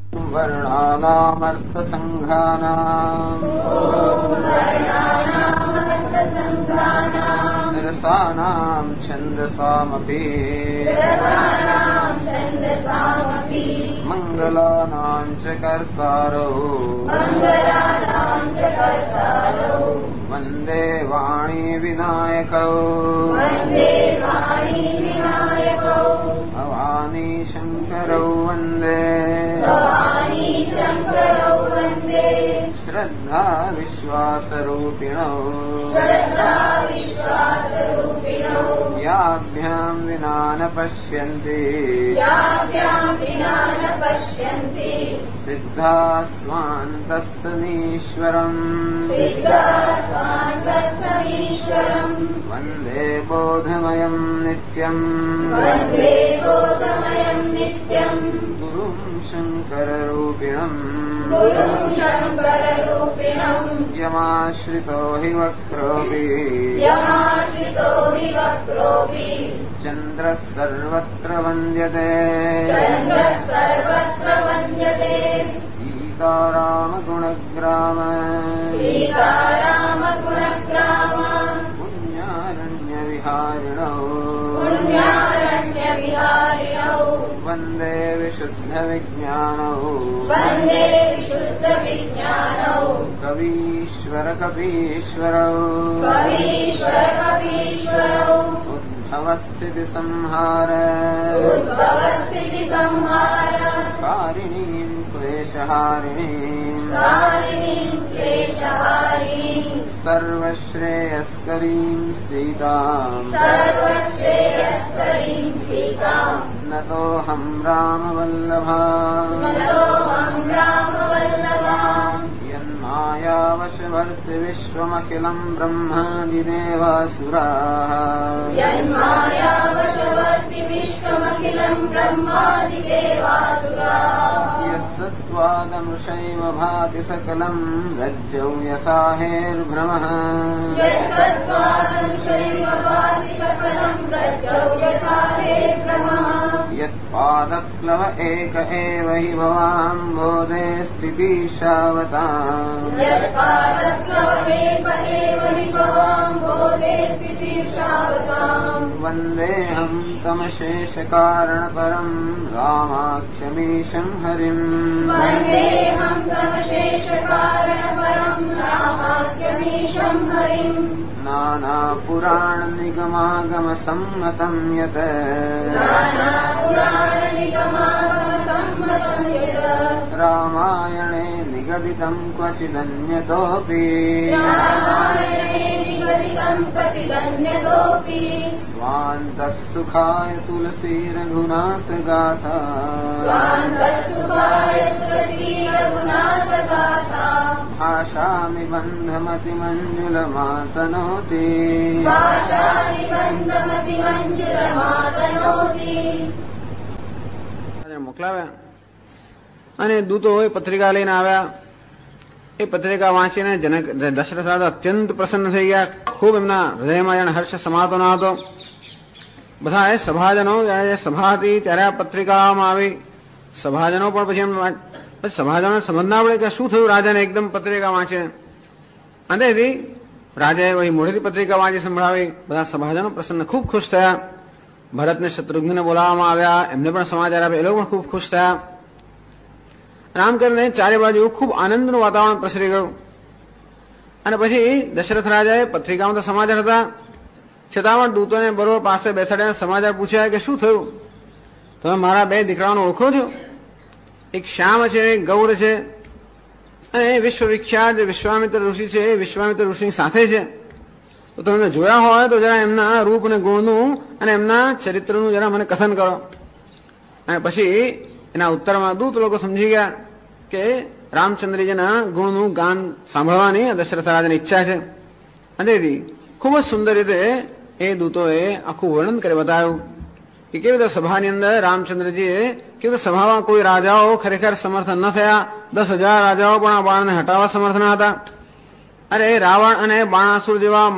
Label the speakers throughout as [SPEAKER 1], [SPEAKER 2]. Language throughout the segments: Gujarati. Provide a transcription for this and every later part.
[SPEAKER 1] वर्णानामर्थसङ्घानाम् रसानाम् छन्दसामपि मङ्गलानाम् च कर्तारौ वन्दे वाणी विनायकौ भवानी शङ्करौ वन्दे श्रद्धा विश्वासरूपिणौ याभ्याम् विना न पश्यन्ति सिद्धा स्वान्तस्तमीश्वरम् वन्दे बोधमयम् नित्यम् गुरुम् शङ्कररूपिणम् यमाश्रितो हि वक्रोऽपि चन्द्रः सर्वत्र वन्द्यते सीतारामगुणग्राम पुण्यारण्यविहारिणौ वन्दे विशुद्धविज्ञानौ कवीश्वरकपीश्वरौ उद्भवस्थितिसंहार कारिणीम् क्लेशहारिणीम् सर्वश्रेयस्करीम् सीताम् नतोऽहम् रामवल्लभा यन्मायावशवर्ति विश्वमखिलम् ब्रह्मादिदेवासुराः यत्सत्त्वादमृषैव भाति सकलम् रज्जौ यथा हेर्भ्रमः यत्पादप्लव एक एव हि भवाम्भोधे स्थितिशावताम् वन्देऽहम् तमशेषकारणपरम् रामाख्यमीशम् हरिम् नानापुराणनिगमागमसम्मतम् यत् रामायणे निगदितम् क्वचिदन्यतोऽपि स्वान्तः सुखाय तुलसी रघुनाथ गाथा भाषा निबन्धमतिमञ्जुलमातनोति મોકલાવ્યા અને દૂતોએ પત્રિકા લઈને આવ્યા. એ પત્રિકા વાંચીને દશરથ રાજા અત્યંત પ્રસન્ન થઈ ગયા. ખૂબ એમના હૃદયમાં જાણે હર્ષ સમાતો ન હતો. બધા સભાજનો જયારે સભા હતી ત્યારે આ પત્રિકામાં આવી. સભાજનો પણ પછી સભાજનો સમજ ના પડે કે શું થયું રાજાને એકદમ પત્રિકા વાંચીને. અંતેથી રાજાએ વહી મોઢેથી પત્રિકા વાંચી સંભળાવી. બધા સભાજનો પ્રસન્ન ખૂબ ખુશ થયા. ભરતને શત્રુઘ્નને બોલાવવામાં આવ્યા. એમને પણ સમાચાર આપ્યા. એ લોકો પણ ખૂબ ખુશ થયા. આમ કરીને ચારે બાજુ ખૂબ આનંદનું વાતાવરણ પ્રસરી ગયું. અને પછી દશરથ રાજાએ પત્રિકામાં તો સમાચાર હતા, છતાં પણ દૂતોને બરોબર પાસે બેસાડીને સમાચાર પૂછ્યા કે શું થયું? તમે મારા બે દીકરાઓને ઓળખો છો? એક શ્યામ છે, એક ગૌર છે, અને વિશ્વવિખ્યાત વિશ્વામિત્ર ઋષિ છે. એ વિશ્વામિત્ર ઋષિની સાથે છે. તો તમે જોયા હોય તો જરા એમના રૂપ અને ગુણનું અને એમના ચરિત્રનું જરા મને કથન કરો. અને પછી એના ઉત્તરમાં દૂત લોકો સમજી ગયા કે રામચંદ્રજીના ગુણનું ગાન સાંભળવાની દશરથ રાજાની ઈચ્છા છે. અને તેથી ખૂબ જ સુંદર રીતે એ દૂતોએ આખું વર્ણન કરી બતાવ્યું કે કેવી રીતે સભાની અંદર રામચંદ્રજીએ કેવી રીતે સભામાં કોઈ રાજાઓ ખરેખર સમર્થન ન થયા. 10,000 રાજાઓ પણ આ બાણને હટાવવા સમર્થ ન હતા. અરે રાવણ અને બાણાસુર જેવા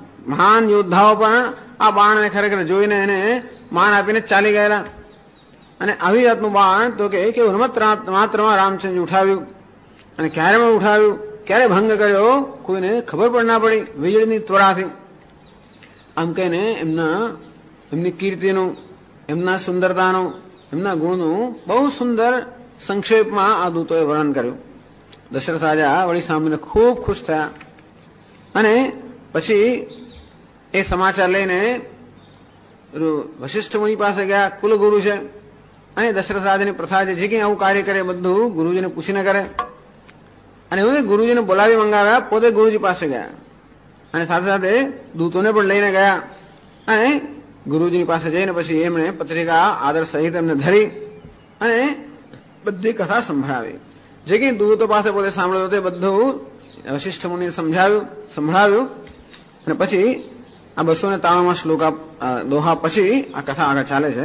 [SPEAKER 1] મહાન યોદ્ધાઓ પણ આ બાણને ખરેખર જોઈને એને માન આપીને ચાલી ગયેલા. અને આવી જાતનું બાણ તો કે માત્રમાં રામચંદ્ર ઉઠાવ્યું અને ક્યારેમાં ઉઠાવ્યું, ક્યારે ભંગ કર્યો કોઈને ખબર પણ ના પડી વીજળીની ત્વરાથી. આમ કહીને એમની કીર્તિનું, એમના સુંદરતાનું, એમના ગુણનું બહુ સુંદર સંક્ષેપમાં આ દૂતોએ વર્ણન કર્યું. દશરથ રાજા વળી સાંભળીને ખૂબ ખુશ થયા અને પછી એ સમાચાર લઈને વશિષ્ઠ મુનિ પાસે ગયા. કુલગુરુ છે અને દશરથ રાજાની પ્રથા છે, જે કંઈ આવું કાર્ય કરે બધું ગુરુજીને પૂછીને કરે. અને એવું ગુરુજીને બોલાવી મંગાવ્યા, પોતે ગુરુજી પાસે ગયા અને સાથે સાથે દૂતોને પણ લઈને ગયા. અને ગુરુજીની પાસે જઈને પછી એમણે પત્રિકા આદર સહિત એમને ધરી અને બધી કથા સંભળાવી. જે કંઈ દૂતો પાસે પોતે સાંભળ્યું તે બધું વશિષ્ઠ મુનિને સંભળાવ્યું. અને પછી આ 293 શ્લોક દોહા પછી આ કથા આગળ ચાલે છે.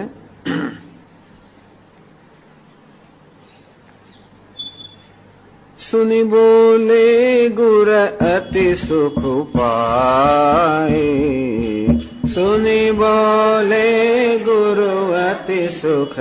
[SPEAKER 1] सुनि बोले गुर अति सुख पाए, सुनि बोले गुरु अति सुख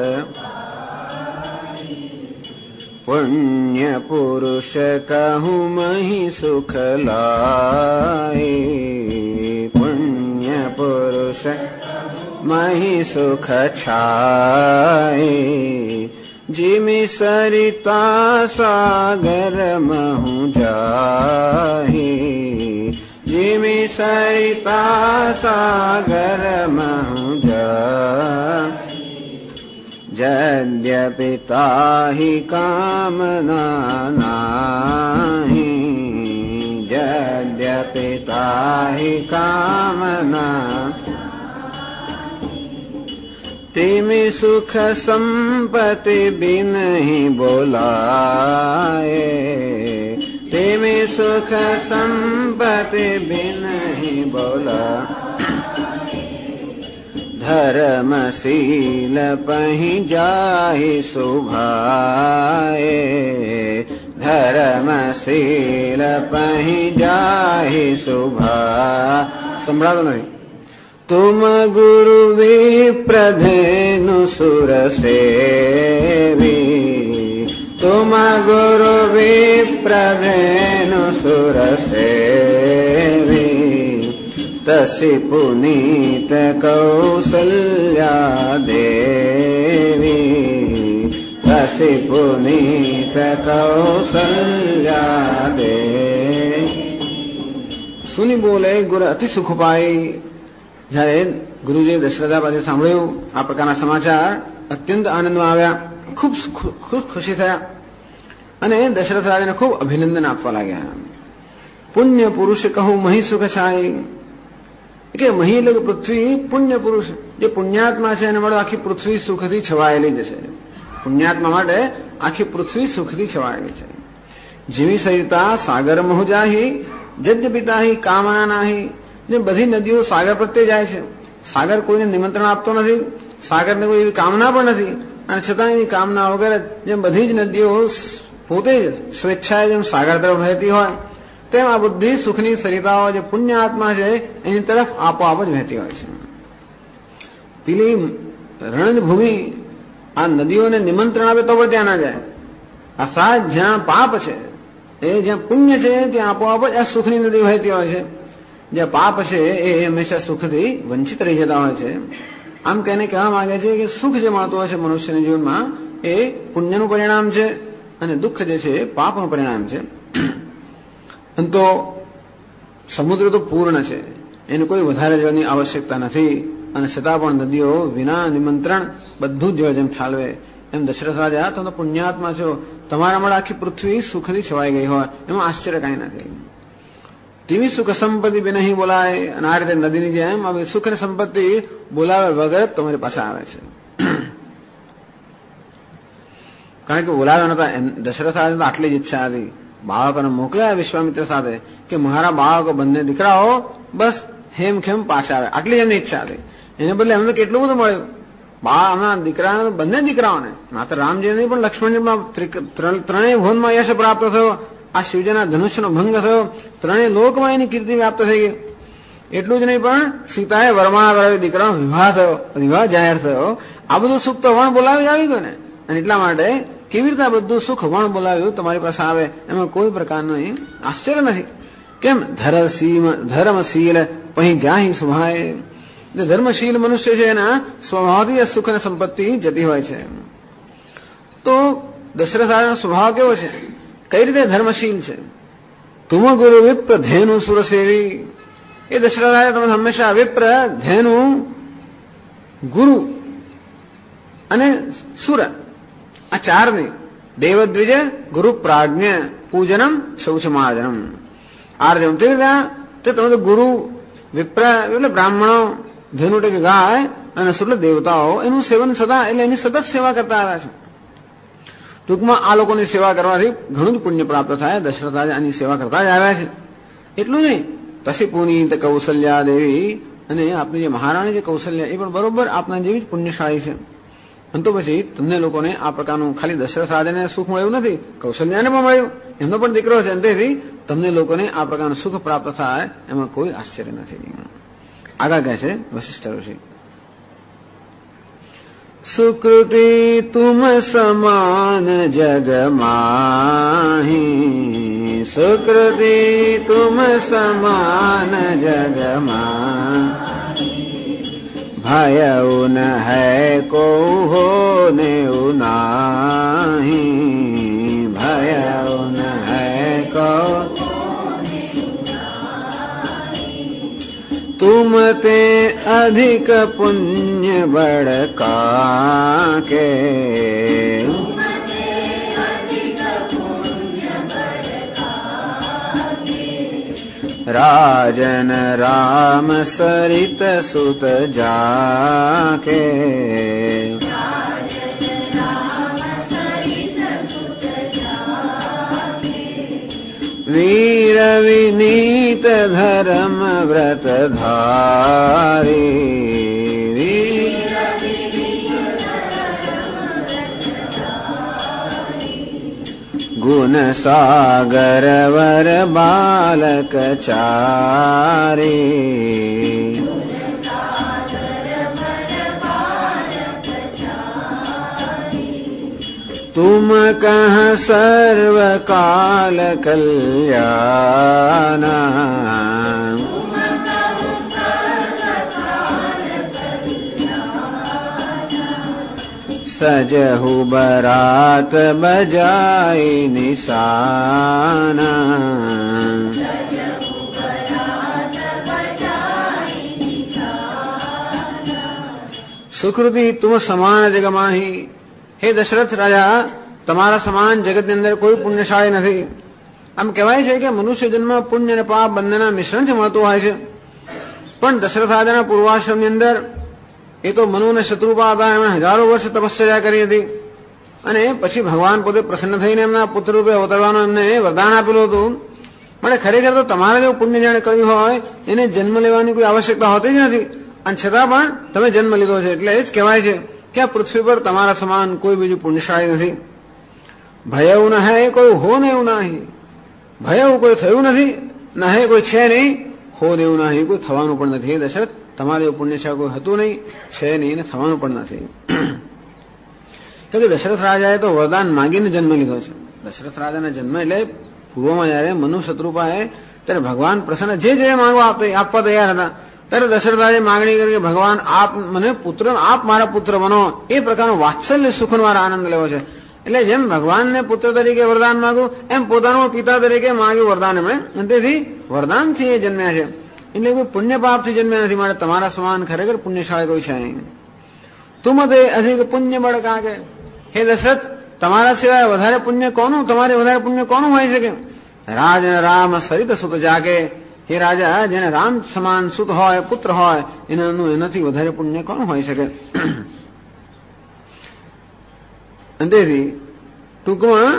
[SPEAKER 1] पुण्य पुरुष कहूँ मही सुख लाए, पुण्य पुरुष मही सुख छाए, जिमि सरिता सागर महु जाहि, जिमि सरिता सागर महु जाहि, यद्यपि ताहि कामना नाहि, यद्यपि ताहि कामना तिमि सुख संपत्ति बिन ही बोलाए, तिमि सुख संपत्ति बिन ही बोला, धर्मशील पहि जाहि सुभाए, धर्मशील पहि जाहि सुभा. संभळातो नहीं. तुम गुरु विप्रधेनु सुर सेवी, तुम गुरु विप्रधेनु सुर सेवी, तसि पुनीत कौसल्या देवी, तसि पुनीत कौसल्या देवी. सुनी बोले गुरु अति सुख पाई. જયારે ગુરુજીએ દશરથા પાસે સાંભળ્યું આ પ્રકારના સમાચાર અત્યંત આનંદમાં આવ્યા, ખૂબ ખુશી થયા અને દશરથ રાજાને ખૂબ અભિનંદન આપવા લાગ્યા. પુણ્ય પુરુષ કહું મહી સુખ છાય, કે મહી એટલે પૃથ્વી, પુણ્ય પુરુષ જે પુણ્યાત્મા છે એને મળે આખી પૃથ્વી સુખથી છવાયેલી જ છે. પુણ્યાત્મા માટે આખી પૃથ્વી સુખથી છવાયેલી છે. જીવી સરિતા સાગર મહુ જાહી, જદ્યપિતાહી કામના નાહી. જે બધી નદીઓ સાગર પ્રત્યે જાય છે, સાગર કોઈને નિમંત્રણ આપતો નથી, સાગરને કોઈ એવી કામના પણ નથી, અને છતાં એની કામના વગર જેમ બધી જ નદીઓ પોતે સ્વેચ્છાએ જેમ સાગર તરફ વહેતી હોય તેમ આ બધી સુખની સરિતાઓ જે પુણ્ય આત્મા છે એની તરફ આપોઆપ જ વહેતી હોય છે. પેલી રણભૂમિ આ નદીઓને નિમંત્રણ આપે તો પણ ત્યાં ના જાય. આ સાજ જ્યાં પાપ છે એ જ્યાં પુણ્ય છે ત્યાં આપોઆપ જ આ સુખની નદી વહેતી હોય છે. જે પાપ છે એ હંમેશા સુખથી વંચિત રહી જતા હોય છે. આમ કહીને કહેવા માંગે છે કે સુખ જે મળતું હોય છે મનુષ્યના જીવનમાં એ પુણ્યનું પરિણામ છે અને દુઃખ જે છે એ પાપનું પરિણામ છે. તો સમુદ્ર તો પૂર્ણ છે, એને કોઈ વધારે જળની આવશ્યકતા નથી, અને છતાં પણ નદીઓ વિના નિમંત્રણ બધું જ જળ જેમ ઠાલવે એમ દશરથ રાજા તમે પુણ્યાત્મા છો, તમારા માટે આખી પૃથ્વી સુખથી છવાઈ ગઈ હોય એમાં આશ્ચર્ય કઈ નથી. તેવી સુખ સંપત્તિ બે નહીં બોલાય, અને આ રીતે નદીની જેમ હવે સુખ અને સંપત્તિ બોલાવે વગર તમારી પાસે આવે છે. કારણ કે બોલાવ્યા નતા, દશરથ રાજા તો આટલી જ ઈચ્છા હતી. બાળકોને મોકલ્યા વિશ્વામિત્ર સાથે કે મારા બાળકો બંને દીકરાઓ બસ હેમખેમ પાછા આવે, આટલી એમની ઈચ્છા હતી. એને બદલે એમને કેટલું બધું મળ્યું. હમણાં દીકરા બંને દીકરાઓને માત્ર રામજી નહીં પણ લક્ષ્મણજી ત્રણેય ભુવનમાં યશ પ્રાપ્ત થયો. આ શિવજીના ધનુષ્યનો ભંગ થયો, ત્રણેય લોકમાં એની કીર્તિ વ્યાપ્ત થઈ ગઈ. એટલું જ નહીં પણ સીતાએ વરમાળા કરાવી, દીકરાનો વિવાહ થયો, વિવાહ જાહેર થયો. આ બધું સુખ તો વણ બોલાવી આવી ગયું ને, અને એટલા માટે કેવી રીતે આ બધું સુખ વણ બોલાવ્યું તમારી પાસે આવે એમાં કોઈ પ્રકારનું આશ્ચર્ય નથી. કેમ? ધર્મશીલ પહી જાહી સ્વભાય. ધર્મશીલ મનુષ્ય છે એના સ્વભાવથી સુખ અને સંપત્તિ જતી હોય છે. તો દશરથ રાજાનો સ્વભાવ કેવો છે? કઈ રીતે ધર્મશીલ છે? તુમ ગુરુ વિપ્ર ધેનુ સુરસેવી. એ દશરથ રાજા તમે હંમેશા વિપ્ર, ધેનુ, ગુરુ અને સુર, આ ચારની દેવદ્વિજ, ગુરુ પ્રાજ્ઞ, પૂજનમ, શૌચમાજનમ, આર્જમ. તે તમે તો ગુરુ, વિપ્ર એટલે બ્રાહ્મણો, ધેનુ એટલે ગાય, અને સુર દેવતાઓ, એનું સેવન સદા એટલે એની સતત સેવા કરતા આવ્યા છે. ટૂંકમાં આ લોકોની સેવા કરવાથી ઘણું જ પુણ્ય પ્રાપ્ત થાય. દશરથ રાજા આની સેવા કરતા જ આવ્યા છે. એટલું નહીં, તસી પુનીત કૌશલ્યા દેવી, અને આપની જે મહારાણી છે કૌશલ્યા, એ પણ બરોબર આપના જેવી જ પુણ્યશાળી છે. અને તો પછી તમને લોકોને આ પ્રકારનું ખાલી દશરથ રાજાને સુખ મળ્યું નથી, કૌશલ્યાને પણ મળ્યું, એમનો પણ દીકરો છે. તેથી તમને લોકોને આ પ્રકારનું સુખ પ્રાપ્ત થાય એમાં કોઈ આશ્ચર્ય નથી. આગળ કહે છે વશિષ્ઠ ઋષિ, સુકૃતિ તુમ સમાન જગ માહી, સુકૃતિ તુમ સમાન જગ માહી, ભયઉ ન હૈ કો હો ને નાહી, ભયઉ ન હૈ કો. तुम ते अधिक पुण्य बड़का के, राजन राम सरित सुत जाके, वीर विनीत धर्म व्रत धारी, गुण सागर वर बालक चारी, तुम कह सर्व काल कल्याण, सजहु बरात बजाई निशाना, सुकृति तुम समान जग माही. હે દશરથ રાજા, તમારા સમાન જગતની અંદર કોઈ પુણ્યશાળી નથી. આમ કહેવાય છે કે મનુષ્ય જન્મ પુણ્ય અને પાપ બંનેના મિશ્રણથી મળતું હોય છે. પણ દશરથ રાજાના પૂર્વાશ્રમની અંદર એ તો મનુ અને શત્રુપા હતા, એમણે હજારો વર્ષ તપશ્ચર્યા કરી હતી, અને પછી ભગવાન પોતે પ્રસન્ન થઈને એમના પુત્ર રૂપે અવતરવાનું એમને વરદાન આપેલું હતું. મને ખરેખર તો તમારે જેવું પુણ્ય જાણે કર્યું હોય એને જન્મ લેવાની કોઈ આવશ્યકતા હોતી જ નથી, અને છતાં પણ તમે જન્મ લીધો છે. એટલે એ જ કહેવાય છે કે આ પૃથ્વી પર તમારા સમાન કોઈ બીજું પુણ્યશાળી નથી. ભય એવું ન હે કોઈ હો ને એવું નહીં, ભય એવું કોઈ થયું નથી, ન હે કોઈ છે નહીં, હો ને એવું નહીં કોઈ થવાનું પણ નથી. દશરથ, તમારે એવું પુણ્યશાળી કોઈ હતું નહીં, છે નહીં, ને થવાનું પણ નથી. કે દશરથ રાજાએ તો વરદાન માંગીને જન્મ લીધો છે. દશરથ રાજાના જન્મ એટલે પૂર્વમાં જયારે મનુ શત્રુપાએ ત્યારે ભગવાન પ્રસન્ન જે માંગવા આપવા તૈયાર હતા, ત્યારે દશરથ રાજાએ માંગણી કરી કે ભગવાન આપ મને પુત્ર, આપ મારા પુત્ર બનો. એ પ્રકારનો વાત્સલ્ય સુખનો મારા આનંદ લેવો છે. એટલે જેમ ભગવાનને પુત્ર તરીકે વરદાન માંગ્યું એમ પોતાનું પિતા તરીકે માંગ્યું વરદાન એમણે, અને તેથી વરદાનથી એ જન્મ્યા છે. એટલે કોઈ પુણ્ય પાપથી જન્મ્યા નથી. માટે તમારા સમાન ખરેખર પુણ્યશાળી કોઈ છે નહીં. તુમ તે અધિક પુણ્ય બળ કાકે. હે દશરથ, તમારા સિવાય વધારે પુણ્ય કોનું, તમારે વધારે પુણ્ય કોનું હોય શકે? રાજ રામ સરિત સુત જાગે. હે રાજા, જેને રામ સમાન સુત હોય, પુત્ર હોય, એનાથી વધારે પુણ્ય કોણ હોઈ શકે? તેથી ટૂંકમાં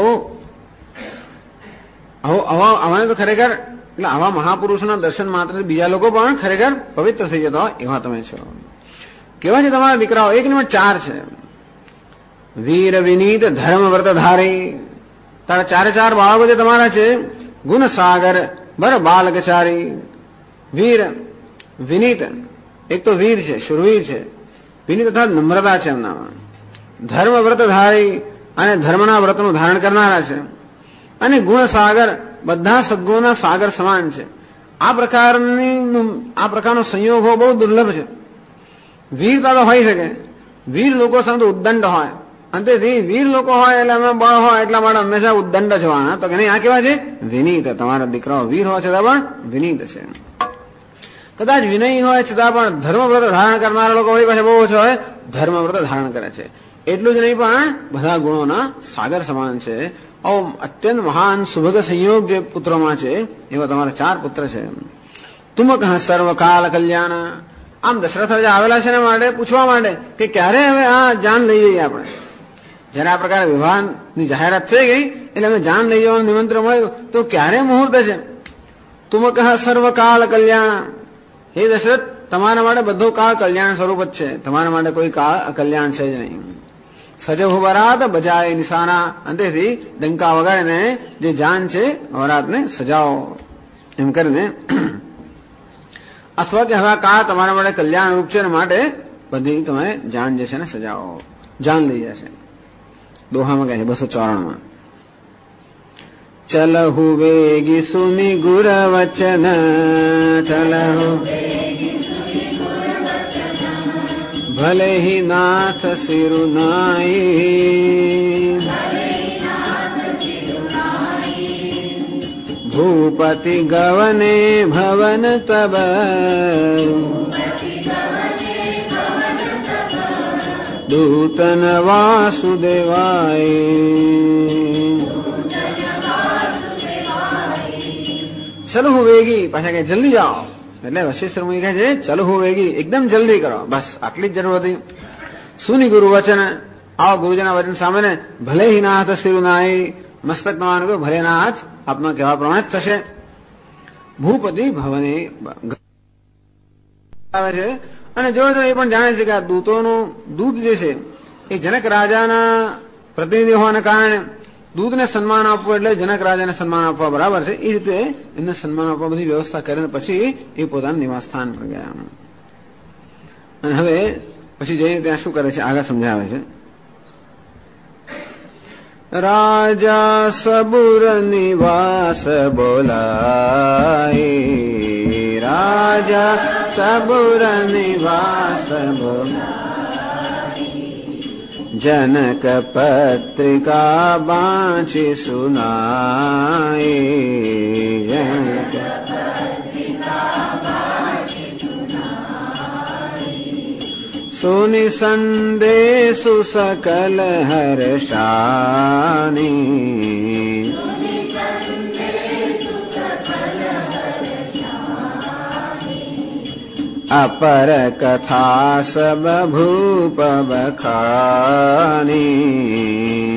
[SPEAKER 1] આવા તો ખરેખર એટલે આવા મહાપુરુષોના દર્શન માત્ર બીજા લોકો પણ ખરેખર પવિત્ર થઈ જતા હોય એવા તમે છો. કેવા છે તમારા દીકરાઓ? 1 નંબર 4 છે. વીર વિનીત ધર્મ વ્રત ધારી. તારા 4 બાળકો જે તમારા છે, ગુણ સાગર બર બાલકચારી. વીર વિનીત, એક તો વીર છે, શુરવીર છે. વિનય તથા નમ્રતા છે એમનામાં. ધર્મ વ્રત ધારી અને ધર્મના વ્રતનું ધારણ કરનારા છે. અને ગુણ સાગર, બધા સદગુણોના સાગર સમાન છે. આ પ્રકારનો સંયોગ બહુ દુર્લભ છે. વીરતા તો હોઈ શકે, વીર લોકો સામે ઉદ્દંડ હોય, અંતેથી વીર લોકો હોય એટલે અમે બળ હોય એટલા માટે હંમેશા ઉદ્દંડ જ હોવાના. તો એને આ કેવા છે? વિનીત. તમારા દીકરાઓ વીર હોય છતાં પણ વિનીત છે. કદાચ વિનય હોય છતાં પણ ધર્મવ્રત ધારણ કરનારા લોકો વળી પાસે બહુ ઓછો હોય, ધર્મવ્રત ધારણ કરે છે. એટલું જ નહીં પણ બધા ગુણોના સાગર સમાન છે. અત્યંત મહાન સુભગ સંયોગ જે પુત્રોમાં છે એવા તમારા 4 પુત્ર છે. તુમ કહ સર્વકાલ કલ્યાણ. આમ દશરથ રાજા આવેલા છે ને માટે પૂછવા માટે કે ક્યારે હવે આ જાન લઈ જઈએ આપણે. જયારે આ પ્રકારે વિવાહની જાહેરાત થઈ ગઈ એટલે અમે જાન લઈ જવાનું નિમંત્રણ મળ્યું તો ક્યારે મુહૂર્ત છે? તુમ કહ સર્વકાલ કલ્યાણ. હે દશરથ, તમારા માટે બધો કાળ કલ્યાણ સ્વરૂપ જ છે. તમારા માટે કોઈ કાળ અકલ્યાણ છે જ નહીં. સજહુ વરાત બજાય નિશાના. અંતેથી ડંકા વગાડીને જે જાન છે વરાતને સજાવો એમ કરીને, અથવા કે હવે કાળ તમારા માટે કલ્યાણ રૂપ છે માટે બધી તમે જાન જે છે ને સજાવો. જાન લઈ જશે. દોહામાં કહે છે 294માં, ચલહુ વેગી સુની ગુર વચન. ચલહુ ભલે હિ નાથ સિરુનાઈ. ભૂપતિ ગવને ભવન તબ. દૂતન વાસુદેવાય. ચલહુ વેગી, પાછા કે જલ્દી જાઓ. એટલે વશિષ્ઠ મુનિ કહે છે ચલહુ વેગી, એકદમ જલ્દી કરો, બસ આટલી જ જરૂર હતી. સુની ગુરુ વચન. આવો ગુરુજીના વચન સામે ભલે હિ નાથ સિરુનાઈ. મસ્તક નવાનું કહ્યું, ભલે નાથ આપના કહેવા પ્રમાણે જ થશે. ભૂપતિ ભવને આવે છે. અને જો એ પણ જાણે છે કે આ દૂતોનું દૂત જે છે એ જનક રાજાના પ્રતિનિધિ હોવાના કારણે દૂતને સન્માન આપવું એટલે જનક રાજાને સન્માન આપવા બરાબર છે. એ રીતે એમને સન્માન આપવા બધી વ્યવસ્થા કરીને પછી એ પોતાના નિવાસ સ્થાન પર ગયા. અને હવે પછી જઈને ત્યાં શું કરે છે આગળ સમજાવે છે. રાજા સબુર નિવાસ બોલાય. રાજા સબુર નિવાસ બોલાય. જનક પત્રિકા બાંચી સુનાય. જનક સુની સંદેશુ સકલ હર્ષાની. અપર કથા સબ ભૂપ બખાની.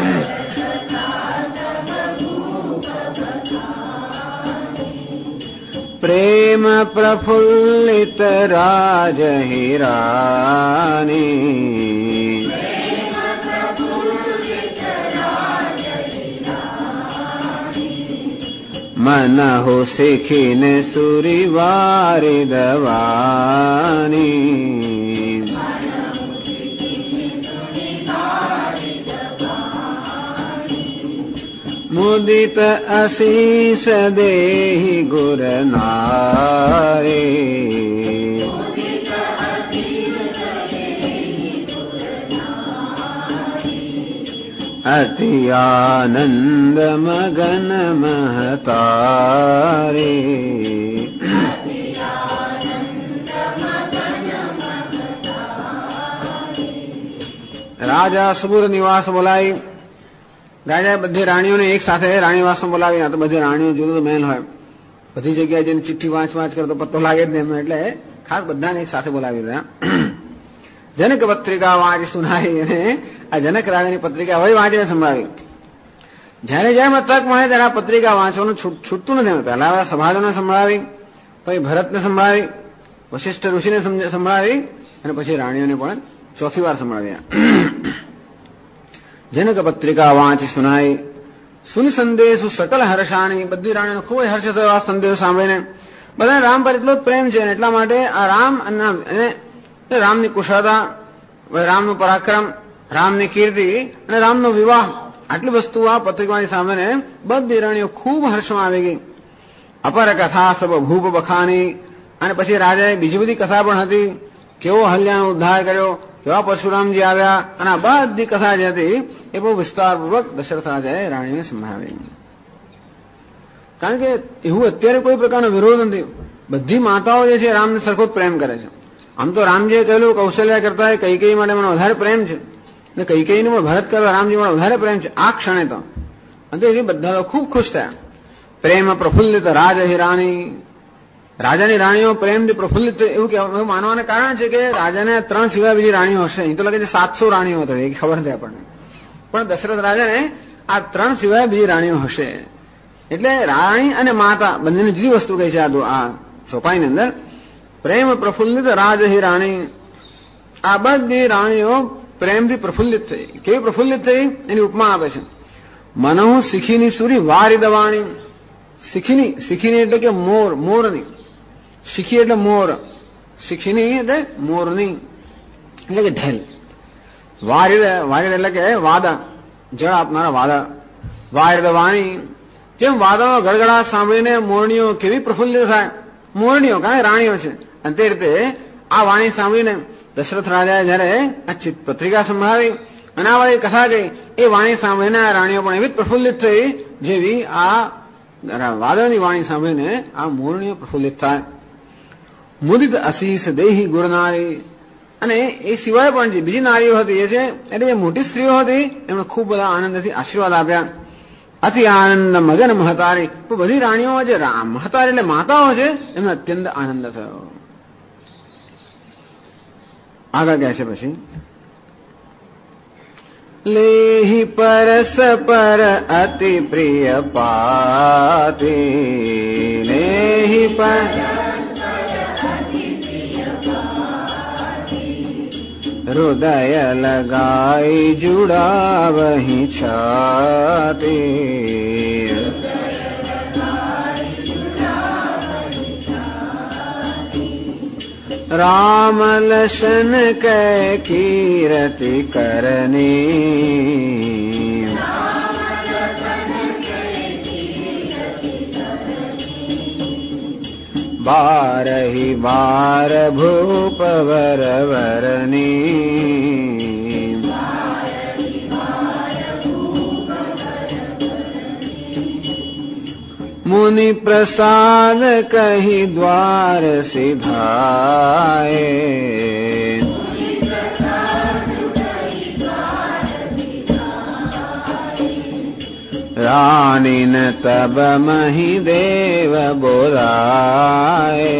[SPEAKER 1] પ્રેમ પ્રફુલ્લિત રાજ હિરાની. મનહુ શીખીને સુરી વારી દવાની. મુદિત અશીષ દેહી ગુર નારે. અતિ આનંદ મગન મહતારે. રાજા સુબુર નિવાસ બોલાવી. રાજાએ બધી રાણીઓને એક સાથે રાણીવાસમાં બોલાવી. તો બધી રાણીઓ જુદું મહેલ હોય, બધી જગ્યાએ જઈને ચિઠ્ઠી વાંચ કરતો પત્તો લાગે જ નહીં, એટલે ખાસ બધાને એક સાથે બોલાવી દીધા. જનક પત્રિકા વાંચી સુનાઈ. અને આ જનક રાજાની પત્રિકા હવે વાંચીને સંભળાવી. જયારે મને તક મળે ત્યારે આ પત્રિકા વાંચવાનું છૂટતું નથી. પહેલા સભાજોને સંભળાવી, પછી ભરતને સંભળાવી, વશિષ્ઠ ઋષિને સંભળાવી, અને પછી રાણીઓને પણ ચોથી વાર સંભળાવ્યા. જનક પત્રિકા વાંચી સુનાઈ. સુની સંદેશુ સકલ હર્ષાણી. બધી રાણીઓને ખૂબ હર્ષ થયો આ સંદેશ સાંભળીને. બધા રામ પર એટલો જ પ્રેમ છે, એટલા માટે આ રામ અને રામની કુશળતા રામનું પરાક્રમ, રામની કીર્તિ અને રામનો વિવાહ, આટલી વસ્તુ આ પત્રિકાની સામે બધી રાણીઓ ખૂબ હર્ષમાં આવી ગઈ. અપર કથા સબ ભૂપ બખાની, અને પછી રાજાએ બીજી બધી કથા પણ હતી, કેવો હલ્યાનો ઉદ્ધાર કર્યો, કેવા પરશુરામજી આવ્યા, અને આ બધી કથા જે હતી એ બહુ વિસ્તારપૂર્વક દશરથ રાજાએ રાણીઓને સંભળાવી. કારણ કે એવું અત્યારે કોઈ પ્રકારનો વિરોધ નથી. બધી માતાઓ જે છે રામને સરખો પ્રેમ કરે છે. આમ તો રામજીએ કહેલું કૌશલ્યા કરતા કૈકેયી માટે મને વધારે પ્રેમ છે, અને કૈકેયીને પણ ભરત કરતા રામજી મને વધારે પ્રેમ છે આ ક્ષણે તો. અને એ બધા તો ખૂબ ખુશ થયા. પ્રેમ પ્રફુલ્લિત રાજ રાણી, રાજાની રાણીઓ પ્રેમથી પ્રફુલ્લિત, એવું માનવાને કારણ છે કે રાજાને 3 સિવાય બીજી રાણીઓ હશે. અહીં તો લાગે છે 700 રાણીઓ હતી, એ ખબર નથી આપણને, પણ દશરથ રાજાને આ 3 સિવાય બીજી રાણીઓ હશે. એટલે રાણી અને માતા બંનેની જુદી વસ્તુ કહી છે આ ચોપાઈની અંદર. પ્રેમ પ્રફુલ્લિત રાજ રાણી, આ બધી રાણીઓ પ્રેમથી પ્રફુલ્લિત થઈ. કેવી પ્રફુલ્લિત થઈ એની ઉપમા આપે છે. મનહુ શીખીની સુરી વારિદ વાણી. શીખીની એટલે કે મોરની, શીખી એટલે મોર, શીખીની એટલે મોરની, એટલે કે ઢેલ. વારિદ એટલે કે વાદા, જળ આપનારા વાદા. વારિદ વાણી, જેમ વાદળનો ગડગડાટ સાંભળીને મોરણીઓ કેવી પ્રફુલ્લિત થાય, મોરણીઓ કારણ રાણીઓ છે, અને તે રીતે આ વાણી સાંભળીને દશરથ રાજાએ જયારે આ પત્રિકા સંભળાવી અને આ વાળી કથા ગઈ, એ વાણી સાંભળીને આ રાણીઓ પણ એવી જ પ્રફુલ્લિત થઈ જેવી આ વાદળની વાણી સાંભળીને આ મોરણીઓ પ્રફુલ્લિત થાય. મુદિત અશીષ દેહી ગુરનારી, અને એ સિવાય પણ જે બીજી નારીઓ હતી એ છે એટલે જે મોટી સ્ત્રીઓ હતી એમને ખૂબ બધા આનંદથી આશીર્વાદ આપ્યા. અતિ આનંદ મગન મહતારી, બધી રાણીઓમાં જે મહતારી એટલે માતાઓ છે એમને અત્યંત આનંદ થયો. આગળ કહે છે પછી લેહી પરસ પર અતિ પ્રિય પાતી, લેહી પર હૃદય લગાઈ જુડાવહી છાતી. રામ લશન કે કીર્તિ કરની, બારહી બાર ભૂપ વરવરની. મુનિ પ્રસાદ કહી દ્વાર સિધાએ, રાણીન તબ મહી દેવ બોલાએ.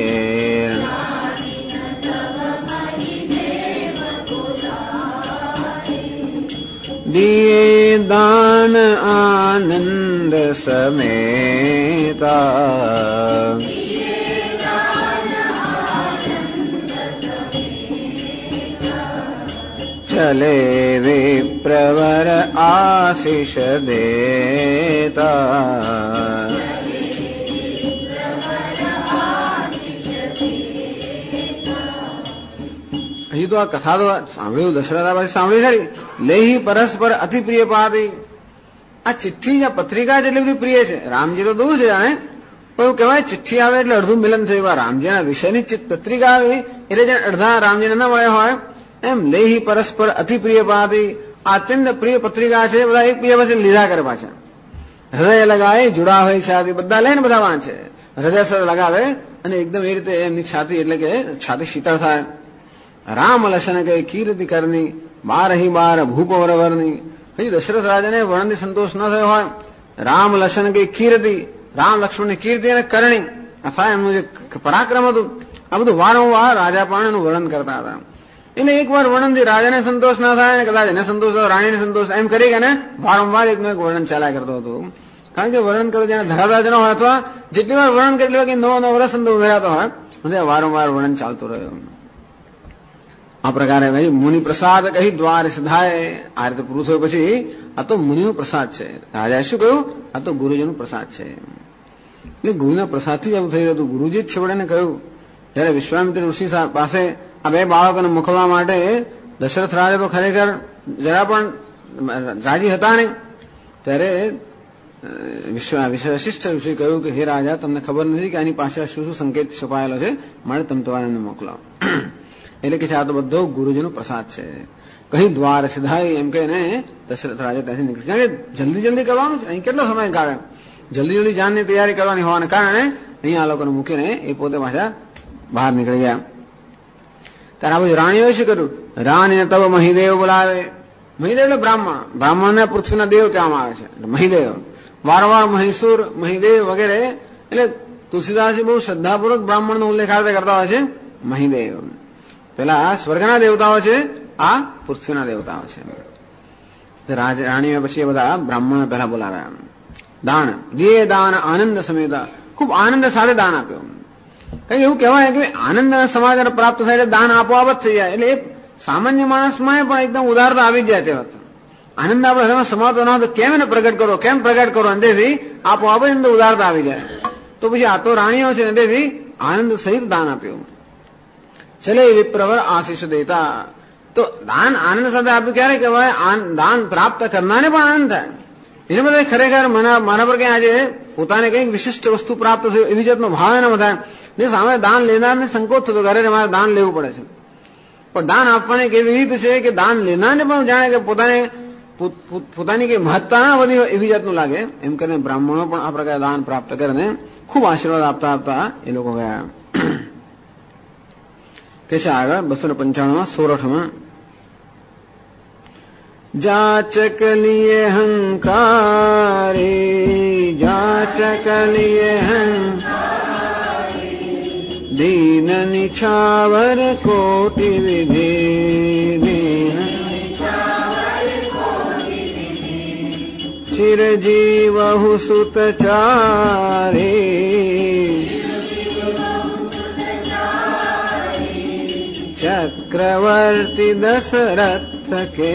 [SPEAKER 1] દિયે દાન આનંદ સમેતા, ચલે વિપ્રવર આશીષ દેતા. હજી તો આ કથા તો સાંભળ્યું દશરથા પછી સાંભળી ખરી. લેહી પરસ્પર અતિ પ્રિય પાતી, આ ચિઠ્ઠી આ પત્રિકા જેટલી બધી પ્રિય છે. રામજી તો દૂર છે જાણે, પણ એવું કહેવાય ચિઠ્ઠી આવે એટલે અડધું મિલન થયું. રામજીના વિષયની પત્રિકા આવી એટલે જે અડધા રામજીને ન મળ્યા હોય એમ. લેહી પરસ્પર અતિ પ્રિય પાતી, આ અત્યંત પ્રિય પત્રિકા છે. બધા એક બીજા પછી લીધા કરે પાછા. હૃદય લગાવે જુડા હોય છાતી, બધા લઈને બધા વાંચે. હૃદય સર લગાવે અને એકદમ એ રીતે એમની છાતી એટલે કે છાતી શીતળ થાય. રામ લશન કે કીર્તિ કરની, બારહી બાર ભૂપ વરવરની. હજી દશરથ રાજાને વર્ણનથી સંતોષ ન થયો હોય. રામ લશન કે કીર્તિ, રામ લક્ષ્મણની કીર્તિ અને કરણી અથવા એમનું જે પરાક્રમ હતું, આ બધું વારંવાર રાજા પણ એનું વર્ણન કરતા હતા. એટલે એક વાર વર્ણનથી રાજાને સંતોષ ના થાય અને કદાચ એને સંતોષ થાય, રાણીને સંતોષ, એમ કરી અને વારંવાર એકનું એક વર્ણન ચાલ્યા કરતો હતો. કારણ કે વર્ણન કરવું જેને ધરાવતા જ ન હોય અથવા જેટલી વાર વર્ણન કરેલું હોય કે નવો નવો રસ ઉમેરાતો હોય, વારંવાર વર્ણન ચાલતું રહ્યું. આ પ્રકારે ભાઈ મુનિ પ્રસાદ કહી દ્વાર સિધાય, આ રીતે પૂરું થયું. પછી આ તો મુનિનો પ્રસાદ છે. રાજાએ શું કહ્યું? આ તો ગુરુજીનો પ્રસાદ છે. એ ગુરુના પ્રસાદથી જ આવું થઈ રહ્યું હતું. ગુરુજી જ છેવડે કહ્યું, જયારે વિશ્વામિત્ર ઋષિ પાસે આ બે બાળકોને મોકલવા માટે દશરથ રાજા તો ખરેખર જરા પણ રાજી હતા નહીં. ત્યારે વશિષ્ઠ ઋષિ કહ્યું કે હે રાજા, તમને ખબર નથી કે આની પાછળ શું શું સંકેત છુપાયેલો છે, મારે તમે તમારે મોકલાવો. એટલે કે આ તો બધો ગુરુજીનો પ્રસાદ છે. કઈ દ્વાર સિધાઈ એમ કે દશરથ રાજા ત્યાંથી નીકળી, કારણ કે જલ્દી જલ્દી કરવાનું છે. અહીં કેટલો સમય કાઢે, જલ્દી જલ્દી જાનની તૈયારી કરવાની હોવાને કારણે અહીંયા આ લોકોને મૂકીને એ પોતે પાછા બહાર નીકળી ગયા. ત્યારે આ બધું રાણીઓએ શું કર્યું? રાણીને તબ મહિદેવ બોલાવે. મહિદેવ એટલે બ્રાહ્મણ, બ્રાહ્મણને પૃથ્વીના દેવ કહેવામાં આવે છે, એટલે મહિદેવ. વારંવાર મહીસુર, મહિદેવ વગેરે. એટલે તુલસીદાસજી બહુ શ્રદ્ધાપૂર્વક બ્રાહ્મણનો ઉલ્લેખ કરતા હોય છે. મહિદેવ પેલા સ્વર્ગના દેવતાઓ છે, આ પૃથ્વીના દેવતાઓ છે. રાણીઓ પછી બધા બ્રાહ્મણો પહેલા બોલાવ્યા. દાન દિયે દાન આનંદ સમેત, ખૂબ આનંદ સાથે દાન આપ્યું. કઈ એવું કહેવાય કે આનંદ સમાચાર પ્રાપ્ત થાય એટલે દાન આપોઆપ જ થઈ જાય. એટલે એ સામાન્ય માણસમાં પણ એકદમ ઉદારતા આવી જાય. તે વખતે આનંદ આપણે સમાતો ના તો કેમ એને પ્રગટ કરો, કેમ પ્રગટ કરો, અંદરથી આપોઆપ જ અંદર ઉદારતા આવી જાય. તો પછી આ તો રાણીઓ છે, અંદરથી આનંદ સહિત દાન આપ્યું. ચલે વિપ્રવર આશીષ દેતા. તો દાન આનંદ સાથે આપ્યું ક્યારે કહેવાય? દાન પ્રાપ્ત કરનારને પણ આનંદ થાય. એને બધા ખરેખર મારા પર કઈ આજે પોતાને કઈક વિશિષ્ટ વસ્તુ પ્રાપ્ત થયું એવી જાતનો ભાવ એના થાય. સામે દાન લેનારને સંકોચ થતો, ઘરે મારે દાન લેવું પડે છે. પણ દાન આપવાની કેવી રીત છે કે દાન લેનારને પણ જાણે કે પોતાની કઈ મહત્તા ના વધી એવી જાતનું લાગે. એમ કરીને બ્રાહ્મણો પણ આ પ્રકારે દાન પ્રાપ્ત કરીને ખૂબ આશીર્વાદ આપતા આપતા એ લોકો ગયા. કે છે આગળ 295 સોરઠમાં, जाचक लिए हंकारे, जाचक लिए दीन निछावर कोटि विधि, चिरजीवहु सुत चारे, चक्रवर्ती दशरथ के,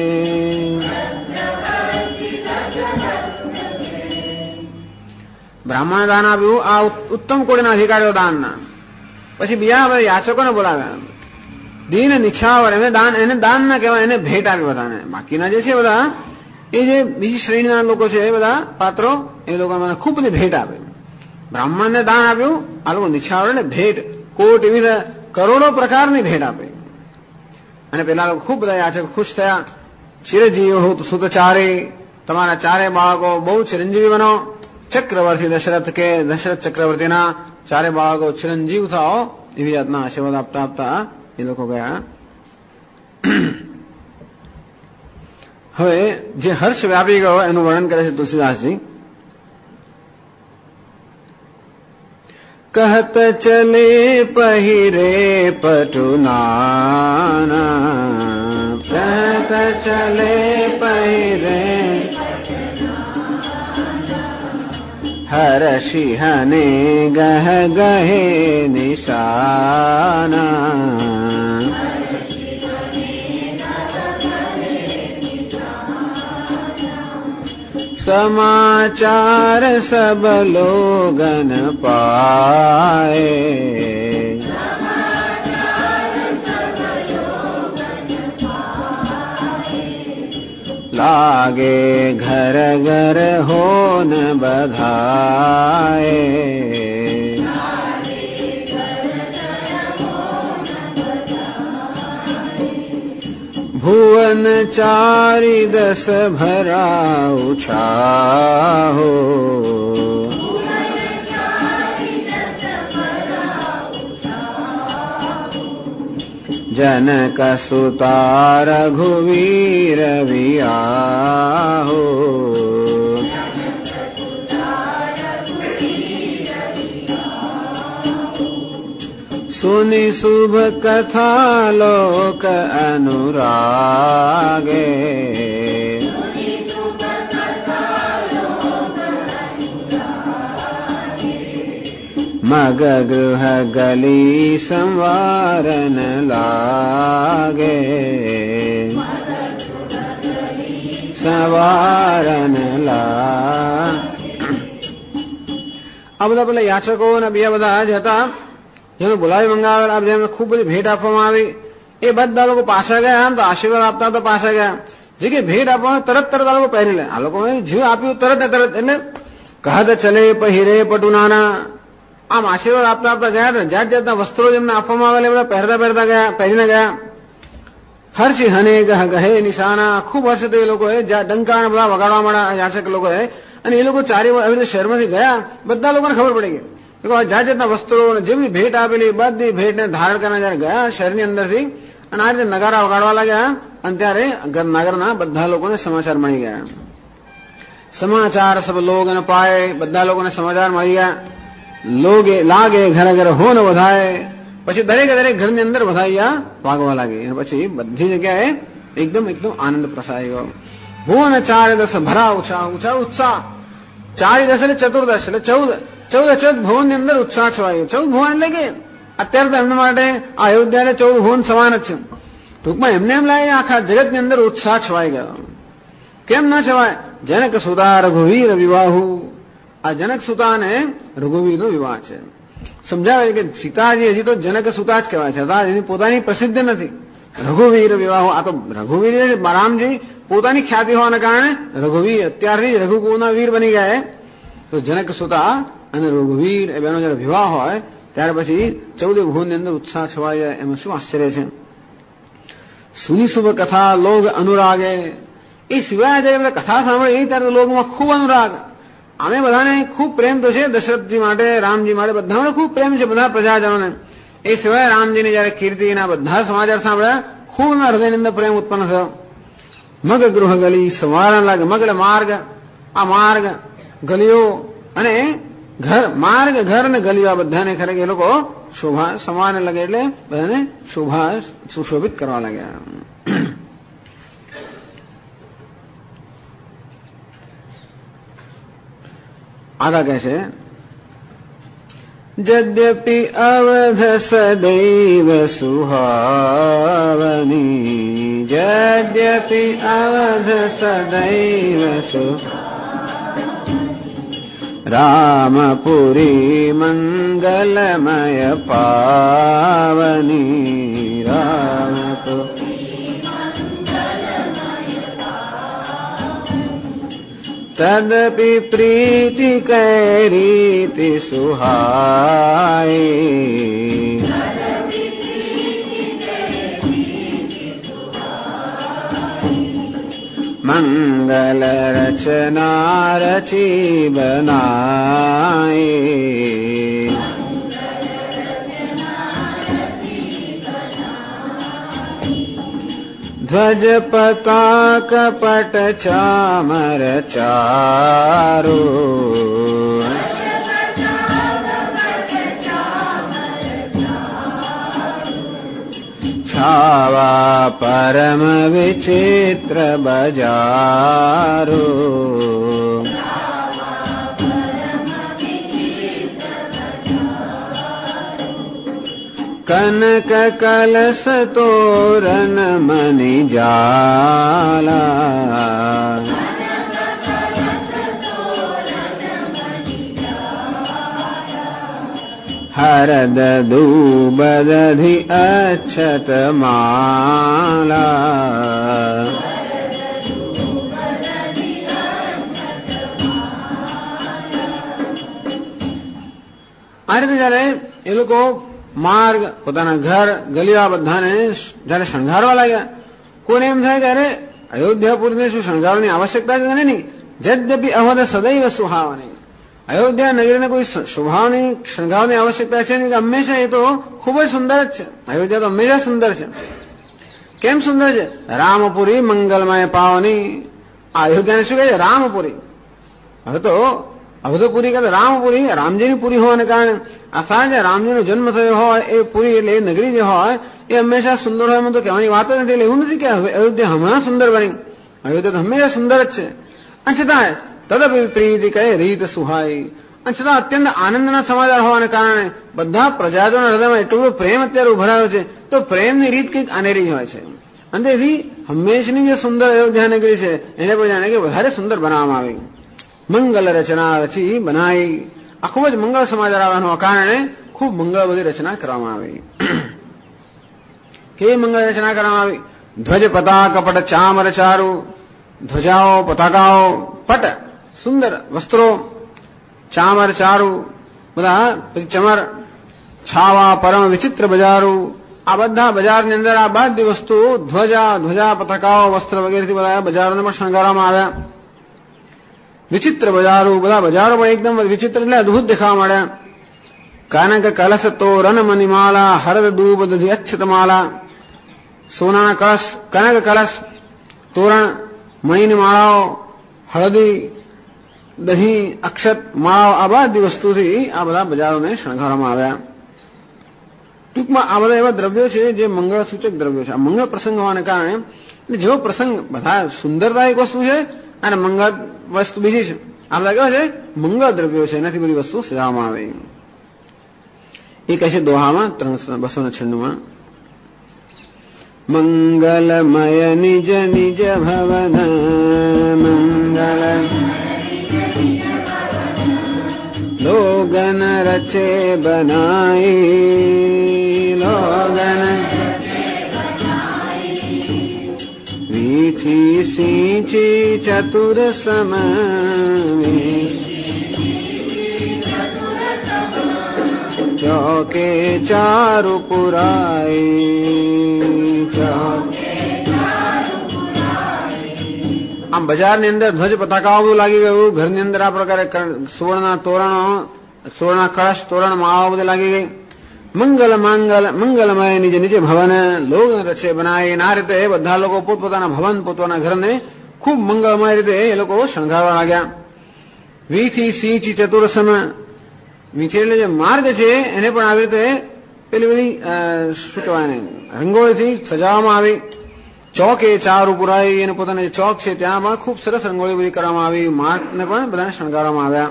[SPEAKER 1] બ્રાહ્મણ દાન આપ્યું. આ ઉત્તમ કોટીના અધિકારીઓ દાનના. પછી બીજા યાચકોને બોલાવ્યા. દીન નિછાવર, એને દાન ના કહેવાય, એને ભેટ આપી બધાને. બાકીના જે છે બધા એ જે બીજી શ્રેણીના લોકો છે એ બધા પાત્રો, એ લોકો મને ખૂબ બધી ભેટ આપે. બ્રાહ્મણને દાન આપ્યું, આ લોકો નિછાવરને ભેટ કોટ એવી કરોડો પ્રકારની ભેટ આપી. અને પેલા લોકો ખૂબ બધા યાચકો ખુશ થયા. ચિરજીવ સુત ચારે, તમારા ચારે બાળકો બહુ ચિરંજીવી બનો. ચક્રવર્તી દશરથ કે, દશરથ ચક્રવર્તીના ચારે બાળકો ચિરંજીવ થાઓ, એવી જાતના આશીર્વાદ આપતા આપતા એ લોકો ગયા. હવે જે હર્ષ વ્યાપી ગયો એનું વર્ણન કરે છે તુલસીદાસજી. कहत चले पहिरे पटुनाना, कहत चले पहिरे हर्षिहने गह गहे निशाना, समाचार सब लोगन पाए, लागे घर घर होन बधाए, भुवन चारि दस भरा उछाहो, जनक सुता रघुवीर वियाहो, सुनि शुभ कथा लोक अनुरागे, मग गृह गली संवारन लागे, संवारन लागे. આ બધા પેલા યાચકો અને બીજા બધા જ હતા જેને બોલાવી મંગાવેલા. એમને ખૂબ બધી ભેટ આપવામાં આવી. એ બધા લોકો પાછા ગયા આમ તો આશીર્વાદ આપતા તો પાછા ગયા. જે કે ભેટ આપવા તરત આ લોકો પહેરી લે. આ લોકો જીવ આપ્યું તરત ને તરત. એટલે કહદ ચલે પહેરે પટુ નાના, આમ આશીર્વાદ આપતા આપતા ગયા. જાત જાતના વસ્ત્રો જેમને આપવામાં આવેલા બધા પહેરતા પહેરતા ગયા, પહેરીને ગયા. હર્ષી હને ગહ ગહે નિશાના, ખૂબ હર્ષ તો એ લોકોએ ડંકા બધા વગાડવા મળ્યા યાચક લોકોએ. અને એ લોકો ચારે આવી રીતે શહેરમાંથી ગયા. બધા લોકોને ખબર પડી ગઈ જાત જાતના વસ્ત્રો જેમની ભેટ આપેલી બધી ભેટને ધારણ કરીને જયારે ગયા શહેરની અંદરથી અને આ રીતે નગારા વગાડવા લાગ્યા. અને ત્યારે નગરના બધા લોકોને સમાચાર મળી ગયા. સમાચાર સબ લોગ પાય, બધા લોકોને સમાચાર મળી ગયા. લોગે લાગે ઘરે ઘરે હો ને વધાય. પછી દરેક ઘરની અંદર વધાઈયા વાગવા લાગી. અને પછી બધી જગ્યાએ એકદમ આનંદ પ્રસાઈ ગયો. ભુવન 4 10 ભરા ઉત્સાહ. 4 10 એટલે ચતુર્દશ એટલે 14 ભુવન ની અંદર ઉત્સાહ છવાયો. 14 ભુવન એટલે કે અત્યારે તો એમના માટે આ અયોધ્યા 14 ભુવન સમાન જ છે. ટૂંકમાં એમને એમ લાગે આખા જગત ની અંદર ઉત્સાહ છવાઈ ગયો. કેમ ના છવાય? જનક સુતા રઘુવીર વિવાહુ. આ જનક સુતા અને રઘુવીર નો વિવાહ છે. સમજાવે કે સીતાજી હજી તો જનક સુતા જ કહેવાય છે, એની પોતાની પ્રસિદ્ધ નથી. રઘુવીર વિવાહ, આ તો રઘુવીર રામજી પોતાની ખ્યાતિ હોવાના કારણે રઘુવીર અત્યારથી રઘુકુળના વીર બની ગયા. તો જનક સુતા અને રઘુવીર એ બેનો જયારે વિવાહ હોય ત્યાર પછી 14 ભુવન ની અંદર ઉત્સાહ છવાઈ જાય. એમાં શું આશ્ચર્ય છે? સુની શુભ કથા લોગ અનુરાગે. એ સિવાય જયારે કથા સાંભળે એ ત્યારે લોગમાં ખૂબ અનુરાગ. અમે બધાને ખૂબ પ્રેમ તો છે દશરથજી માટે, રામજી માટે, બધાને ખૂબ પ્રેમ છે બધા પ્રજાજનોને. એ સિવાય રામજીની જયારે કીર્તિના બધા સમાચાર સાંભળ્યા ખૂબ એમના હૃદયની અંદર પ્રેમ ઉત્પન્ન થયો. મગ ગૃહ ગલી સવારણ લાગે. મગ એટલે માર્ગ, આ માર્ગ ગલીઓ અને ઘર, માર્ગ ઘર ને ગલીઓ આ બધાને ખરેખર એ લોકો શોભા સમાન લાગે એટલે બધાને શોભા સુશોભિત કરવા લાગ્યા. આગળ કહે છે यद्यपि अवध सदैव सुहावनी, यद्यपि अवध सदैव रामपुरी मंगलमय पावनी, रामपुरी तदपि प्रीति कैरीति सुहाई, मंगल रचना रची बनाई, ध्वज पताक पट चामर चारो, छावा परम विचित्र बजारो, कनक कलश तोरण मणि जाला, हरद दूब दधि अक्षत माला, આ રીતે જયારે એ લોકો માર્ગ, પોતાના ઘર, ગલીઓ બધાને જયારે શણગારવા લાગ્યા, કોઈને એમ થાય કે અરે અયોધ્યાપુરને શું શણગારવાની આવશ્યકતા છે નહીં. જદ્યપી અવધ સદૈવ સુહાવની, અયોધ્યા નગરીને કોઈ શોભાવની શણગારવાની આવશ્યકતા છે નહીં, કે હંમેશા એ તો ખૂબ જ સુંદર જ છે. અયોધ્યા તો હંમેશા સુંદર છે. કેમ સુંદર છે? રામપુરી મંગલમય પાવની. આ અયોધ્યાને શું કહે છે? રામપુરી. હવે તો અવધપુરી કરતા રામપુરી, રામજીની પુરી હોવાને કારણે આ જે રામજીનો જન્મ થયો હોય એ પુરી એટલે એ નગરી જે હોય એ હંમેશા સુંદર હોય. એમાં તો કહેવાની વાત જ નથી. એટલે એવું નથી કે અયોધ્યા હમણાં સુંદર બની. અયોધ્યા તો હંમેશા સુંદર જ છે. અને છતાં તદપી પ્રીતિ કહે રીત સુહાઈ. અને છતાં અત્યંત આનંદના સમાચાર હોવાને કારણે બધા પ્રજાજોના હૃદયમાં એટલો બધો પ્રેમ અત્યારે ઉભરાયો છે. તો પ્રેમની રીત કંઈક અનેરી હોય છે. અને તેથી હંમેશની જે સુંદર અયોધ્યા નગરી છે એને પણ જાણે કે વધારે સુંદર બનાવવામાં આવી. મંગલ રચના રચી બનાવી. આ ખૂબ જ મંગળ સમાચાર આવવાના કારણે ખૂબ મંગળ બધી રચના કરવામાં આવી. કેવી મંગળ રચના કરવામાં આવી. ધ્વજ પતાક પટ ચામર ચારુ, ધ્વજાઓ પતાકાઓ પટ સુંદર વસ્ત્રો, ચામર ચારુ બધા, પછી ચમર, છાવા પરમ વિચિત્ર બજારું. આ બધા બજારની અંદર આ બધી વસ્તુઓ ધ્વજા પતાકાઓ વસ્ત્ર વગેરેથી બધા બજારોને પણ શણગારવામાં આવ્યા. વિચિત્ર બજારો, બધા બજારો પણ એકદમ વિચિત્ર એટલે અદભુત દેખાવા મળ્યા. કાનક કલશ તોરણ મણિમાળા, હરદ દૂબ દધી અક્ષત માળા. સોનાના કળશ, કનક કલશ, તોરણ, મણીની માળાઓ, હળદી, દહીં, અક્ષત માળાઓ, આ બધી વસ્તુથી આ બધા બજારોને શણગારવામાં આવ્યા. ટૂંકમાં આ બધા એવા દ્રવ્યો છે જે મંગળ સૂચક દ્રવ્યો છે. આ મંગળ પ્રસંગ હોવાને કારણે જેવો પ્રસંગ બધા સુંદરતા એક વસ્તુ છે અને મંગળ વસ્તુ બીજી છે. આ બધા કેવા છે? મંગળ દ્રવ્યો છે, એનાથી બધી વસ્તુ સજાવવામાં આવે. એ કહે છે દોહામાં 296માં, મંગલમય નિજ નિજ ભવન, મંગલ લોગન રચે બનાઈ, લોગન વીથી સિંચી ચતુર સમ, ચોકે ચારુ પુરાઈ. આમ બજારની અંદર ધ્વજ પતાકાઓ બધું લાગી ગયું. ઘરની અંદર આ પ્રકારે સુવર્ણના તોરણો, સુવર્ણના કળશ, તોરણ, માળાઓ બધી લાગી ગઈ. મંગલમય નિજ નિજ ભવન, લોગ રચે બનાય. આ રીતે બધા લોકો પોતપોતાના ભવન, પોતાના ઘરને ખૂબ મંગળમય રીતે એ લોકો શણગારવા લાગ્યા. વીથી સિંચી ચતુરસમ, વીથી એટલે જે માર્ગ છે એને પણ આવી રીતે પેલી બધી શું કહેવાય ને રંગોળીથી સજાવવામાં આવી. ચોકે ચારુ પુરાઈ, અને પોતાના જે ચોક છે ત્યાં પણ ખૂબ સરસ રંગોળી બધી કરવામાં આવી. માર્ગને પણ બધાને શણગારવામાં આવ્યા.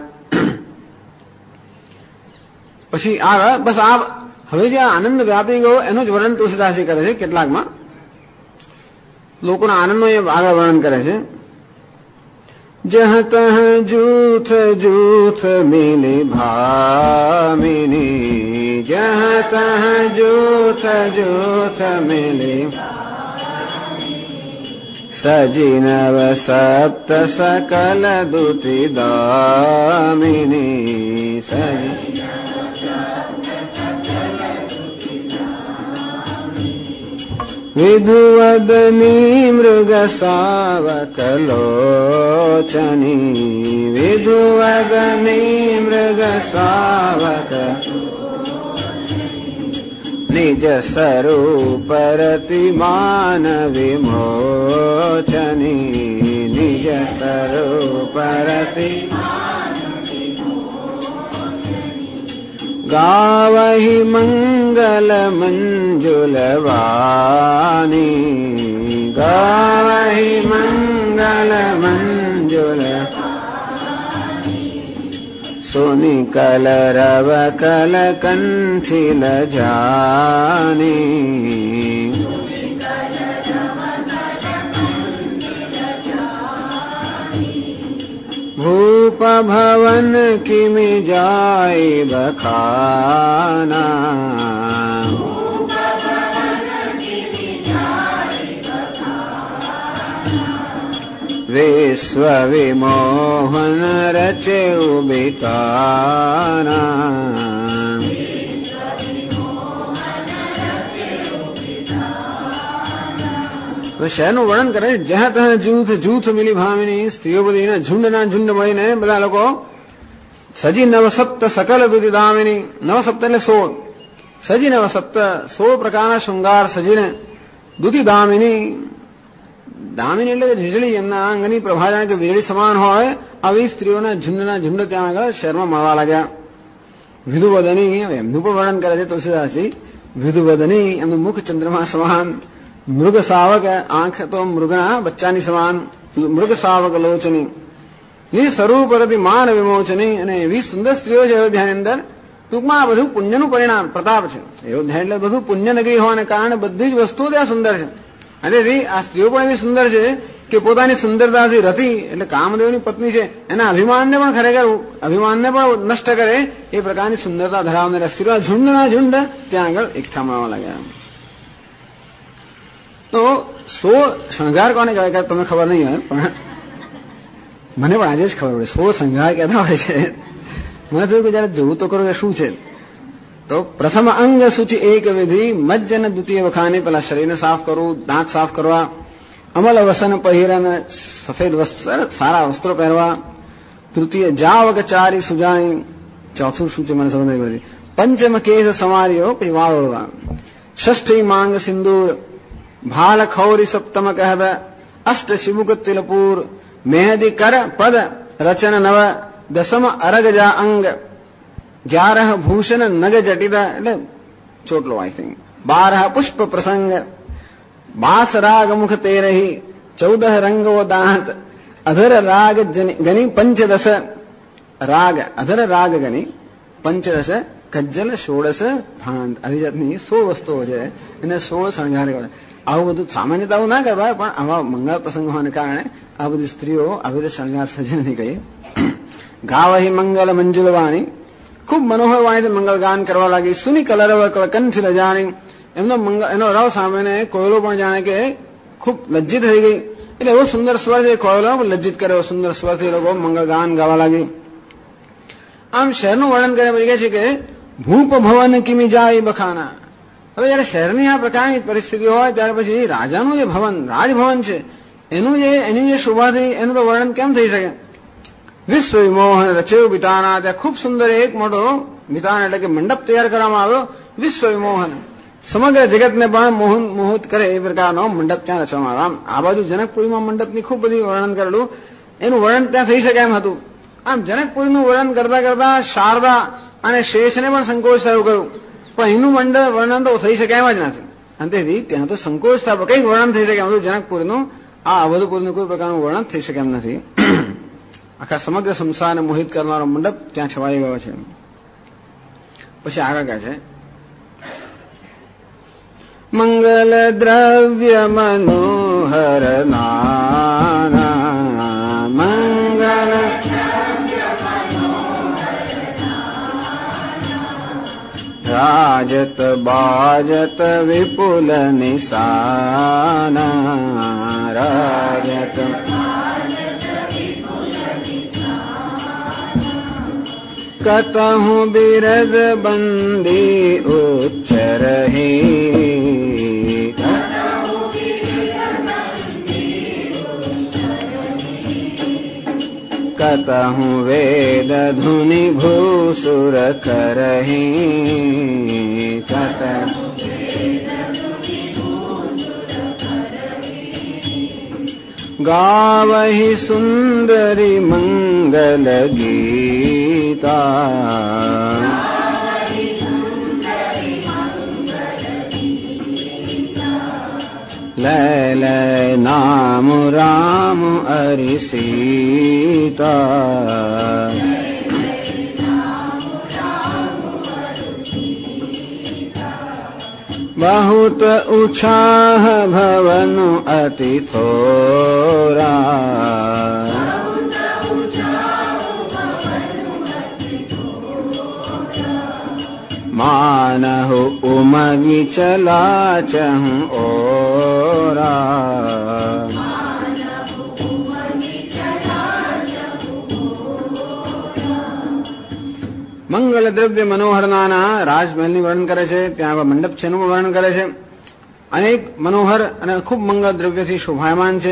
[SPEAKER 1] પછી આ બસ આ હવે જે આનંદ વ્યાપી ગયો એનું જ વર્ણન તુલસીદાસજી કરે છે. કેટલાકમાં લોકોના આનંદનો એ આગળ વર્ણન કરે છે. જહ તહ જૂથ જૂથ મિલી ભામિની, જહ તહ જૂથ જૂથ મિલી સજીનવ સપ્ત સકલ દુતિ દામિની. વિધુવદની મૃગ સાવક લોચની, વિધુવદની મૃગ સાવક નિજ સ્વરૂપ રતિમાન વિમોચની, નિજ સ્વરૂપ રતિમાન ગાવહી મંગલ મંજુલવાની, ગાવહી મંગલ મંજુલ સોની કલ રવ કલ કંઠિલ જાની. ભૂપ ભવન કિમિ જાય બખાના, વિશ્વ વિમોહન રચે ઉબિતાના. શહેરનું વર્ણન કરે છે. જ્યાં ત્યાં જૂથ જૂથ મિલી ભામિની, સ્ત્રીઓ બધી ઝુંડના ઝુંડ મળીને બધા લોકો સજી નવસપ્ત સકલ દુતિ દામિની. નવસપ્ત એટલે 16, સજી નવસપ્ત 16 પ્રકારના શૃંગાર સજીને દુતિ દામિની. દામિની એટલે વીજળી, એમના અંગની પ્રભા જાણે કે વીજળી સમાન હોય આવી સ્ત્રીઓના ઝુંડના ઝુંડ ત્યાં આગળ શહેરમાં મળવા લાગ્યા. વિધુવદની એમનું પણ વર્ણન કરે છે તુલસીદાસજી. વિધુવદની એમનું મુખ ચંદ્રમા સમાન, મૃગ સાવક આંખ તો મૃગના બચ્ચાની સમાન, મૃગ સાવક લોચની, નિજ સ્વરૂપ રતિ માન વિમોચની. અને એવી સુંદર સ્ત્રીઓ છે અયોધ્યાની અંદર. ટૂંકમાં આ બધું પુણ્યનું પરિણામ પ્રતાપ છે. અયોધ્યા એટલે બધું પુણ્ય નગરી હોવાને કારણે બધી જ વસ્તુઓ ત્યાં સુંદર છે. અને આ સ્ત્રીઓ પણ એવી સુંદર છે કે પોતાની સુંદરતાથી રતિ એટલે કામદેવની પત્ની છે એના અભિમાનને પણ ખરેખર અભિમાનને પણ નષ્ટ કરે એ પ્રકારની સુંદરતા ધરાવનારા સ્ત્રીઓ ઝુંડના ઝુંડ ત્યાં આગળ એકઠા મળવા લાગ્યા. તો 16 શણગાર કોને કહેવાય કે તમને ખબર નહીં હોય, પણ મને પણ આજે જ ખબર પડે 16 શણગાર કહેતા હોય છે. મને થયું કે જયારે જોવું તો કરો કે શું છે. તો પ્રથમ અંગ સૂચિ એક વિધિ મજ્જન દ્વિતીય વખાને, પેલા શરીરને સાફ કરવું, દાંત સાફ કરવા, અમલ વસન પહેરન, સફેદ વસ્ત્ર સારા વસ્ત્રો પહેરવા, તૃતીય જાવક ચારી સુજાણી, ચોથું શું છે મને સમજ નહીં પડતી, પંચમ કેસ સમાર્યો, પછી વાળ ઓળવા, ષષ્ઠી માંગ સિંદૂર, ભાલ ખૌરી સપ્તમ કહદ, અષ્ટ શિબુક તિલપુર, મેહદી કર પદ રચન નવ, દસમ અરગ જા અંગ, 11 ભૂષણ નગ જટિત એટલે ચોટલો આઈ થિંક, 12 પુષ્પ પ્રસંગ, 22 રાગ મુખ તેરહી, 14 રંગો દાંત, અધર રાગ ગની પંચદશ રાગ, અધર રાગ ગની પંચદશ કજ્જલ 16 ભાંડ, આવી જાતની 16 વસ્તુઓ છે, એને 16 શણગાર કહેવાય. આવું બધું સામાન્ય આવું ના કહેવાય, પણ આવા મંગળ પ્રસંગ હોવાને કારણે આ બધી સ્ત્રીઓ આવી રીતે શણગાર સજે નથી કહી. ગાવહી મંગલ મંજુલવાણી, ખૂબ મનોહર વાણીથી મંગળ ગાન કરવા લાગી. સુની કલરવ કંઠી લજાણી, એનો રવ સાંભળીને કોયલો પણ જાણે કે ખૂબ લજ્જિત થઈ ગઈ. એટલે એવો સુંદર સ્વર છે, કોયલો લજ્જિત કરે એવો સુંદર સ્વરથી લોકો મંગળ ગાન ગાવા લાગી. આમ શહેરનું વર્ણન કર્યા પછી કહે છે કે ભૂપ ભવન કિમી જાય બખાના. હવે જયારે શહેરની આ પ્રકારની પરિસ્થિતિ હોય ત્યારે પછી રાજાનું જે ભવન, રાજભવન છે, એની જે શોભાથી એનું તો વર્ણન કેમ થઈ શકે. વિશ્વ વિમોહન રચ્યો બિટાના, ત્યાં ખૂબ સુંદર એક મોટો બિટાન એટલે કે મંડપ તૈયાર કરવામાં આવ્યો. વિશ્વ વિમોહન, સમગ્ર જગતને પણ મોહિત કરે એ પ્રકારનો મંડપ ત્યાં રચવામાં આવ્યો. આમ આ બાજુ જનકપુરીમાં મંડપની ખૂબ બધી વર્ણન કરેલું, એનું વર્ણન ત્યાં થઈ શકે એમ હતું. આમ જનકપુરીનું વર્ણન કરતા કરતા શારદા અને શેષને પણ સંકોચ થયું ગયું, પણ એનું વર્ણન તો થઈ શકે એમ જ નથી. અંતેથી ત્યાં તો સંકોચ થાય, કઈક વર્ણન થઈ શકે એમ હતું. જનકપુરીનું આ અવધપુરીનું કોઈ પ્રકારનું વર્ણન થઈ શકે એમ નથી. આખા સમગ્ર સંસારને મોહિત કરનારો મંડપ ત્યાં છવાઈ ગયો છે. પછી આગળ કહે છે મંગલ દ્રવ્ય મનોહર નાના, મંગલ રાજત બાજત વિપુલ નિશાના, રાજત કતહું બિરદ બંદી ઉચ્ચ રહી, કતહું વેદ ધુનિ ભૂસુર કરહી, ગાવહી સુંદરી મંગલ ગીતા, લય લય નામ રામ અરિ સીતા, बहुत उछाह भवन अति थोरा, मानहु उमगी चला चहु ओरा, મંગલ દ્રવ્ય મનોહરનાના રાજમહેલની વર્ણન કરે છે. ત્યાં મંડપ છે એનું વર્ણન કરે છે. અનેક મનોહર અને ખૂબ મંગળ દ્રવ્યથી શોભાયમાન છે.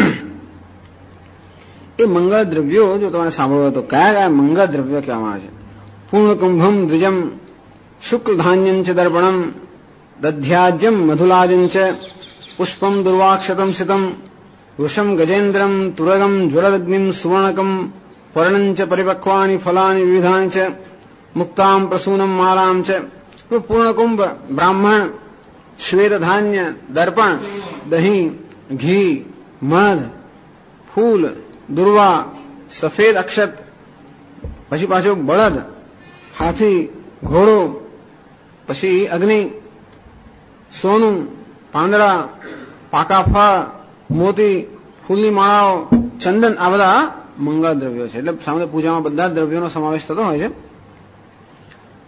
[SPEAKER 1] એ મંગળ દ્રવ્યો જો તમારે સાંભળવું તો કયા કયા મંગળ દ્રવ્યો કહેવામાં આવે છે. પૂર્ણ કુંભમ દ્વિજમ, શુક્લ ધાન્યમ ચ દર્પણમ, દધ્યાજ્યમ મધુલાજમ ચ, પુષ્પમ દુર્વાક્ષતમ સિતમ, વૃષમ ગજેન્દ્રમ તુરગમ જ્વલદગ્નિમ સુવર્ણકમ, પર્ણં ચ પરિપક્વાની ફલાની વિવિધાની ચ, મુક્તામ પ્રસૂનમ માલામ છે. પૂર્ણકુંભ, બ્રાહ્મણ, શ્વેત ધાન્ય, દર્પણ, દહીં, ઘી, મધ, ફૂલ, દુર્વા, સફેદ અક્ષત, પછી પાછું બળદ, હાથી, ઘોડો, પછી અગ્નિ, સોનું, પાંદડા, પાકા ફળ, મોતી, ફૂલની માળાઓ, ચંદન, આ બધા મંગળ દ્રવ્યો છે. એટલે સામાન્ય પૂજામાં બધા દ્રવ્યોનો સમાવેશ થતો હોય છે.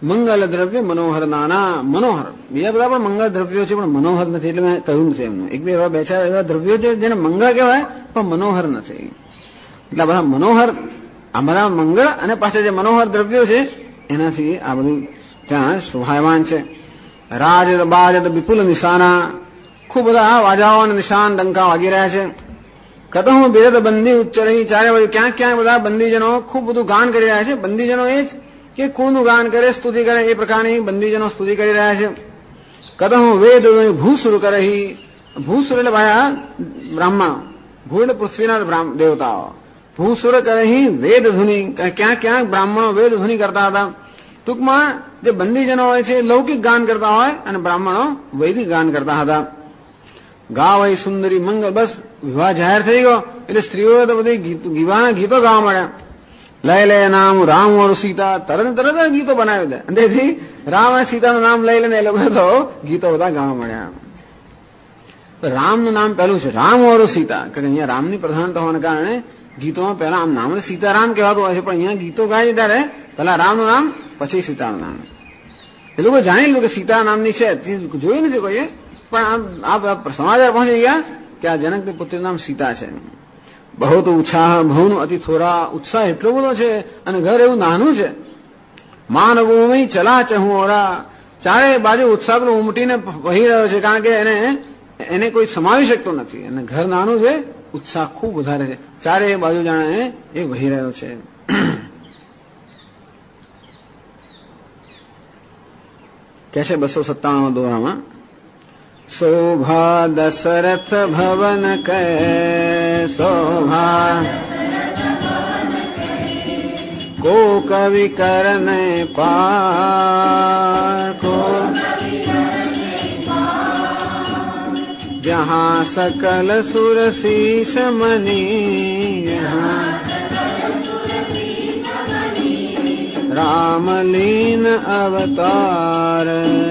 [SPEAKER 1] મંગલ દ્રવ્ય મનોહર નાના મનોહર બીજા બધા પણ મંગળ દ્રવ્યો છે પણ મનોહર નથી એટલે મેં કહ્યું નથી એમનું એક બે એવા બે ચાર એવા દ્રવ્યો છે જેને મંગળ કહેવાય પણ મનોહર નથી એટલે બધા મનોહર આ બધા મંગળ અને પાછા જે મનોહર દ્રવ્યો છે એનાથી આ બધું ત્યાં શોભાયમાન છે. રાજદ બાજદ વિપુલ નિશાના ખૂબ બધા વાજાઓ અને નિશાન ડંકા વાગી રહ્યા છે. કદમ બેદ બંદી ઉચ્ચરી ચારે બાજુ ક્યાંક ક્યાંક બધા બંદીજનો ખૂબ બધું ગાન કરી રહ્યા છે. બંદીજનો એ જ કે કુળનું ગાન કરે સ્તુતિ કરે એ પ્રકારની બંદીજનો સ્તુતિ કરી રહ્યા છે. કદમ વેદ ભૂસુર કરે ભૂસુર એટલે ભાયા બ્રાહ્મણ ભૂ એટલે પૃથ્વીના દેવતાઓ ભૂસુર કરે વેદ ધુનિ ક્યાંક ક્યાંક બ્રાહ્મણો વેદ ધુનિ કરતા હતા. ટૂંકમાં જે બંદીજનો હોય છે લૌકિક ગાન કરતા હોય અને બ્રાહ્મણો વૈદિક ગાન કરતા હતા. ગાવઈ સુંદરી મંગલ બસ વિવાહ જાહેર થઈ ગયો એટલે સ્ત્રીઓ તો બધી વિવાહના ગીતો ગાવા મળ્યા. લઈ લે નામ રામ ઓર સીતા તરત તરત ગીતો બનાવી દે અને તેથી રામ અને સીતાનું નામ લઈ લઈને એ લોકો તો ગીતો બધા ગાવા મળ્યા. રામનું નામ પહેલું છે રામ ઓર સીતા કારણ અહીંયા રામની પ્રધાનતા હોવાને કારણે ગીતોમાં પહેલા આમ નામ સીતારામ કહેવાતું હોય છે પણ અહીંયા ગીતો ગાય ત્યારે પહેલા રામનું નામ પછી સીતાનું નામ. એ લોકો જાણી લીધું કે સીતા નામની છે જોયું નથી કોઈએ પણ આ સમાચાર પહોંચી ગયા કે આ જનકની પુત્રીનું નામ સીતા છે. બહુ તો ઉત્સાહ બહુનું અતિ થોડા ઉત્સાહ એટલો બધો છે અને ઘર એવું નાનું છે. માનવું ચલા ચહુરા ચારે બાજુ ઉત્સાહ પેલો ઉમટીને વહી રહ્યો છે કારણ કે એને કોઈ સમાવી શકતો નથી અને ઘર નાનું છે ઉત્સાહ ખૂબ વધારે છે ચારે બાજુ જાણે એ વહી રહ્યો છે. કે છે 297 દોરામાં शोभा दशरथ भवन कै शोभा को कवि करने पार को जहाँ सकल सुर शीश मनी रामलीन अवतार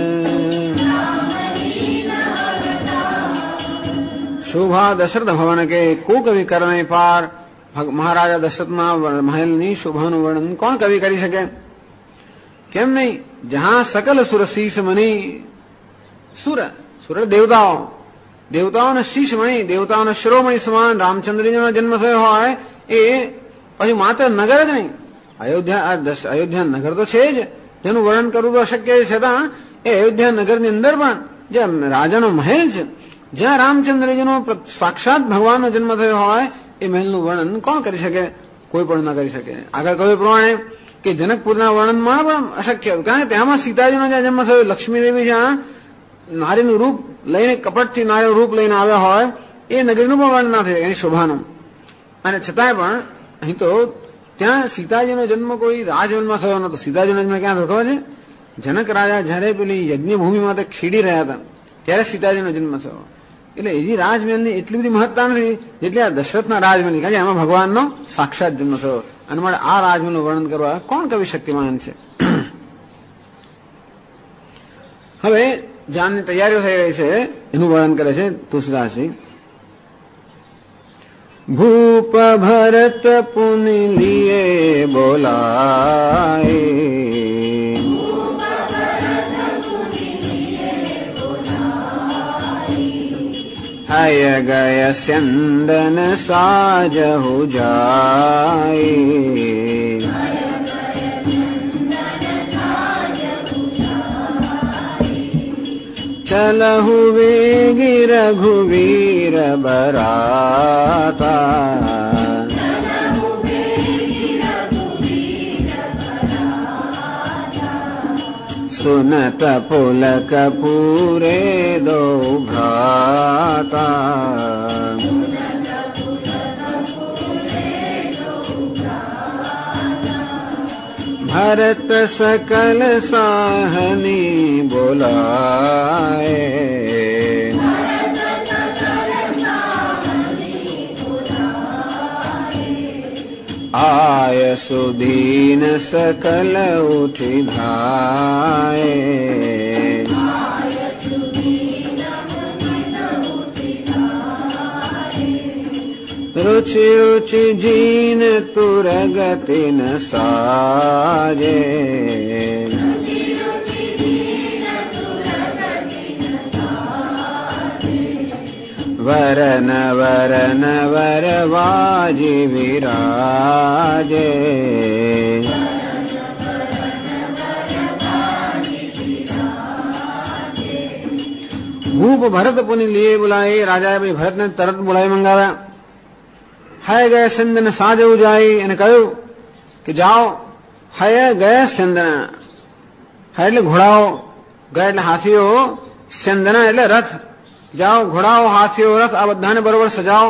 [SPEAKER 1] शोभा दशरथ भवन के को कवि करने पार મહારાજા દશરથના મહેલની શોભાનું વર્ણન કોણ કવિ કરી શકે? કેમ નહીં? જહાં સકલ સુર શીશ મણી સુર દેવતાઓ દેવતાઓના શીશ મણી દેવતાઓના શિરોમણી સમાન રામચંદ્રજીનો જન્મ થયો હોય એ પછી માત્ર નગર જ નહીં અયોધ્યા નગર તો છે જ જેનું વર્ણન કરવું તો અશક્ય છે છતાં એ અયોધ્યા નગરની અંદર પણ જે રાજાનો મહેલ છે જ્યાં રામચંદ્રજીનો સાક્ષાત ભગવાનનો જન્મ થયો હોય એ મહેલનું વર્ણન કોણ કરી શકે? કોઈ પણ ન કરી શકે. આગળ કહ્યું પ્રમાણે કે જનકપુરના વર્ણનમાં પણ અશક્ય હતું કારણ કે તેમાં સીતાજીનો જ્યાં જન્મ થયો લક્ષ્મીદેવી જ્યાં નારીનું રૂપ લઈને કપટથી નારીનું રૂપ લઈને આવ્યા હોય એ નગરીનું પણ વર્ણન ના થાય એની શોભાનું. અને છતાંય પણ અહીં તો ત્યાં સીતાજીનો જન્મ કોઈ રાજમહેલમાં થયો નતો. સીતાજીનો જન્મ ક્યાં થયો છે? જનક રાજા જયારે પેલી યજ્ઞભૂમિમાં ખેડી રહ્યા હતા ત્યારે સીતાજીનો જન્મ થયો. એટલે એની રાજમહેલની એટલી બધી મહત્તા નથી જેટલી આ દશરથના રાજમહેલની કારણ કે એમાં ભગવાનનો સાક્ષાત જન્મ થયો અને માટે આ રાજમહેલનું વર્ણન કરવા કોણ કવિ શક્તિમાન છે? હવે જાનની તૈયારીઓ થઈ રહી છે એનું વર્ણન કરે છે તુલસીદાસજી. ભૂપ ભરત પુનિ લીએ બોલાય हय गय स्यंदन साजहु जाय चलहु वेगी रघुवीर बराता सुनत पुलक पूरे दो भ्राता भरत सकल साहनी बोलाए आय सुदीन सकल उठी धाये रुचि रुचि जीन तुरगति न साजे वरन वरन वरवाजी विराजे। भूप भरत पुनि लिए बुलाए। राजा भाई भरत ने तरत बुलाई मंगाव्या। हय गए सिंधन साजव जाई એને કહ્યું કે જાઓ હય ગયા સિંધના હય એટલે ઘોડાઓ ગયા એટલે હાથીઓ સિંધના એટલે રથ જાઓ ઘોડાઓ હાથીઓ રથ આ બધાને બરોબર સજાવો।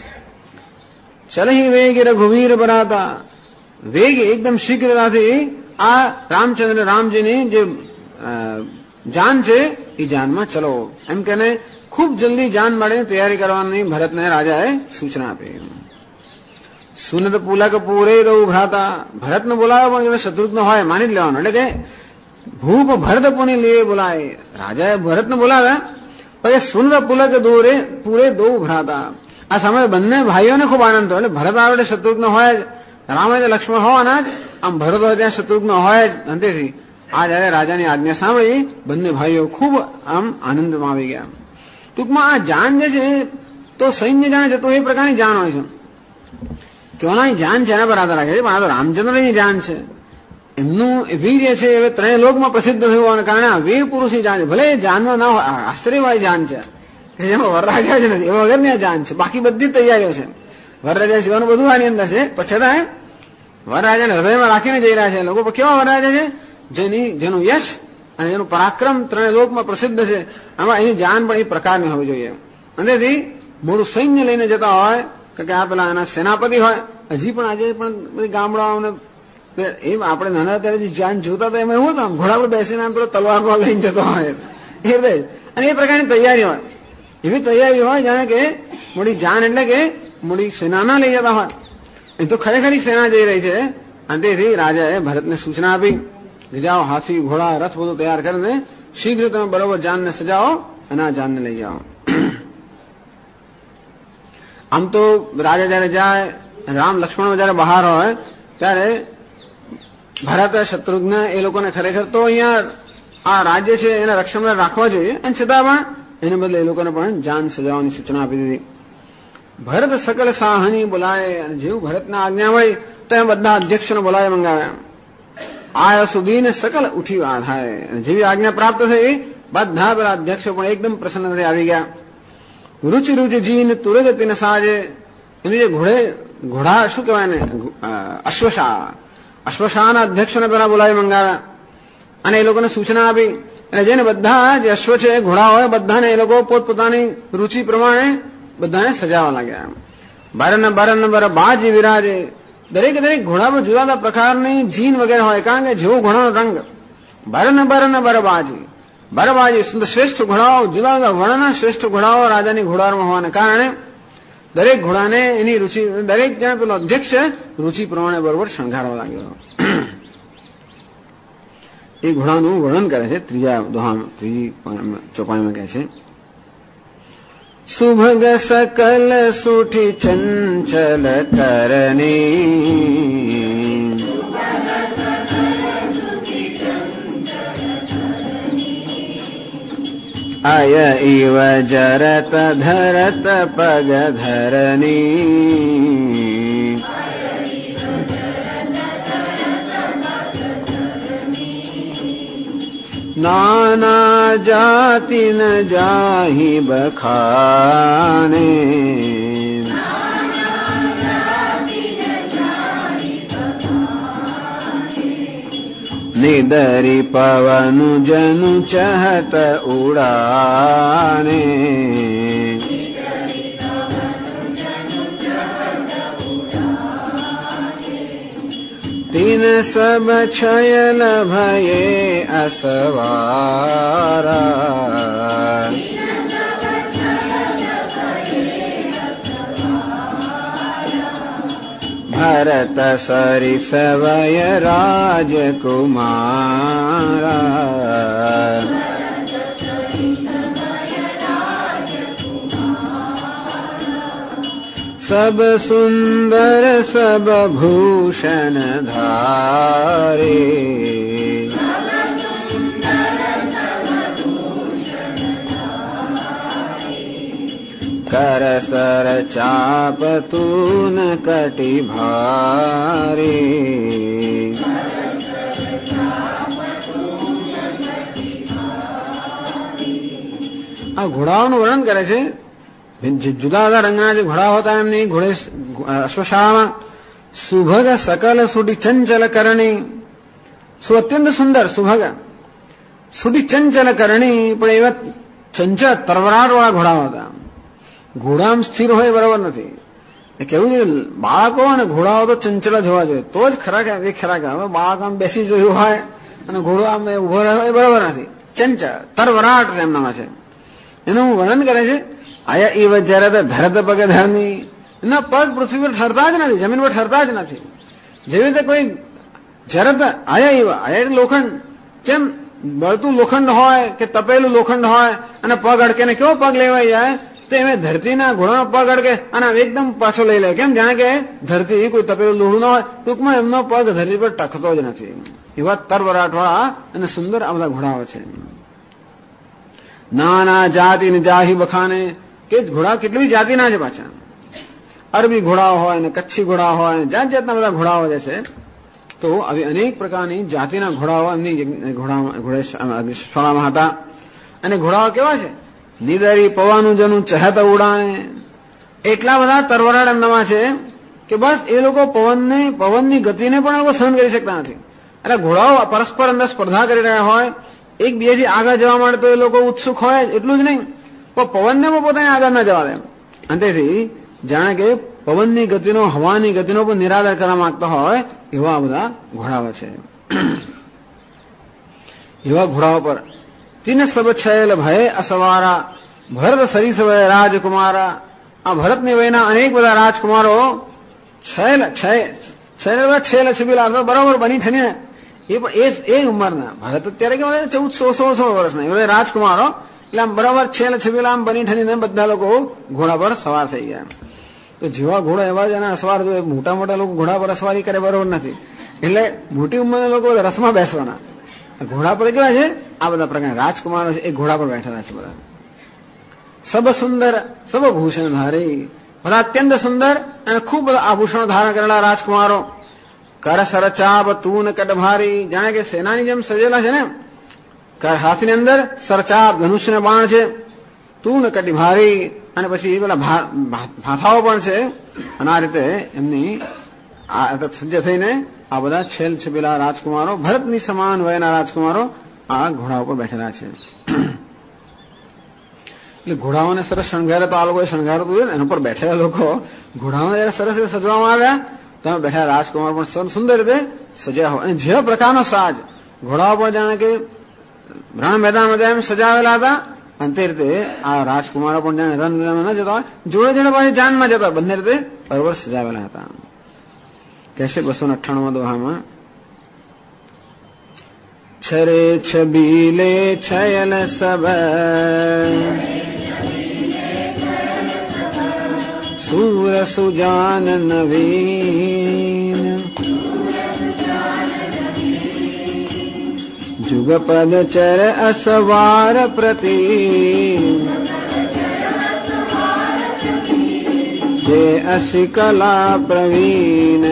[SPEAKER 1] ચલહી વેગ રઘુવીર બરાતા વેગ એકદમ શીઘ્રતાથી આ રામચંદ્ર રામજીની જે જાન છે એ જાનમાં ચલો એમ કહીને ખૂબ જલ્દી જાન માળીને તૈયારી કરવાની ભરતને રાજાએ સૂચના આપી। સુનત પુલક પૂરે રહું ભ્રાતા ભરતને બોલાવ્યો પણ જોડે શત્રુઘ્ન હોય માની જ લેવાનું એટલે કે ભૂપ ભરત પુનિ લીએ બોલાય। રાજાએ ભરતને બોલાવ્યા પછી સુનત પુલક દૂરે પૂરે દો ભ્રાતા આ સમયે બંને ભાઈઓને ખૂબ આનંદ થયો એટલે ભરત આવે શત્રુઘ્ન હોય જ રામ હોય લક્ષ્મણ હોવાના જ આમ ભરત હોય ત્યાં શત્રુઘ્ન હોય જ અંતેથી આ જયારે રાજાની આજ્ઞા સાંભળી બંને ભાઈઓ ખૂબ આમ આનંદમાં આવી ગયા। ટૂંકમાં આ જાન જે છે તો સૈન્ય જાણે છે તો એ પ્રકારની જાન હોય છે કેવલાની જાન છે એના પર આધાર રાખે છે પણ આ તો રામચંદ્રની જાન છે એમનું વીર છે હવે ત્રણેય લોકમાં પ્રસિદ્ધ થયું હોવાને કારણે આ વીર પુરુષની જાન છે ભલે જાનમાં ના હોય આશ્ચર્યવાળી જાન છે જેમાં વરરાજા જ નથી એવા વગરની આ જાન છે બાકી બધી તૈયારીઓ છે વરરાજા સિવાયનું બધું આની અંદર છે પણ છતાં વરરાજાને હૃદયમાં રાખીને જઈ રહ્યા છે લોકો કેવા વરરાજા છે જેનું યશ અને જેનું પરાક્રમ ત્રણેય લોકમાં પ્રસિદ્ધ છે આમાં એની જાન પણ એ પ્રકારની હોવી જોઈએ। અંદરથી મોટું સૈન્ય લઈને જતા હોય કે આ પેલા એના સેનાપતિ હોય હજી પણ આજે પણ બધી ગામડાઓને એમ આપણે નાના ત્યારે જે જાન જોતા હતા એમાં એવું હતું ઘોડા પર બેસીને આમ પેલો તલવાર લઈને જતો હોય એ રીતે અને એ પ્રકારની તૈયારી હોય એવી તૈયારી હોય જાણે કે મોટી જાન એટલે કે મોટી સેનાના લઈ જતા હોય એ તો ખરેખર સેના જઈ રહી છે। અને તેથી રાજાએ ભરતને સૂચના આપી કે જાઓ હાથી ઘોડા રથ બધું તૈયાર કરીને શીઘ્ર તમે બરોબર જાનને સજાવો અને આ જાનને લઈ જાઓ। આમ તો રાજા જયારે જાય રામ લક્ષ્મણ જયારે બહાર હોય ત્યારે ભરત શત્રુઘ્ન એ લોકોને ખરેખર તો અહીંયા આ રાજ્ય છે એના રક્ષણ રાખવા જોઈએ અને છતાં પણ એને બદલે એ લોકોને પણ જાન સજાવવાની સૂચના આપી દીધી। ભરત સકલ સાહની બોલાય અને જેવું ભરતના આજ્ઞા હોય તો એ બધા અધ્યક્ષને બોલાવી મંગાવ્યા। આય સુધીને સકલ ઉઠી આધાય અને જેવી આજ્ઞા પ્રાપ્ત થઈ બધા પેલા અધ્યક્ષો પણ એકદમ પ્રસન્ન થઈ આવી ગયા। રુચિ રુચિ જીન તુરગતિને સાજે એની જે ઘોડા શું કહેવાય ને અશ્વશાના અધ્યક્ષને પેલા બોલાવી મંગાવ્યા અને એ લોકોને સૂચના આપી અને જેને બધા જે અશ્વ છે ઘોડા હોય બધાને એ લોકો પોતપોતાની રુચિ પ્રમાણે બધાને સજાવવા લાગ્યા। બારન બર બાજી વિરાજે દરેક ઘોડા પર જુદા જુદા પ્રકારની જીન વગેરે હોય કારણ કે જેવો ઘોડાનો રંગ બારન બરબાજી શ્રેષ્ઠ ઘોડાઓ જુદા જુદા વર્ણના શ્રેષ્ઠ ઘોડાઓ રાજાની ઘોડામાં હોવાને કારણે દરેક ઘોડાને એની રુચિ દરેક જણ પેલો અધ્યક્ષ રુચિ પ્રમાણે બરોબર શણગારવા લાગ્યો। એ ઘોડાનું વર્ણન કરે છે ત્રીજી ચોપાઈમાં કહે છે સુભગ સકલ સુઠી ચંચલ કરણી આય ઇવ જરત ધરત પગ ધરની નાના જાતિ ન જાહી બખાને નિદરી પવન જનુ ચહત ઉડાને તીન સબ છયલ ભયે અસવારા ભરત સરિસ વય રાજકુમારા સબ સુંદર સબ ભૂષણ ધારે કરસર ચાપ તૂન કટી ભારી. આ ઘોડાઓનું વર્ણન કરે છે. જુદા જુદા રંગના જે ઘોડા હોતા એમની ઘોડે અશ્વશાળામાં સુભગ સકલ સુડી ચંચલ કરણી. અત્યંત સુંદર સુભગ સુડી ચંચલ કરણી, પણ એવા ચંચળ તરવરાટ વાળા ઘોડા હતા. ઘોડામાં સ્થિર હોય બરાબર નથી. એ કેવું છે, બાળકો અને ઘોડાઓ તો ચંચળ જ હોવા જોઈએ તો જ ખરા હવે બાળક આમ બેસી જોયું હોય અને ઘોડો આમ ઉભો રહ્યો એ બરાબર નથી. ચંચળ તરવરાટ એમનામાં છે. એનું વર્ણન કરે છે. આયા ઈવ જરદ ધરત પગ ધરની. એના પગ પૃથ્વી પર ઠરતા જ નથી, જમીન પર ઠરતા જ નથી. જેવી રીતે કોઈ જરદ આયા ઈવ, આયા લોખંડ, કેમ બળતું લોખંડ હોય કે તપેલું લોખંડ હોય અને પગ અડકે ને કેવો પગ લેવાઈ જાય, તો એમ ધરતીના ઘોડાનો પગ અડકે અને એકદમ પાછો લઈ લે. કેમ? જાણે કે ધરતી કોઈ તપેલું લોહડું ન હોય. ટૂંકમાં એમનો પગ ધરતી પર ટકતો જ નથી. એવા તરવરાટ વાળા અને સુંદર આ બધા ઘોડાઓ છે. નાના જાતિ ને જાહી બખાને, કે ઘોડા કેટલી જાતિના છે પાછા. અરબી ઘોડાઓ હોય ને કચ્છી ઘોડા હોય ને જાત જાતના બધા ઘોડાઓ જે છે. તો આવી અનેક પ્રકારની જાતિના ઘોડાઓ એમની ઘોડાશાળામાં હતા. અને ઘોડાઓ કેવા છે? નિદરી પવાનું જનું ચહત ઉડાણે. એટલા બધા તરવરાટ એમનામાં છે કે બસ એ લોકો પવનની ગતિને પણ લોકો સહન કરી શકતા નથી. એટલે ઘોડાઓ પરસ્પર અંદર સ્પર્ધા કરી રહ્યા હોય, એકબીજાથી આગળ જવા માટે તો એ લોકો ઉત્સુક હોય. એટલું જ નહીં, પણ પવનને પણ પોતાની આગળ ના જવા દે. અને તેથી જાણે કે પવનની ગતિનો, હવાની ગતિનો પણ નિરાદર કરવા માંગતા હોય એવા બધા ઘોડાઓ છે. એવા ઘોડાઓ પર તીન સબ છયેલ ભય અસવારા, ભરત સરીસ વય રાજકુમારા. આ ભરતની વયના અનેક બધા રાજકુમારો છયેલ છબીલા બરાબર બની ઠણીને એ ઉંમરના. ભરત અત્યારે કેવાય 1400-1600 વર્ષના એ રાજકુમારો. એટલે આમ બરાબર છેલ છબીલા આમ બની ઠણીને બધા લોકો ઘોડા પર સવાર થઈ ગયા. તો જેવા ઘોડા એવા જ એના સવાર જોઈએ. મોટા મોટા લોકો ઘોડા પર સવારી કરે બરોબર નથી. એટલે મોટી ઉંમરના લોકો રસમાં બેસવાના. ઘોડા પર કેવા છે? આ બધા પ્રકારના રાજકુમારો છે એ ઘોડા પર બેઠેલા છે બધા. સબ સુંદર સબ ભૂષણ ધારી, બધા અત્યંત સુંદર અને ખૂબ બધા આભૂષણો ધારણ કરેલા રાજકુમારો. કર સરચાપ તૂન કટ ભારી, જાણે કે સેનાની જેમ સજેલા છે ને. હાથની અંદર સરચાપ ધનુષ્ય બાણ છે, તૂન કટી ભારી, અને પછી પેલા ભાથાઓ પણ છે. અને આ રીતે એમની સજ્જ થઈને આ બધા છેલ છબેલા રાજકુમારો, ભરતની સમાન વયના રાજકુમારો આ ઘોડા ઉપર બેઠેલા છે. એટલે ઘોડાઓને સરસ શણગારે તો આ લોકોએ શણગારો તો એના પર બેઠેલા લોકો ઘોડાઓને જયારે સરસ રીતે સજવામાં આવ્યા, તમે બેઠા રાજકુમાર પણ સુંદર રીતે સજ્યા હોય. અને જેવા પ્રકારનો સાજ ઘોડાઓ પર જાણે કે રણ મેદાનમાં એમ સજાવેલા હતા. અને તે રીતે આ રાજકુમારો પણ જાણે રણ મેદાનમાં ન જતા હોય, જોડે જોડે પાછી જાનમાં જતા, બંને રીતે બરોબર સજાવેલા હતા. કહેશે 298 દોહામાં, છરે છબીલે છયલ સબ સૂર સુજાન નવીન, જુગપદ ચર અસવાર પ્રતિ, જે અસી કલા પ્રવીણ.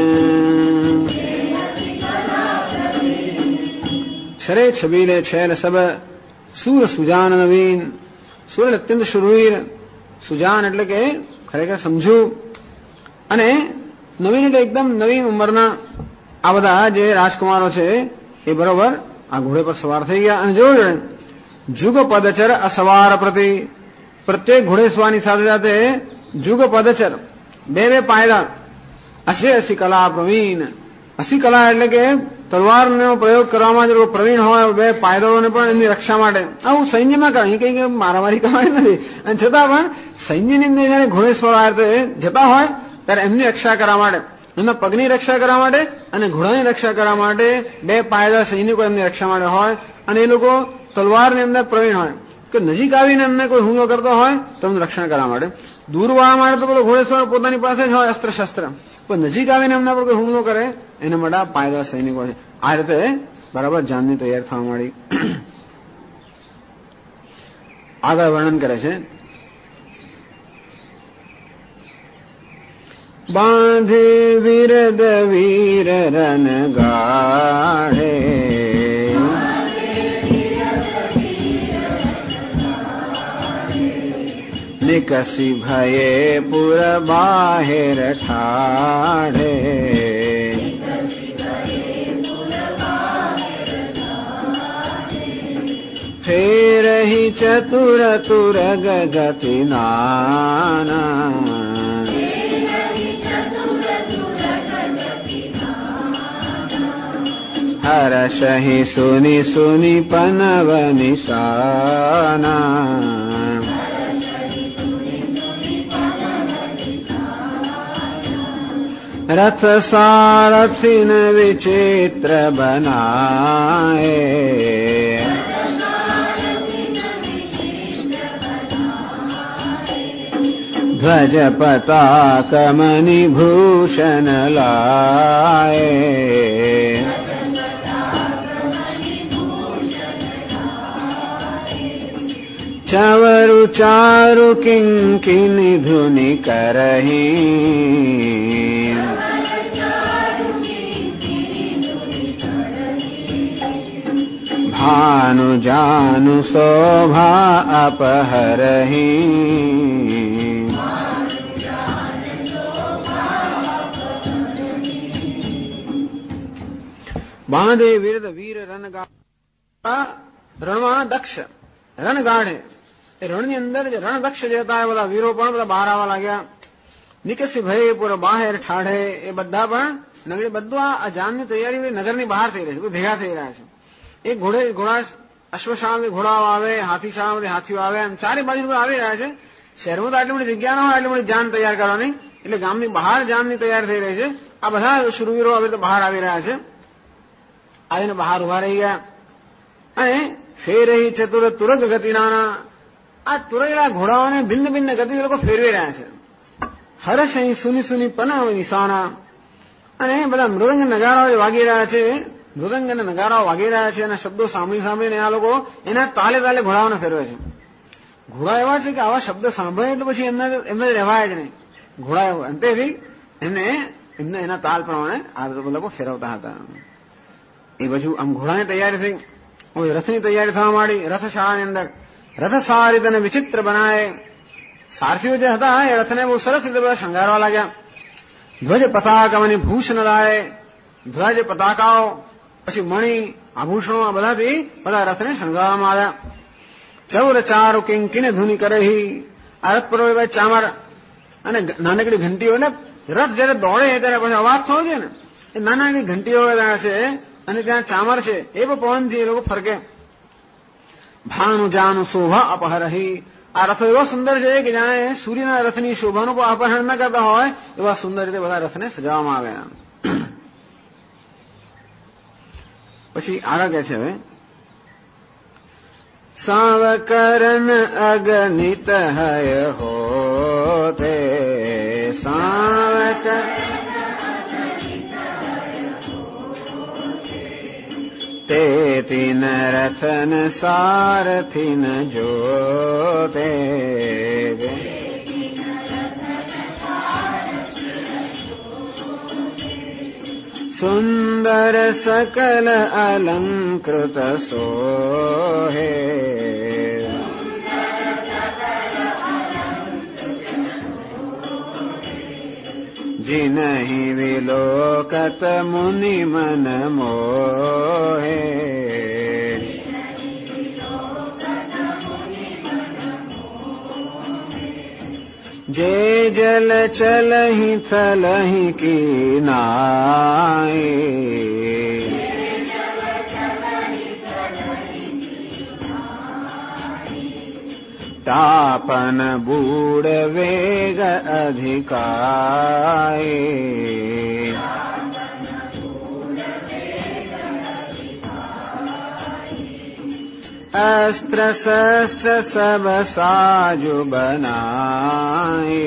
[SPEAKER 1] છરે છબીલે છેલ સબ સૂર સુજાન નવીન. સૂર અત્યંત શુરવીર, સુજાન એટલે કે ખરેખર સમજુ, અને નવીન એટલે એકદમ નવીન ઉંમરના આ બધા જે રાજકુમારો છે એ બરોબર આ ઘોડે પર સવાર થઈ ગયા. અને જોયું જુગ પદચર અસવાર પ્રતિ, પ્રત્યેક ઘોડેસવાની સાથે સાથે જુગ પદચર બે પાયદા, અસી કલા પ્રવીણ. અસી કલા એટલે કે તલવારનો પ્રયોગ કરવામાં જો પ્રવીણ હોય, બે પાયદળોને પણ એમની રક્ષા માટે. આવું સૈન્યમાં કરે, અહીં કઈ મારામારી કરવાની નથી. અને છતાં પણ સૈન્યની અંદર જયારે ઘોડેસવાર જતા હોય ત્યારે એમની રક્ષા કરવા માટે, એમના પગની રક્ષા કરવા માટે અને ઘોડાની રક્ષા કરવા માટે બે પાયદાર સૈનિકો એમની રક્ષા માટે હોય. અને એ લોકો તલવારની અંદર પ્રવીણ હોય કે નજીક આવીને એમને કોઈ હુમલો કરતો હોય તો એમનું રક્ષણ કરવા માટે. દૂરવાળા માટે તો પેલો ઘોડેસવાર પોતાની પાસે જ હોય અસ્ત્ર શસ્ત્ર, પણ નજીક આવીને એમના પર કોઈ હુમલો કરે એના માટે પાયદાર સૈનિકો છે. આ રીતે બરાબર જાનની તૈયાર થવા માંડી. આગળ વર્ણન કરે છે, बांधे विरद वीर रन गाढ़े, निकसी भये पुर बाहिर ठाढ़े, फेर ही चतुर तुरग गति नाना, हर्ष ही सुनि सुनि पनव निशाना, रथ सारथिन विचित्र बनाए, ध्वज पताक मणि भूषण लाए, चवरु चारु किंकिनी धुनि करही, भानु जानु शोभा अपहरही, बांधे वीर वीर रण રણમાં દક્ષ રણ ગાઢે એ રણની અંદર જે રણ દક્ષ જે હતા એ બધા વીરો પણ બધા બહાર આવવા લાગ્યા. નિકસી ભય પૂરો બહાર ઠાઢે એ બધા પણ નગરી બધું આ જાનની તૈયારી નગરની બહાર થઈ રહી છે, ભેગા થઈ રહ્યા છે. એક ઘોડા અશ્વશાળામાંથી ઘોડાઓ આવે, હાથી શાળામાંથી હાથીઓ આવે, એમ ચારે બાજુ આવી રહ્યા છે. શહેરમાં તો આટલી મોટી જગ્યા ન હોય એટલી મોટી જાન તૈયાર કરવાની, એટલે ગામની બહાર જાનની તૈયાર થઈ રહી છે. આ બધા શુરવીરો હવે તો બહાર આવી રહ્યા છે. આવીને બહાર ઉભા રહી ગયા અને ફેરહી ચતુર તુરગ ગતિનાના આ તુરેલા ઘોડાઓને ભિન્ન ભિન્ન ગતિ લોકો ફેરવી રહ્યા છે. હર્ષ અહીં સુની સુની પનાવ નિશાના અને બધા મૃદંગ નગારાઓ વાગી રહ્યા છે. મૃદંગ અને નગારાઓ વાગી રહ્યા છે અને શબ્દો સાંભળી સાંભળીને આ લોકો એના તાલે તાલે ઘોડાઓને ફેરવે છે. ઘોડા એવા છે કે આવા શબ્દ સાંભળે એટલે પછી એમને રહેવાય જ નહીં. ઘોડા અંતેથી એમને એના તાલ પ્રમાણે આ લોકો ફેરવતા હતા. એ બાજુ આમ ઘોડાની તૈયારી થઈ, હવે રથની તૈયારી થવા માંડી. રથશાળાની અંદર રથ સારિત અને વિચિત્ર બનાવે. સારથીઓ જે હતા એ રથને બહુ સરસ રીતે બધા શણગારવા લાગ્યા. ધ્વજ પતાકા અને ભૂષણ લાય, ધ્વજ પતાકાઓ પછી મણી આભૂષણો આ બધાથી બધા રથને શણગારવામાં આવ્યા. ચૌર ચારુ કિંકિને ધૂની કરહી આ રથ પર ચામર અને નાનકડી ઘંટીઓ એટલે રથ જયારે દોડે ત્યારે પછી અવાજ થવો જોઈએ ને, એ નાની ઘંટીઓ છે અને ત્યાં ચામર છે એ પણ પવનથી એ લોકો ફરકે. ભાનુ જાનુ શોભા અપહરહી આ રથો એવો સુંદર છે કે જાણે સૂર્યના રથની શોભાનું પણ અપહરણ ન કરતા હોય એવા સુંદર રીતે બધા રથને સજાવવામાં આવ્યા. પછી આગળ કે છે હવે સાવકરન અગણિત હય હોતે, સાવક તે તીન રથન સારથિન જોતે, સુંદર સકલ અલંકૃત સોહે, जिनहि विलोकत मुनि मन मोहे, जे जल चलहि थलहि कीनाए, तापन बूढ़ वेग अधिकाए, अस्त्र शस्त्र सब साजु बनाए,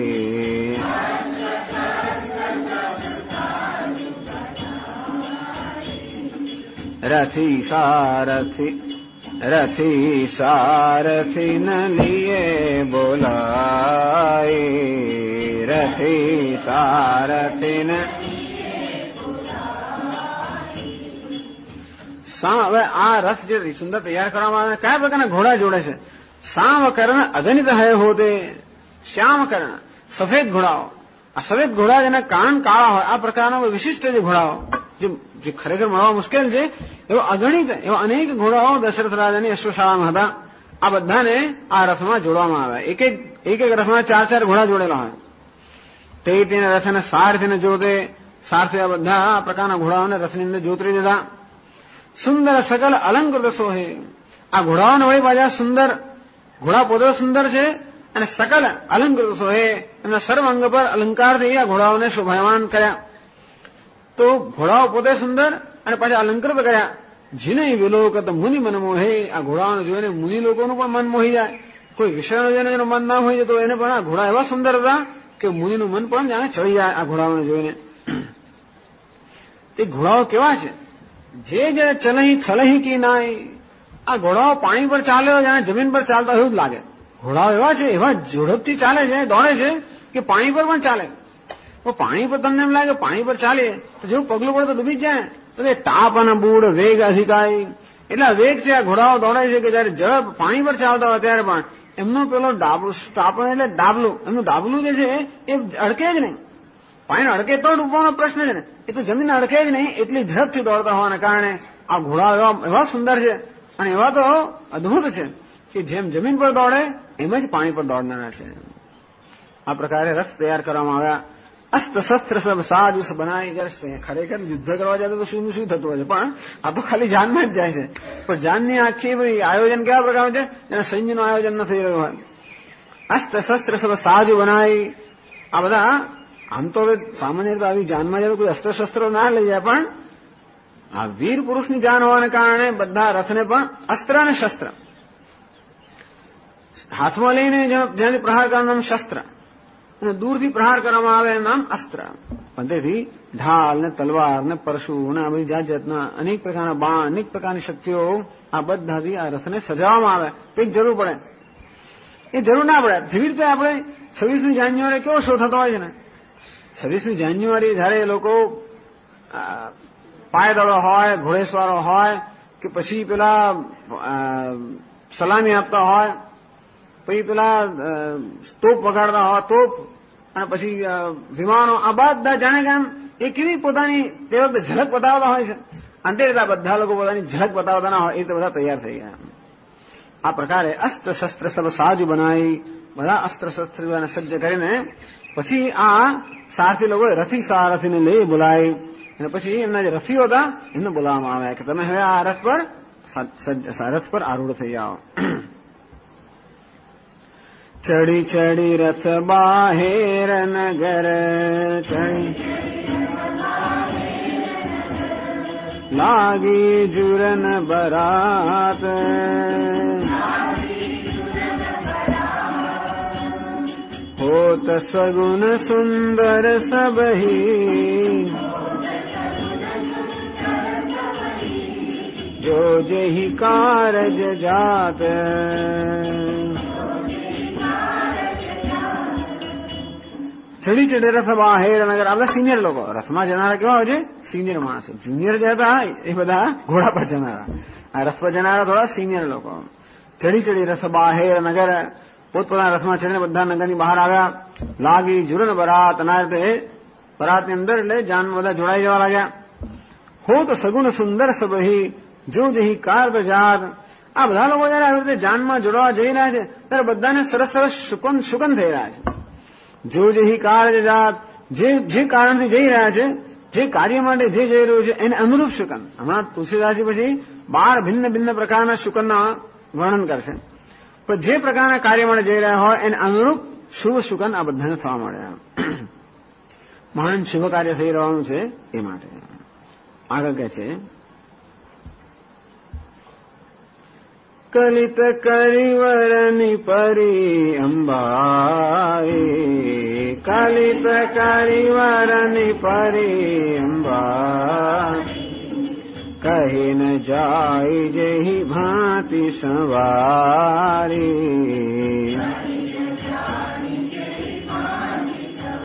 [SPEAKER 1] रथी सारथी न लिए बोलाए, રથી સારથીન. હવે આ રથ જે સુંદર તૈયાર કરવામાં આવે, કયા પ્રકારના ઘોડા જોડે છે? સામ કર્ણ અગણિત હય હોતે, શ્યામ કર્ણ સફેદ ઘોડાઓ. આ સફેદ ઘોડા જેના કાન કાળા હોય, આ પ્રકારના વિશિષ્ટ જે ઘોડાઓ જે ખરેખર મળવા મુશ્કેલ છે, એવો અગણિત એવા અનેક ઘોડાઓ દશરથ રાજાની અશ્વશાળામાં હતા. આ બધાને આ રથમાં જોડવામાં આવે. એક એક રથમાં 4 ઘોડા જોડેલા હોય. તે રથને સારથીને જોડે. સારથી આ બધા આ પ્રકારના ઘોડાઓને રથની અંદર જોતરી દીધા. સુંદર સકલ અલંકૃત સોહે. આ ઘોડાઓને વળી પાછા સુંદર, ઘોડા પોતે સુંદર છે અને સકલ અલંકૃત સોહે, એમના સર્વ અંગ પર અલંકારથી આ ઘોડાઓને શોભાયમાન કર્યા. તો ઘોડાઓ પોતે સુંદર અને પાછા અલંકૃત કર્યા. જીને વિલોકત મુનિ મન મોહે. આ ઘોડાઓને જોઈને મુનિ લોકોનું પણ મન મોહી જાય. કોઈ વિષયનો જેને એનું મન ના હોય તો એને પણ આ ઘોડા એવા સુંદર હતા કે મુનિનું મન પણ જાણે ચડી જાય આ ઘોડાઓને જોઈને. તે ઘોડાઓ કેવા છે? જે જે ચલહી થલહી કી નાય. આ ઘોડાઓ પાણી પર ચાલે જાણે જમીન પર ચાલતા એવું જ લાગે. ઘોડાઓ એવા છે, એવા ઝડપથી ચાલે છે, દોડે છે કે પાણી પર પણ ચાલે. તો પાણી પર તમને એમ લાગે પાણી પર ચાલે તો જેવું પગલું પડે તો ડૂબી જ જાય. તો એ તાપ અને બૂડ વેગ અધિકાય. એટલા વેગ છે આ ઘોડાઓ દોડે છે કે જયારે જળ પાણી પર ચાલતા હોય ત્યારે પણ એમનું પેલો તાપણ એટલે ડાબલું, એમનું ડાબલું જે છે એ અડકે જ નહીં. પાણી અડકે તો ડૂબવાનો પ્રશ્ન છે ને, એ તો જમીન અડકે જ નહીં. એટલી ઝડપથી દોડતા હોવાના કારણે આ ઘોડાઓ એવા સુંદર છે અને એવા તો અદભુત છે કે જેમ જમીન પર દોડે એમ જ પાણી પર દોડનારા છે. આ પ્રકારે રથ તૈયાર કરવામાં આવ્યા. અસ્ત્ર શસ્ત્ર સબ સાજુસ બનાવી. જયારે ખરેખર યુદ્ધ કરવા જાય તો શું થતું હોય છે, પણ આ તો ખાલી જાનમાં જ જાય છે. પણ જાનની આખી આયોજન કેવા પ્રકારનું છે, એના સૈન્યનું આયોજન ન થઈ રહ્યું હોય. અસ્ત્ર શસ્ત્ર સબ સાજુ બનાવી. આ બધા આમ તો હવે સામાન્ય રીતે આવી જાનમાં જયારે કોઈ અસ્ત્ર શસ્ત્રો ના લઈ જાય, પણ આ વીર પુરુષની જાન હોવાને કારણે બધા રથને પણ અસ્ત્ર અને શસ્ત્ર હાથમાં લઈને જેનાથી પ્રહાર કરવાનું નામ શસ્ત્ર, અને દૂરથી પ્રહાર કરવામાં આવે એનું નામ અસ્ત્ર. પણ તેથી ઢાલ ને તલવાર ને પરશુ ને આ બધી જાત જાતના અનેક પ્રકારના બાણ, અનેક પ્રકારની શક્તિઓ આ બધાથી આ રથને સજાવવામાં આવે. કંઈક જરૂર પડે એ જરૂર ના પડે. જેવી રીતે આપણે 26મી જાન્યુઆરી કેવો શો થતો હોય છે ને, 26મી જાન્યુઆરી જયારે એ લોકો પાયદળો હોય, ઘોડેસવારો હોય કે પછી પેલા સલામી આપતા હોય, પછી પેલા તોપ વગાડતા હોય, તોપ અને પછી વિમાનો, આ બધા જાણે કે આમ એ કેવી પોતાની તે વખતે ઝલક બતાવતા હોય છે. અંતે રીતે બધા લોકો પોતાની ઝલક બતાવતા ના હોય એ તો બધા તૈયાર થઈ ગયા. આ પ્રકારે અસ્ત્ર શસ્ત્ર સબ સાજુ બનાવી. બધા અસ્ત્ર શસ્ત્રને સજ્જ કરીને પછી આ સારથી લોકો રથી સારથીને લઈ બોલાય અને પછી એમના જે રથીઓ હતા એમને બોલાવવામાં આવે કે તમે હવે આ રથ પર આરૂઢ થઈ જાઓ. ચડી ચડી રથ બાહેર નગર ચડી લાગી જુરન બરાત. હોત સગુન સુંદર સબહી જો જેહી કારજ જાત. ચડી ચડી રથ બાહેર નગર. આ બધા સિનિયર લોકો રથમાં જનારા કેવા હોય છે? સિનિયર માણસો. જુનિયર જે હતા એ બધા ઘોડા પર જનારા. આ રથ પર જનારા થોડા સિનિયર લોકો. ચડી ચડી રથ બાહેર નગર. પોતપોતાના રથમાં ચડીને બધા નગરની બહાર આવ્યા. લાગી જુરન બરાત. અને આ રીતે બરાતની અંદર એટલે જાનમાં બધા જોડાઈ જવા લાગ્યા. હો તો સગુણ સુંદર સબહી જો જહી કાર જાત. આ બધા લોકો જયારે આવી રીતે જાનમાં જોડવા જઈ રહ્યા છે ત્યારે બધાને સરસ સરસ શુકન થઈ રહ્યા છે. જો જેહી કાર્ય જાત. જે કારણથી જઈ રહ્યા છે, જે કાર્ય માટે જે જઈ રહ્યું છે એને અનુરૂપ શુકન. હમણાં તુલસીદાસજી પછી 12 ભિન્ન ભિન્ન પ્રકારના શુકનના વર્ણન કરશે. પણ જે પ્રકારના કાર્ય માટે જઈ રહ્યા હોય એને અનુરૂપ શુભ શુકન આ બધાને થવા મળ્યા. મહાન શુભ કાર્ય થઈ રહેવાનું છે એ માટે. આગળ કહે છે કલિત કરિવરની પરી અંબાઈ. કલિત કરિવરની પરી અંબા કહી ન જાય જેહી ભાંતિ સવારી.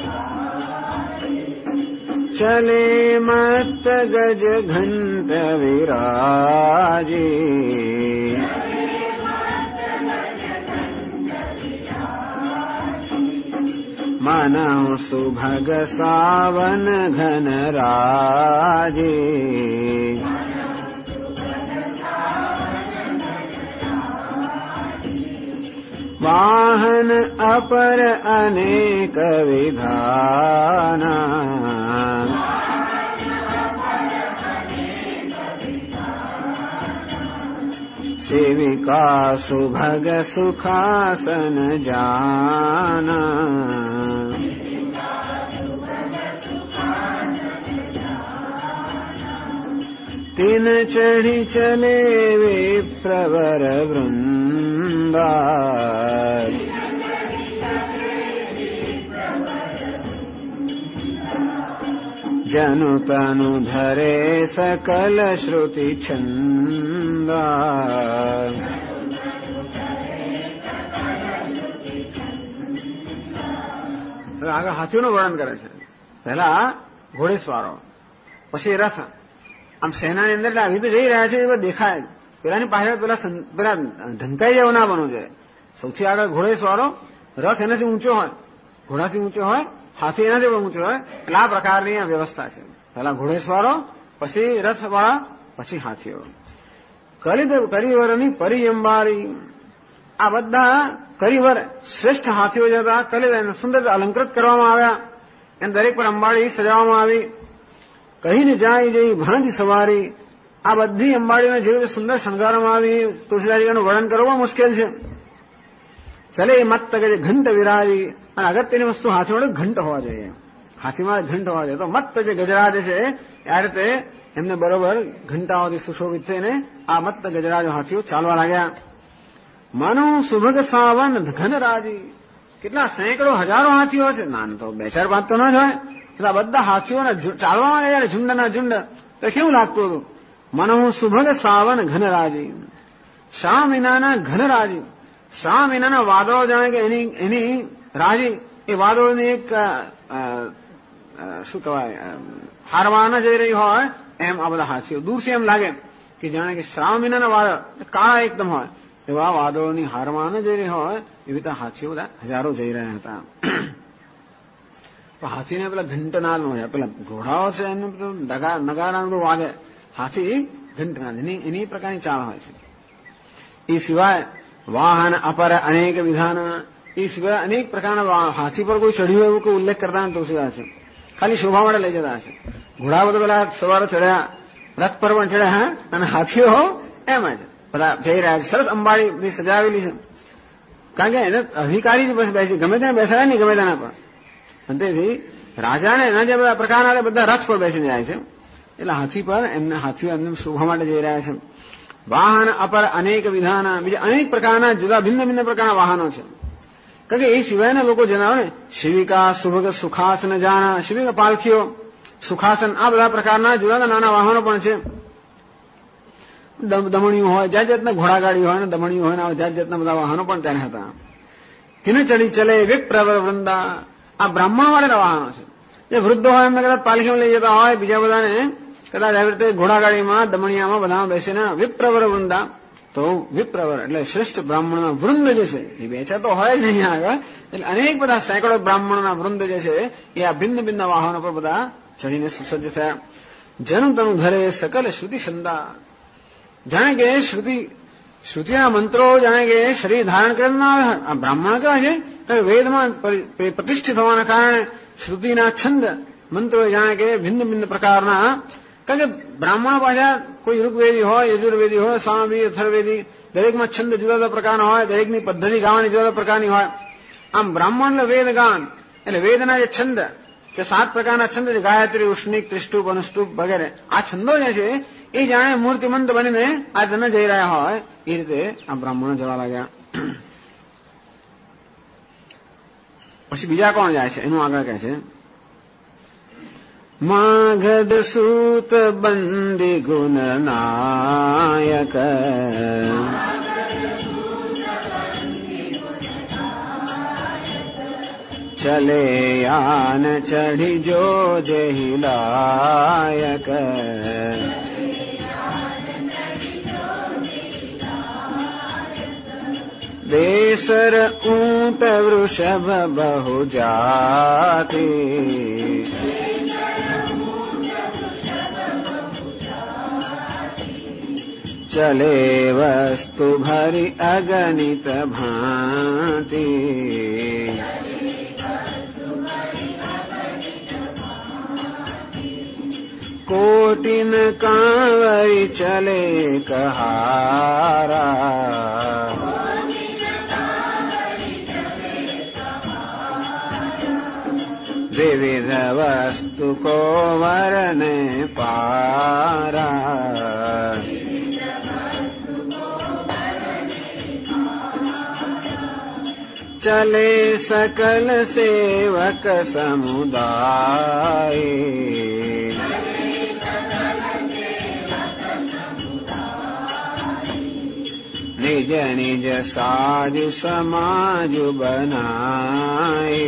[SPEAKER 1] चले मत्त गज घंट विराजी मनहु सुभग सावन घन राजी वाहन अपर अनेक विधाना सेविका सुभग सुखासन जाना तीन चढ़ी चले विप्रवर वृंदा जनु तनु धरे सकल श्रुति छंदा આગળ હાથીઓનું વર્ણન કરે છે. પહેલા ઘોડેસવારો, પછી રથ. આમ સેનાની અંદર આવી તો જઈ રહ્યા છે એ દેખાય. પેલાની પાછળ પેલા ઢંકાઈ જેવું ના બનવું જોઈએ. સૌથી આગળ ઘોડેસવારો, રથ એનાથી ઊંચો હોય, ઘોડાથી ઊંચો હોય, હાથી એનાથી પણ ઊંચો હોય. એટલે આ પ્રકારની આ વ્યવસ્થા છે. પહેલા ઘોડેસવારો, પછી રથવાળા, પછી હાથીઓ. કરિવરની પરિયંબારી, આ બધા કરિવર શ્રેષ્ઠ હાથીઓ જે હતા, કલિવર સુંદર અલંકૃત કરવામાં આવ્યા. એને દરેક પર અંબાડી સજાવવામાં આવી. કહીને જાય જઈ ભાંજ સવારી, આ બધી અંબાડીને જેવી રીતે સુંદર શણગારવામાં આવી, તુલસીદાસજીનું વર્ણન કરવું મુશ્કેલ છે. ચલે મત્ત ગજ ઘંટ વિરાજી, અને અગત્યની વસ્તુ હાથી વડે ઘંટ હોવા જોઈએ. હાથીમાં ઘંટ હોવા જોઈએ. તો મત્ત જે ગજરાજ છે આ રીતે એમને બરોબર ઘંટાઓથી સુશોભિત થઈને આ મત્ત ગજરાજ હાથીઓ ચાલવા લાગ્યા. મનો સુભગ સાવન ઘન રાજી, કેટલા સેંકડો હજારો હાથીઓ છે. નાન તો બે ચાર પાંચ તો ન જ હોય. એટલે બધા હાથીઓને ચાલવામાં ગયા ઝુંડના ઝુંડ. તો કેવું લાગતું હતું? મનો સુભગ સાવન ઘન રાજી, શા મહિનાના ઘન રાજી. શા મહિનાના વાદળો જાણે કે એની રાજી, એ વાદળોની એક શું કહેવાય હારવા ન જઈ રહી હોય એમ આ બધા હાથીઓ. દૂરથી એમ લાગે કે જાણે કે શ્રાવણ મહિનાના વાદળ કાળા એકદમ હોય, એવા વાદળોની હારવા ન જઈ રહી હોય એવી રીતે હાથીઓ બધા હજારો જઈ રહ્યા હતા. તો હાથીને પેલા ઘંટનાદ નો પેલા ઘોડાઓ છે એને નગારા બધું વાગે, હાથી ઘંટનાદ એની પ્રકારની ચાલ હોય છે. એ સિવાય વાહન અપર અનેક વિધાન, એ સિવાય અનેક પ્રકારના હાથી પર કોઈ ચડ્યું એવું કોઈ ઉલ્લેખ કરતા નથી તુલસીદાસ છે. ખાલી શોભા માટે લઈ જતા હશે. ઘોડા બધું પેલા સવારે ચડ્યા, રથ પર પણ ચડ્યા, હા, અને હાથીઓ એમ જ બધા જઈ રહ્યા છે. સરસ અંબાડી સજાવેલી છે. કારણ કે એને અધિકારી જ બેસી ગમે ત્યાં બેસાડે નહીં, ગમે ત્યાં પણ. અને તેથી રાજાને એના જે બધા પ્રકારના બધા રથ પર બેસી જાય છે. એટલે હાથી પર હાથીઓ એમને શોભા માટે જઈ રહ્યા છે. વાહન અપર અનેક વિધાન, બીજા અનેક પ્રકારના જુદા ભિન્ન ભિન્ન પ્રકારના વાહનો છે. કારણ કે એ સિવાયના લોકો જણાવે ને શિવિકા સુભગ સુખાસન જાણા, શિવિકા પાલખીઓ, સુખાસન, આ બધા પ્રકારના જુદા નાના વાહનો પણ છે. દમણીઓ હોય, જાત જાતના ઘોડાગાડી હોય ને દમણીઓ હોય ને જાત જાતના બધા વાહનો પણ ત્યાં હતા. તેને ચડી ચલે વિપ્રવર વૃંદા, આ બ્રાહ્મણ વાળા વાહનો છે. જે વૃદ્ધ હોય એમને કદાચ પાલખીમાં લઈ જતા હોય, બીજા બધાને કદાચ આવી રીતે ઘોડાગાડીમાં દમણીયામાં બધામાં બેસીને વિપ્રવર વૃંદા. તો વિપ્રવર એટલે શ્રેષ્ઠ બ્રાહ્મણના વૃંદ જે છે એ બે ચાર તો હોય જ નહીં આગળ. એટલે અનેક બધા સેંકડો બ્રાહ્મણના વૃંદ જે છે એ આ ભિન્ન ભિન્ન વાહનો પર બધા ચડીને સુસજ્જ થયા. જન તનુ ધરે સકલ શ્રુતિ છંદા, જાણે કે શ્રુતિના મંત્રો જાણે કે શરીર ધારણ કરીને આવે. આ બ્રાહ્મણ કહેવાય છે વેદમાં પ્રતિષ્ઠિત હોવાના કારણે શ્રુતિના છંદ મંત્રો જાણે કે ભિન્ન ભિન્ન પ્રકારના. કારણ કે બ્રાહ્મણ પાછા કોઈ ઋગ્વેદી હોય, યજુર્વેદી હોય, સામવેદી, અથર્વેદી, દરેકમાં છંદ જુદા જુદા પ્રકારનો હોય, દરેકની પદ્ધતિ ગાવાની જુદા પ્રકારની હોય. આમ બ્રાહ્મણ એટલે વેદ ગાન, એટલે વેદના જે છંદ કે 7 પ્રકારના છંદ છે, ગાયત્રી, ઉષ્ણિક, ત્રિષ્ટુપ, અનુષ્ટુપ વગેરે, આ છંદો જે છે એ જાણે મૂર્તિમંત બનીને આ તમે જઈ રહ્યા હોય એ રીતે આ બ્રાહ્મણો જવા લાગ્યા. પછી બીજા કોણ જાય છે એનું આગળ કહે છે, માગધ સૂત બંદી ગુણ નાયક, चले यान चढ़ी जो जेहि लायक देसर ऊंट वृषभ बहु जाति चले वस्तु भरी अगणित भांति कोटिन कांवरी चले कहारा विविध वस्तु को वरने पारा चले सकल सेवक समुदाय निज निज साजु समाज बनाए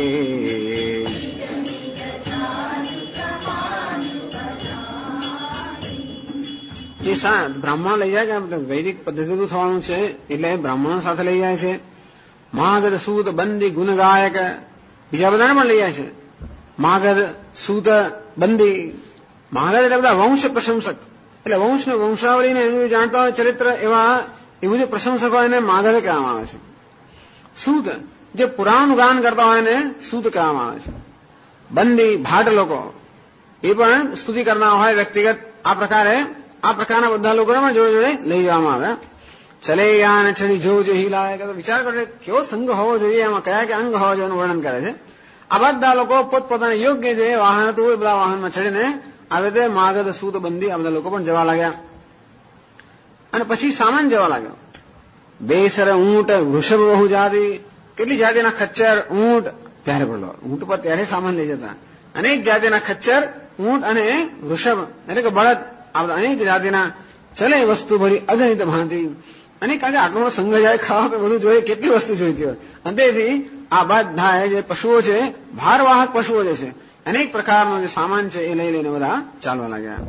[SPEAKER 1] બ્રાહ્મણ લઈ જાય કે વૈદિક પદ્ધતિનું થવાનું છે એટલે બ્રાહ્મણ સાથે લઈ જાય છે. માગધ સૂત બંદી ગુણગાયક બીજા બધાને પણ લઈ જાય છે. માગધ સૂત બંદી માગધ એટલે બધા વંશ પ્રશંસક એટલે વંશને વંશાવળીને એનું જાણતા હોય ચરિત્ર એવા એવું જે પ્રશંસકો એને માગધ કહેવામાં આવે છે. સૂત જે પુરાણનું ગાન કરતા હોય એને સૂત કહેવામાં આવે છે. બંદી ભાટ લોકો એ પણ સ્તુતિ કરનાર હોય વ્યક્તિગત આ પ્રકારના બધા લોકોને જોડે જોડે લઈ જવામાં આવ્યા. ચલે યાન છડી જો જે હિલાય કે વિચાર કરે કેવો સંઘ હોવો જોઈએ એમાં કયા કે અંગ હોવા જોઈએ એનું વર્ણન કરે છે. આ બધા લોકો પોતપોતાના યોગ્ય જે વાહન હતું એ બધા વાહનમાં ચડીને આવી રીતે માગધ સૂત બંદી આ બધા લોકો પણ જવા લાગ્યા અને પછી સામાન જવા લાગ્યો. બેસર ઊંટ વૃષભ બહુ જાતિ કેટલી જાતિના ખચ્ચર ઊંટ ત્યારે બોલો ઊંટ પર ત્યારે સામાન લઈ જતા અનેક જાતિના ખચ્ચર ઊંટ અને વૃષભ એટલે કે બળદ આ બધા અનેક જાતિના ચલે વસ્તુ ભરી અગણિત ભાંતિ અને કારણ કે આટલો સંઘ જાય ખાવા બધું જોઈએ કેટલી વસ્તુ જોઈતી હોય અંતેથી આ બધા જે પશુઓ છે ભારવાહક પશુઓ જે છે અનેક પ્રકારનો જે સામાન છે એ લઈ લઈને બધા ચાલવા લાગ્યા.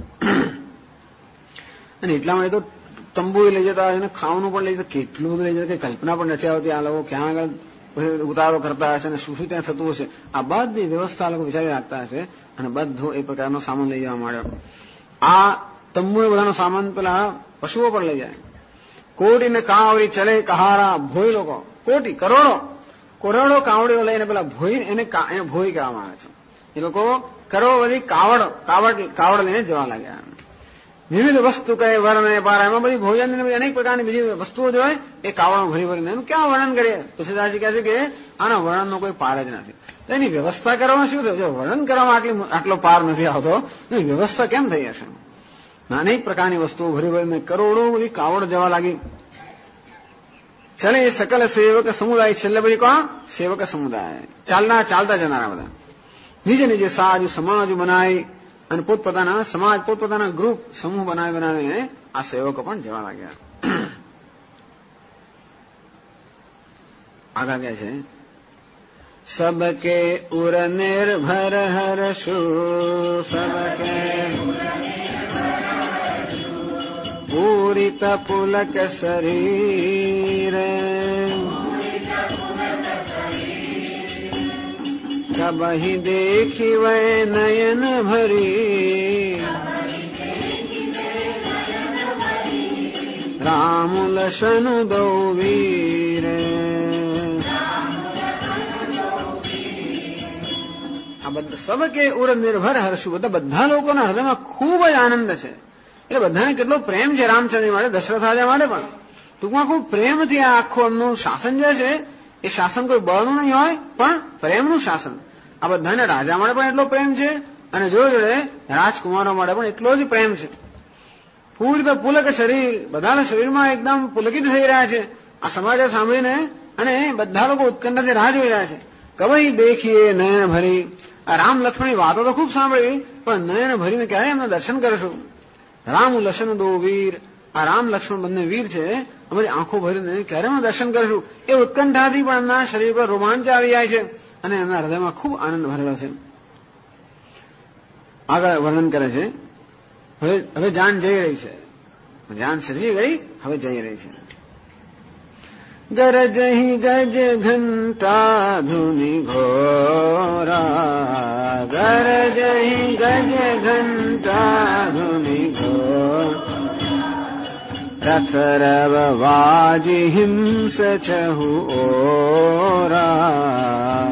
[SPEAKER 1] અને એટલા માટે તો તંબુ લઈ જતા હોય અને ખાવાનું પણ લઈ જતા કેટલું બધું લઈ જતા કે કલ્પના પણ નથી આવતી. આ લોકો ક્યાં આગળ ઉતારો કરતા હશે અને શું શું ત્યાં થતું હશે આ બધી વ્યવસ્થા લોકો વિચારી રાખતા હશે અને બધો એ પ્રકારનો સામાન લઈ જવા માંડ્યો. આ તંબુ બધાનો સામાન પેલા પશુઓ પણ લઈ જાય. કોટી ને કાવડી ચલે કહારા ભોઈ લોકો કોટી કરોડો કાવડીઓ લઈને પેલા ભોઈ એને ભોઈ કહેવામાં આવે છે. એ લોકો કરોડો બધી કાવડ લઈને જવા લાગ્યા. વિવિધ વસ્તુ કહે વર્ણ પારા એમાં બધી ભોજન અનેક પ્રકારની બીજી વસ્તુઓ જે હોય એ કાવડો ભરી ભરીને એનું ક્યાં વર્ણન કરીએ. તુલસીદાસજી કહે છે કે આના વર્ણનનો કોઈ પાર જ નથી. તો એની વ્યવસ્થા કરવામાં શું થયું? જો વર્ણન કરવામાં આટલો પાર નથી આવતો એની વ્યવસ્થા કેમ થઈ હશે? અનેક પ્રકારની વસ્તુઓ ભરી ભરીને કરોડો બધી કાવડ જવા લાગી. ચલે સકલ સેવક સમુદાય છેલ્લે પછી કોણ? સેવક સમુદાય ચાલતા જનારા બધા નીજે નીજે સાજુ સમાજ બનાવી અને પોતપોતાના સમાજ પોતપોતાના ગ્રુપ સમૂહ બનાવીને આ સેવકો પણ જવા લાગ્યા. આગળ કહે છે સબકે ઉર નિર્ભર હર્ષુ સબકે પૂરિત પુલક શરીર કબહી દેખી વૈ નયન ભરી રામ લશન દો વીર. આ બધા સબકે ઉર નિર્ભર હર્ષુ બધા લોકોના હૃદયમાં ખૂબ જ આનંદ છે. એટલે બધાને કેટલો પ્રેમ છે રામચંદ્ર માટે દશરથ રાજા માટે પણ ટૂંકમાં ખૂબ પ્રેમથી આ આખું એમનું શાસન જે છે એ શાસન કોઈ બળનું નહીં હોય પણ પ્રેમનું શાસન. આ બધાને રાજા માટે પણ એટલો પ્રેમ છે અને જોડે રાજકુમારો માટે પણ એટલો જ પ્રેમ છે. પૂરિત પુલક શરીર બધાના શરીરમાં એકદમ પુલકિત થઈ રહ્યા છે આ સમાચાર સાંભળીને અને બધા લોકો ઉત્કંઠાથી રાહ જોઈ રહ્યા છે. કવઈ દેખીએ નયન ભરી આ રામ લક્ષ્મણની વાતો તો ખૂબ સાંભળી પણ નયન ભરીને ક્યારે એમના દર્શન કરશું. રામ લક્ષ્મણ દો વીર આ રામ લક્ષ્મણ બંને વીર છે અમારી આંખો ભરીને ક્યારે એમના દર્શન કરશું એ ઉત્કંઠાથી પણ એમના શરીર પર રોમાંચ આવી જાય છે અને એમના હૃદયમાં ખૂબ આનંદ ભરેલો છે. આગળ વર્ણન કરે છે. હવે જાન જઈ રહી છે, જાન સજી ગઈ, હવે જઈ રહી છે. ગરજહી ગજ ઘંટા ધુનિ ઘોરા, ગરજહી ગજ ઘંટા ધુનિ ઘોરા, રથ રવ વાજી હિંસ ચહુ ઓરા,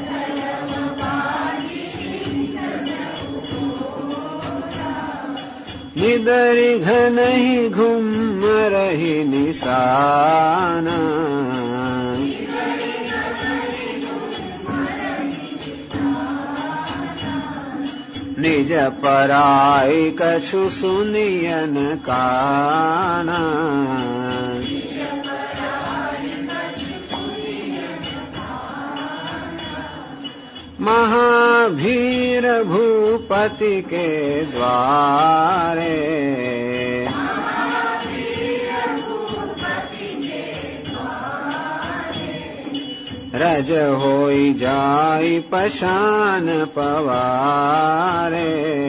[SPEAKER 1] નિદરી ઘનહી ઘુમ રહી નિશાના, નિજ પરાય કછુ સુનિયન કાના, महाभीर भूपति के द्वारे, रज होई जाई पशान पवारे,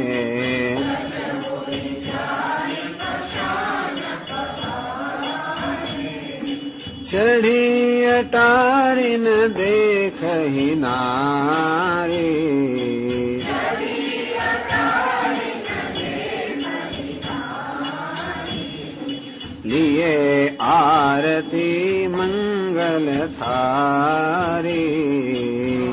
[SPEAKER 1] चढ़ी अटारी न देख ही नारी, लिए आरती मंगल थारी,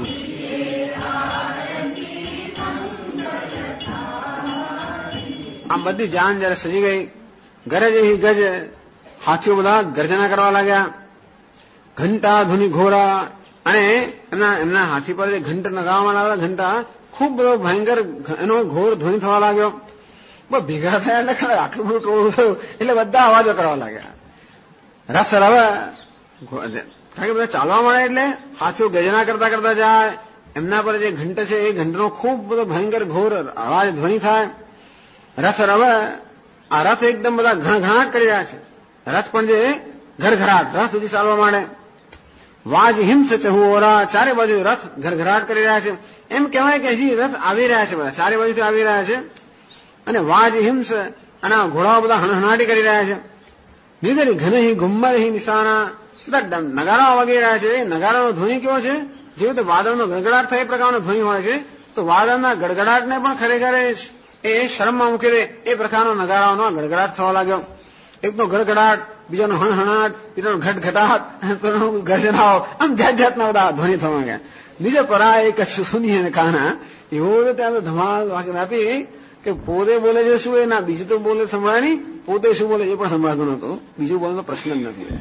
[SPEAKER 1] આમ બધી જાન જયારે સજી ગઈ, ગરજ હી ગજ, હાથીઓ બધા ગર્જના કરવા લાગ્યા. ઘંટા ધુનિ ઘોરા, અને એમના હાથી પર જે ઘંટ નગાવવામાં લાગેલા ઘંટા ખૂબ બધો ભયંકર એનો ઘોર ધ્વનિ થવા લાગ્યો. ભેગા થયા એટલે ખરા આટલું બધું ટોળું થયું એટલે બધા અવાજો કરવા લાગ્યા. રસ રવ, કારણ કે બધા ચાલવા મળે એટલે હાથીઓ ગર્જના કરતા કરતા જાય. એમના પર જે ઘંટ છે એ ઘંટનો ખૂબ બધો ભયંકર ઘોર અવાજ ધ્વનિ થાય. રસ રવ, આ રથ એકદમ બધા ઘણાટ કરી રહ્યા છે. રથ પણ જે ઘરઘરાટ, રથ સુધી ચાલવા માંડે. વાજ હિંસ ચહુ ઓરા, ચારે બાજુ રથ ઘરઘરાટ કરી રહ્યા છે. એમ કહેવાય કે હજી રથ આવી રહ્યા છે, બધા ચારે બાજુથી આવી રહ્યા છે. અને વાજ હિંસ, અને ઘોડાઓ બધા હણહણાટી કરી રહ્યા છે. નિદરી ઘનહી ગુમ્મરહી નિશાના, બધા નગારાઓ વાગી રહ્યા છે. એ નગારાનો ધ્વનિ કેવો છે? જેવી રીતે વાદળનો ગડગડાટ થાય એ પ્રકારનો ધ્વનિ હોય છે. તો વાદળના ગડગડાટને પણ ખરેખર એ શરમમાં મૂકી દે એ પ્રકારનો નગારાઓનો ગડગડાટ થવા લાગ્યો. એકનો ગડગડાટ, બીજાનો હણહણાટ, બીજાનો ઘટઘટાટ, ગર્જનાઓ, આમ જાત જાતના બધા ધ્વનિ થવા ગયા. નિજ પરાય એક સુનિયન કાના, એવો ત્યાં તો ધમાલ વ્યાપી કે પોતે બોલે છે શું એ ના બીજું તો બોલે સંભળાય નહીં, પોતે શું બોલે એ પણ સંભળાતું નહોતું. બીજું બોલવાનો પ્રશ્ન જ નથી.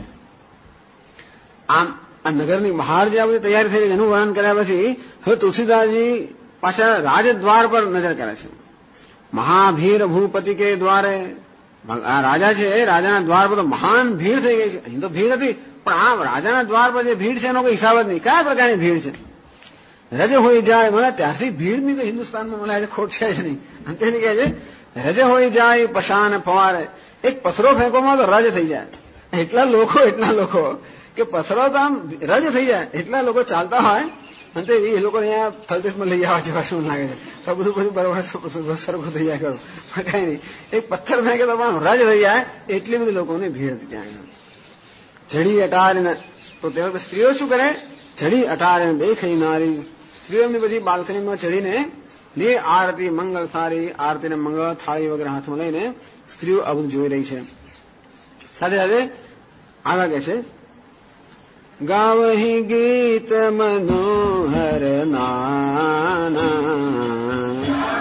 [SPEAKER 1] આમ આ નગરની બહાર જે આ બધી તૈયારી થઈ એનું વર્ણન કર્યા પછી હવે તુલસીદાસજી પાછા રાજદ્વાર પર નજર કરે છે. મહાભીર ભૂપતિ કે દ્વારે, આ રાજા છે એ રાજાના દ્વાર પર તો મહાન ભીડ થઈ ગઈ છે. અહીં તો ભીડ હતી, પણ આ રાજાના દ્વાર પર જે ભીડ છે એનો કોઈ હિસાબ જ નહીં, કયા પ્રકારની ભીડ છે. રજ હોઈ જાય, મને ત્યારથી ભીડની તો હિન્દુસ્તાનમાં મને ખોટ છે જ નહીં. અંતેની કહે છે રજ હોઈ જાય પશાન ફવારે, એક પસરો ફેંકોમાં તો રજ થઈ જાય. એટલા લોકો કે પસરો તો આમ રજ થઈ જાય. એટલા લોકો ચાલતા હોય અને એ લોકો અહીંયા થલતેજમાં લઈ આવવા જેવા શું લાગે છે. તો બધું બરોબર સરખું થઈ જાય ખરું, પણ કઈ નહીં. એક પથ્થર ફેંકે તો પણ રજ થઈ જાય. એટલી બધી લોકોની ભીડ હતી ત્યાં. જડી અટારીને, તો તેઓ સ્ત્રીઓ શું કરે? જડી અટારીને દેખાઈ નારી, સ્ત્રીઓ એમની બધી બાલ્કનીમાં ચડીને લે આરતી મંગલ સારી, આરતીને મંગળ થાળી વગેરે હાથમાં લઈને સ્ત્રીઓ આ બધું જોઈ રહી છે. સાથે સાથે આગળ કહે છે ગાવહી ગીત મનોહર નાના,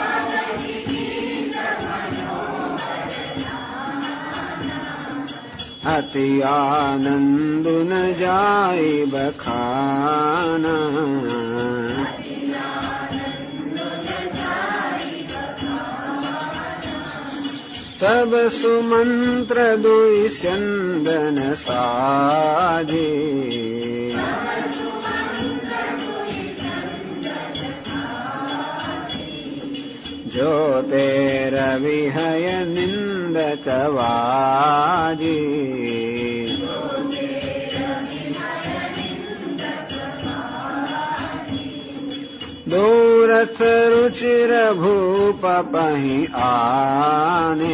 [SPEAKER 1] અતિ આનંદ ન જાય બખાના, તબ સુમંત્ર દુઈ ચંદન સાજી, જો તે રવિ હય નિંદક વાજી, दो रथ रुचिर भूप पहि आने,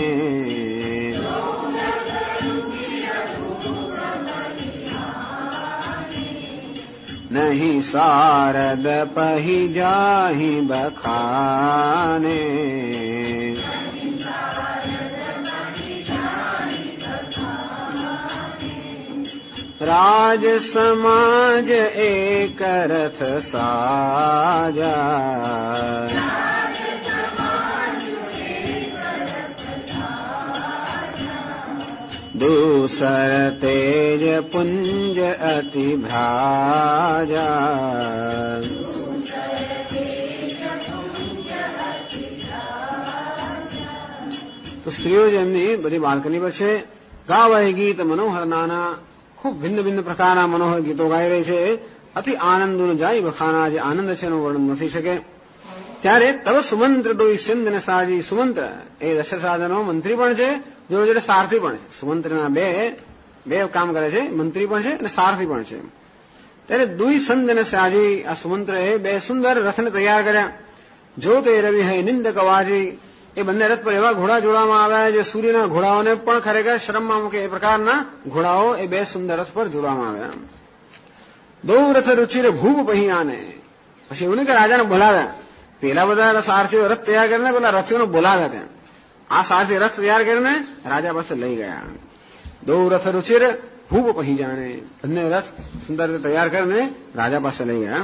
[SPEAKER 1] नहीं सारद पहि जाहि बखाने। राज समाज एक रथ साजा, दूसर तेज पुंज अति भ्राजा। तो स्त्रीओ જેમની બધી બાલ્કની પર છે, ગાવાય ગીત મનોહર નાના, ખૂબ ભિન્ન ભિન્ન પ્રકારના મનોહર ગીતો ગાઈ રહી છે. અતિ આનંદનું જાય વખાણા, જે આનંદ છે એનું વર્ણન નથી શકે. ત્યારે તવ સુમંત્ર ડોઈ સિંધ ને સાજી, સુમંત્ર એ દશરથરાજાનો મંત્રી પણ છે, જોડે જોડે સારથી પણ છે. સુમંત્રના બે કામ કરે છે, મંત્રી પણ છે અને સારથી પણ છે. ત્યારે દુઈ સંદ ને સાજી, આ સુમંત્રએ બે સુંદર રથને તૈયાર કર્યા. જો તે રવિ હૈ નિંદક વાજી, એ બંને રથ પર એવા ઘોડા જોડવામાં આવ્યા જે સૂર્યના ઘોડાઓને પણ ખરેખર શરમમાં મૂકે એ પ્રકારના ઘોડાઓ એ બે સુંદર રથ પર જોડવામાં આવ્યા. દો રથ રુચિર ભૂપ પહી આને, પછી એવું નહીં કે રાજાને બોલાવ્યા. પેલા બધા સારથીઓ રથ તૈયાર કરીને પેલા રથીઓને બોલાવ્યા ત્યાં. આ સારથી રથ તૈયાર કરીને રાજા પાસે લઈ ગયા. દો રથ રુચિર ભૂપ પહી જાણે, બંને રથ સુંદર રીતે તૈયાર કરીને રાજા પાસે લઈ ગયા.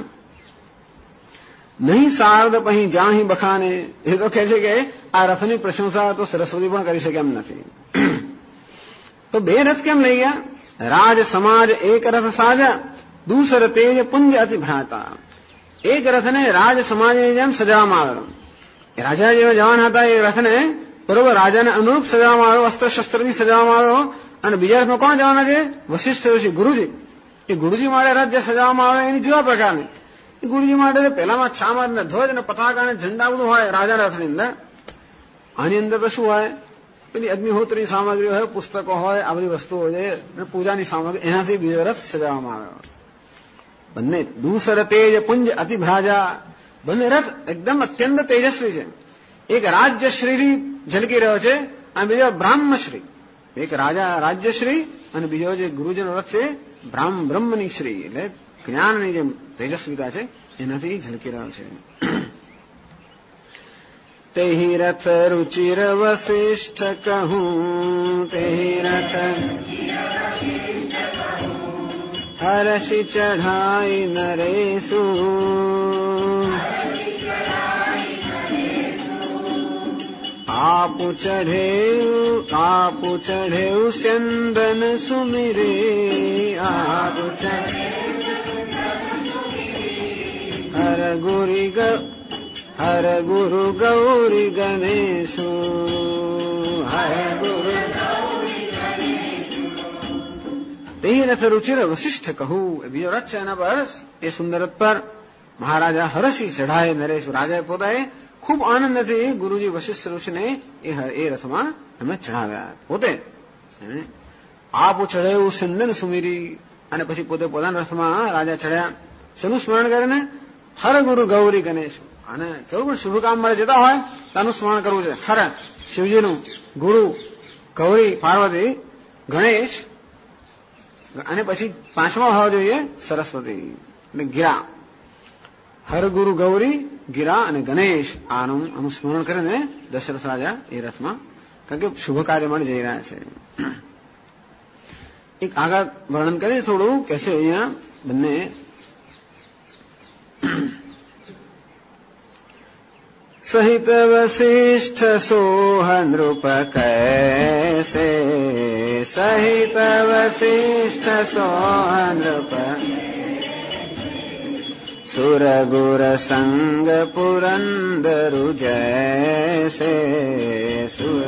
[SPEAKER 1] નહીં શારદ પહી જાહી બખાને, એ તો કહે છે કે આ રથની પ્રશંસા તો સરસ્વતી પણ કરી શકે એમ નથી. તો બે રથ કેમ લઈ ગયા? રાજ સમાજ એક રથ સાજા, દૂસર તેજ પુંજ અતિ ભ્રાતા. એક રથને રાજ સમાજની જેમ સજાવવામાં આવેલો. રાજા જેવા જવાન હતા એ રથને બરોબર રાજાને અનુરૂપ સજાવવામાં આવ્યો, અસ્ત્ર શસ્ત્રથી સજાવવામાં આવ્યો. અને બીજા રથમાં કોણ જવાના છે? વશિષ્ઠ ઋષિ, ગુરુજી. એ ગુરુજી માટે રથ જે સજાવવામાં આવે એની જુદા પ્રકારની. ગુરુજી માટે પહેલામાં ચામર ને ધ્વજ ને પતાકા ને ઝંડા બધું હોય રાજા રથની અંદર. આની અંદર તો શું હોય? પેલી અગ્નિહોત્રની સામગ્રી હોય, પુસ્તકો હોય, આ બધી વસ્તુઓ છે, પૂજાની સામગ્રી, એનાથી બીજો રથ સજાવવામાં આવ્યો. બંને દૂસર તેજ પુંજ અતિ ભ્રાજા, બંને રથ એકદમ અત્યંત તેજસ્વી છે. એક રાજ્યશ્રી ઝલકી રહ્યો છે અને બીજો બ્રાહ્મશ્રી. એક રાજા રાજ્યશ્રી અને બીજો જે ગુરુજીનો રથ છે બ્રહ્મની શ્રી, એટલે જ્ઞાનની જે તેજસ્વિતા છે એનાથી ઝલકી રહ્યો છે. તેહી રથ રુચિર વશિષ્ઠ કહું, તેહી રથ હર્ષિ ચઢાઈ નરેશુ, આપુ ચઢેઉ ચંદન સુમિરે, આપુ હર ગુરુ ગૌરી ગણેશુ, હર ગુરુ. તે રથ રુચિર વશિષ્ઠ કહું, એ બીજો રથ છે એના પર, એ સુંદર રથ પર મહારાજા હર્ષી ચઢાય નરેશ. રાજાએ પોતાએ ખૂબ આનંદથી ગુરુજી વશિષ્ઠ ઋષિને એ રથમાં એમને ચઢાવ્યા. પોતે આપું ચઢાયું ચંદન સુમીરી, અને પછી પોતે પોતાના રથમાં રાજા ચઢ્યા. શેનું સ્મરણ કરીને? હર ગુરુ ગૌરી ગણેશ. અને કેવું પણ શુભ કામ માટે જતા હોય તેનું સ્મરણ કરવું છે. હર શિવજીનું, ગુરુ ગૌરી પાર્વતી, ગણેશ, અને પછી પાંચમા હોવા જોઈએ સરસ્વતી એટલે ગિરા. હર ગુરુ ગૌરી, ગિરા અને ગણેશ, આનું સ્મરણ કરીને દશરથ રાજા એ રથમાં, કારણ કે શુભ કાર્ય માટે જઈ રહ્યા છે. એક આગળ વર્ણન કરીએ થોડું, કે છે અહીંયા બંને સહિત વશિષ્ઠ સોહ નૃપ કૈસે, સહિત વશિષ્ઠ સોહ નૃપ, સુર ગુર સંગ પુરંદરુ જૈસે, સુર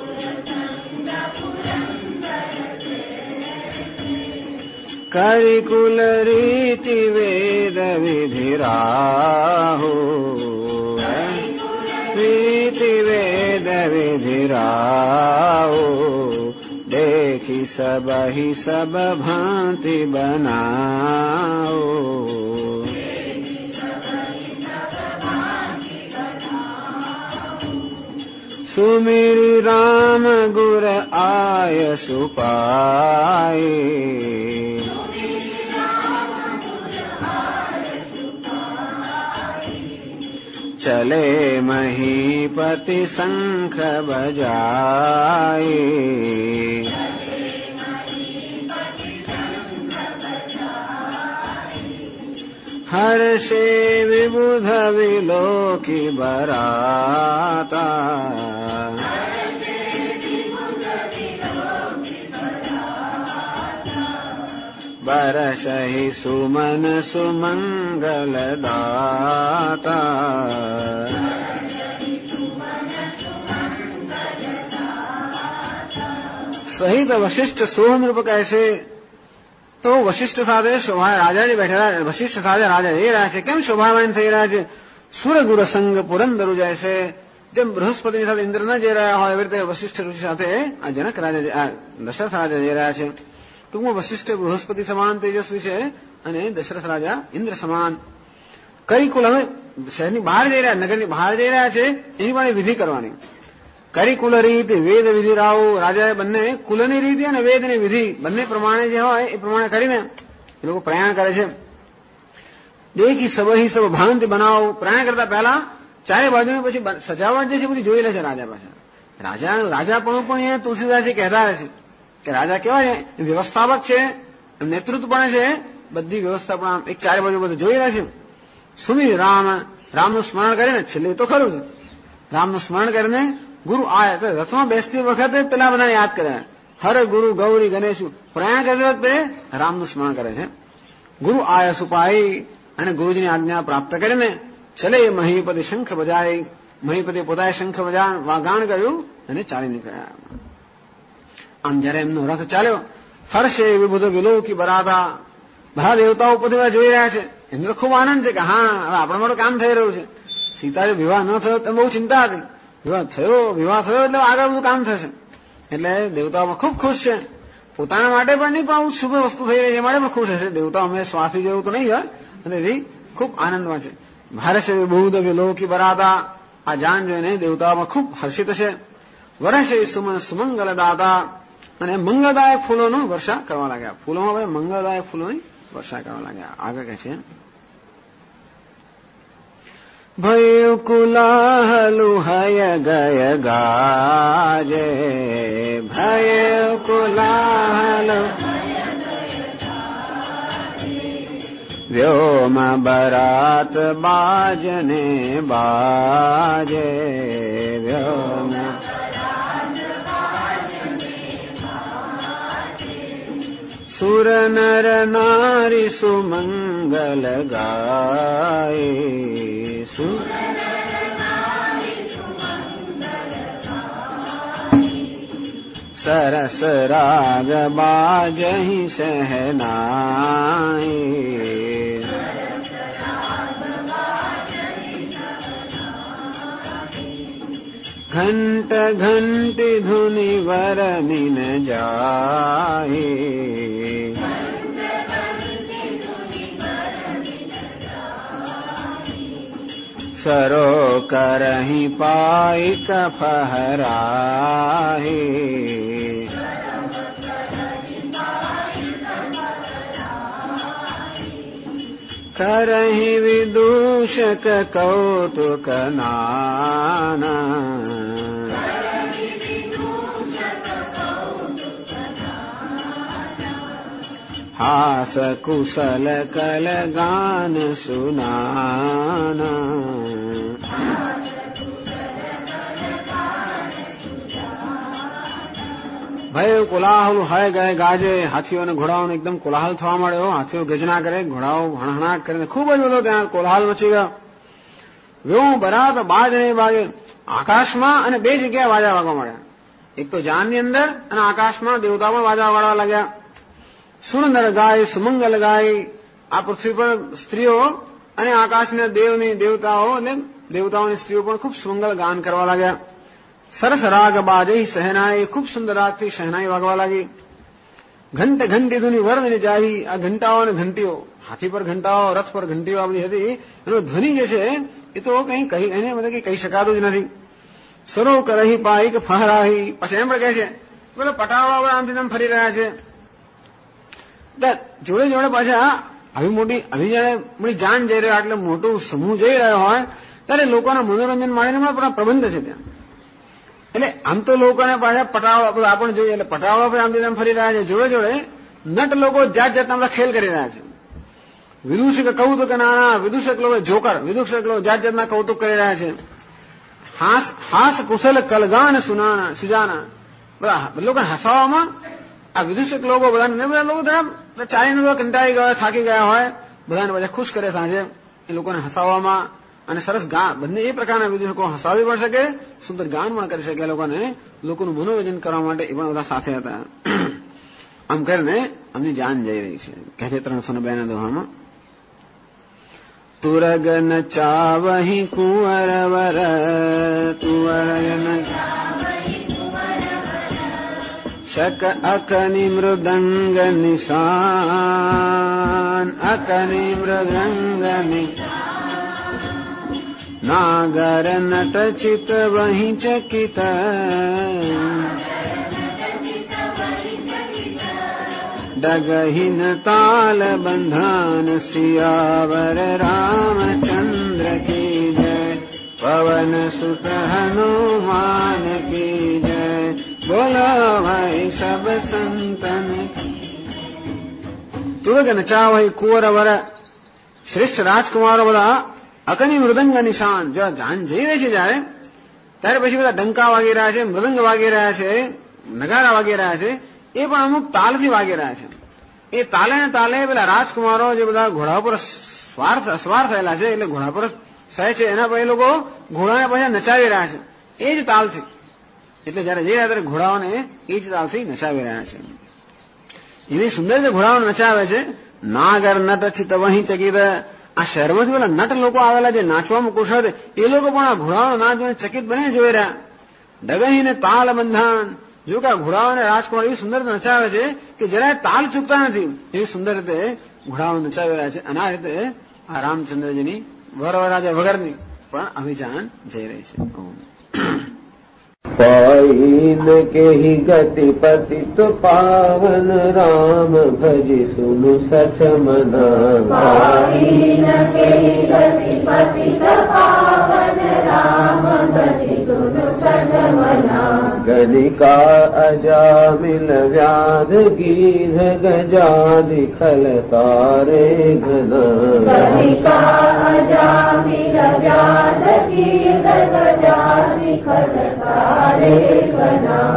[SPEAKER 1] કરિકુલ રીતિ વેદ વિધિરાહુ, રીતિ વેદ વિધિરાહુ, देखी सब ही सब भांति बनाओ, सुमिरि राम गुर आय सुपाए चले महीपति शंख बजाए हर्षे विबुध विलोकी बराता बरसहि सुमन सुमंगल दाता सहित वशिष्ठ सोह नृप कैसे तो વશિષ્ઠ સાથે શોભા રાજાજી બેઠેલા વશિષ્ઠ સાથે રાજા જઈ રહ્યા છે કેમ શોભાવાન થઈ રહ્યા છે સુરગુર સંગ પુરંદરુ જાય છે જેમ બૃહસ્પતિની સાથે ઇન્દ્ર ન જઈ રહ્યા હોય એવી રીતે વશિષ્ઠ ઋષિ સાથે આ જનક રાજા દશરથ રાજા જઈ રહ્યા છે ટૂંકમાં વશિષ્ઠ બૃહસ્પતિ સમાન તેજસ્વી છે અને દશરથ રાજા ઇન્દ્ર સમાન કરિકુલ હવે શહેરની બહાર જઈ રહ્યા નગરની બહાર જઈ રહ્યા છે એની પણ વિધિ કરવાની કરિકુલ રીત વેદ વિધિ રાવ રાજાએ બંને કુલની રીતિ અને વેદની વિધિ બંને પ્રમાણે જે હોય એ પ્રમાણે કરીને એ લોકો પ્રયાણ કરે છે દેખી સબહી સબ ભાંતિ બનાવો પ્રયાણ કરતા પહેલા ચારે બાજુની પછી સજાવટ જે છે બધી જોઈ લે છે રાજા પાસે રાજાપણું પણ એ તુલસીદાસજી કહેતા છે કે રાજા કેવા છે વ્યવસ્થાપક છે નેતૃત્વ પણ છે બધી વ્યવસ્થા પણ એક ચારે બાજુ બધું જોઈ રહ્યા છે સુમિર રામનું સ્મરણ કરીને છેલ્લે તો ખરું છે રામનું સ્મરણ કરીને ગુરુ આય તો રથમાં બેસતી વખતે પેલા બધા યાદ કરે હર ગુરુ ગૌરી ગણેશ પ્રયાણ કરતી વખતે રામનું સ્મરણ કરે છે ગુરુ આય સુપાઈ અને ગુરુજીની આજ્ઞા પ્રાપ્ત કરીને છેલ્લે મહીપતિ શંખ બજાય મહીપતિ પોતાએ શંખ ગાન કર્યું અને ચાલી નીકળ્યા આમ જયારે એમનો રથ ચાલ્યો ફરશે વિબુધ વિલોકી બરાતા બધા દેવતાઓ પોતે જોઈ રહ્યા છે એમને ખૂબ આનંદ છે કે હા હવે આપણા માટે કામ થઈ રહ્યું છે સીતાજી વિવાહ ન થયો તો બહુ ચિંતા હતી વિવાહ થયો એટલે આગળ બધું કામ થશે એટલે દેવતાઓમાં ખૂબ ખુશ છે પોતાના માટે પણ નહીં પણ શુભ વસ્તુ થઈ રહી છે માટે પણ ખુશ હશે દેવતાઓ અમે સ્વાથી જેવું તો નહીં હોય અને એ ખૂબ આનંદમાં છે ભારશે વિભૂત વિલોકી બરાતા આ જાન જોઈને દેવતાઓમાં ખૂબ હર્ષિત છે વરસે સુમંગલ દાતા અને મંગળદાયક ફૂલોનું વર્ષા કરવા લાગ્યા ફૂલોમાં ભાઈ મંગળદાયક ફૂલોની વર્ષા કરવા લાગ્યા આગળ કહે છે ભય કુલાહલુ હય ગય ગાજે ભય કુલાહલુ વ્યોમ બરાત બાજને બાજે વ્યોમ સુર નર નારી સુમંગલ ગાય સરસ રાગ બાજહી સહનાઈ ઘંટ ઘંટી ધુનિ વરની ન જાય સરો કરહી પાઇક ફહરાહે કરહી વિદૂષક કૌતુક નાના હાસ કુશલ કલ ગાન સુનાના ભાઈ કોલાહલ હાય ગાય ગાજે હાથીઓ અને ઘોડાઓને એકદમ કોલાહલ થવા માંડ્યો હાથીઓ ગજના કરે ઘોડાઓ હણહણાટ કરીને ખૂબ જ બધો ત્યાં કોલાહલ મચી ગયો વ્યોમ બરાત બાજ ને બાગે આકાશમાં અને બે જગ્યાએ વાજા વાગવા માંડ્યા એક તો જાનની અંદર અને આકાશમાં દેવતાઓ પણ વાજા વાળવા લાગ્યા સુંદર ગાય સુમંગલ ગાય આ પૃથ્વી પર સ્ત્રીઓ અને આકાશના દેવની દેવતાઓ અને દેવતાઓની સ્ત્રીઓ પણ ખૂબ સુમંગલ ગાન કરવા લાગ્યા સરસ રાગ બાજે સહેનાઈ ખૂબ સુંદર રાગથી શહેનાઈ વાગવા લાગી ઘંટ ઘંટી ધુનિ વર્ણને જાહી આ ઘંટાઓ અને ઘંટીઓ હાથી પર ઘંટાઓ રથ પર ઘંટીઓ આ બધી હતી એનો ધ્વનિ જે છે એ તો કઈ એને મતલબ કે કહી શકાતું જ નથી સરો કરહી પાઈક ફહરાહી. પછી એમ પણ કહે છે પેલો પટાવાળા આમથી તેમ ફરી રહ્યા છે. જોડે જોડે પાછા આવી જયારે બધી જાન જઈ રહ્યો એટલે મોટું સમૂહ જઈ રહ્યો હોય ત્યારે લોકોના મનોરંજન માટેને પણ પ્રબંધ છે ત્યાં. એટલે આમ તો લોકોને પાછા પટાવાળા આપણે જોઈએ એટલે પટાવાળા પણ આમથી તેમ ફરી રહ્યા છે. જોડે જોડે નટ લોકો જાત જાતના બધા ખેલ કરી રહ્યા છે. વિદૂષક કૌતુક નાના વિદૂષક લોકો જોકર વિદૂષક લોકો જાત જાતના કૌતુક કરી રહ્યા છે. હાસ કુશલ કલગાન સુજાના બધા લોકો હસાવામાં આ વિદૂષક લોકો બધા લોકો ચાલીને કંટાળી ગયા હોય થાકી ગયા હોય બધાને બધા ખુશ કરે સાંજે એ લોકોને હસાવવામાં અને સરસ ગાન બંને એ પ્રકારના વિદૂષકો હસાવી પણ શકે સુંદર ગાન પણ કરી શકે લોકોને લોકોનું મનોરંજન કરવા માટે એ પણ બધા સાથે હતા. આમ કરીને અમની જાન જઈ રહી છે. કહે છે 302 ના દોહામાં તુરગ નચાવહી કુંવર વર તુવર શક અકનિ મૃદંગ નિશાન અકનિ મૃદંગ નાગર નટ ચિત વહી ચકિત ડગહીન તાલ બંધાન સિયાવર રામચંદ્ર કી જય પવન સુત હનુમાન કી જય બોલો ભાઈ સબ સંતન. તુરગ નચાવહી કુંવર વર શ્રેષ્ઠ રાજકુમારો બધા અકની મૃદંગ નિશાન જો જાન જઈ રહી છે જયારે ત્યારે પછી બધા ડંકા વાગી રહ્યા છે મૃદંગ વાગી રહ્યા છે નગારા વાગી રહ્યા છે એ પણ અમુક તાલથી વાગી રહ્યા છે. એ તાલે ને તાલે પેલા રાજકુમારો જે બધા ઘોડા પર સવાર થયેલા છે એટલે ઘોડા પર સહે છે એના પર એ લોકો ઘોડાને પછી નચાવી રહ્યા છે એ જ તાલથી. એટલે જયારે જઈ રહ્યા ત્યારે ઘોડાઓને એ જ તાલથી નચાવી રહ્યા છે. એવી સુંદર રીતે ઘોડાઓને નચાવે છે. નાગર નટ ચિત વહી ચકિત આ શહેરમાંથી પેલા નટ લોકો આવેલા જે નાચવામાં કુશળ એ લોકો પણ આ ઘોડાઓનો નાચ જોઈને ચકિત બને જોઈ રહ્યા. ડગહીને તાલ બંધાન જો કે આ ઘોડાઓને રાજકુમાર એવી સુંદર રીતે નચાવે છે કે જરાય તાલ ચૂકતા નથી એવી સુંદર રીતે ઘોડાઓ નચાવી રહ્યા છે. અને આ રીતે આ રામચંદ્રજીની વરવરાજા વગરની પણ અભિજાન જઈ રહી છે.
[SPEAKER 2] पाइन के ही गति पतित पावन राम भजि सुनु सठ मना.
[SPEAKER 3] पाइन के ही गति पतित पावन राम भजि सुनु सठ मना.
[SPEAKER 2] गणिका अजामिल व्याध गीध गजादि खल तारे घना.
[SPEAKER 3] गणिका अजामिल व्याध गीध गजादि खल तारे घना.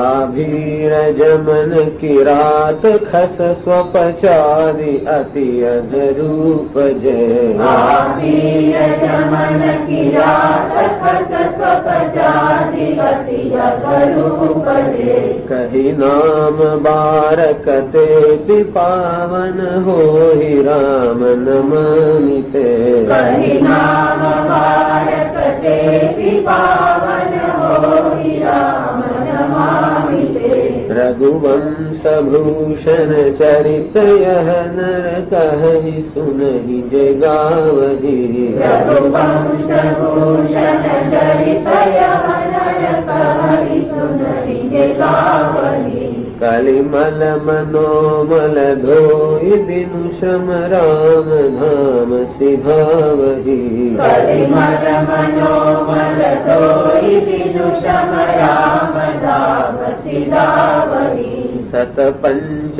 [SPEAKER 2] आभीर जमन किरात खस स्वपचारि अति अनुरूप जय.
[SPEAKER 3] आभीर जमन किरात खस स्वपचारि अति अनुरूप जय.
[SPEAKER 2] कही नाम बारकते पावन होहि राम नमामि ते.
[SPEAKER 3] कही नाम बारकते पावन होहि राम नमामि ते.
[SPEAKER 2] रघुवंश भूषण चरित यह नर कहि सुनहि जय गावहि.
[SPEAKER 3] रघुवंश भूषण चरित यह नर कहि सुनहि जय गावहि.
[SPEAKER 2] कलिमल मनोमल धोई बिनु श्रम राम नाम सिधावहि.
[SPEAKER 3] कलिमल मनोमल धोई बिनु श्रम राम नाम सिधावहि.
[SPEAKER 2] सत पंच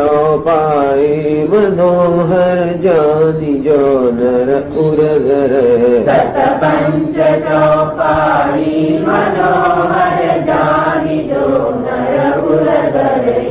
[SPEAKER 2] चौपाई मनोहर जानि जो नर उरगर.
[SPEAKER 3] सत पंच चौपाई मनोहर जानि जो नर उरगर.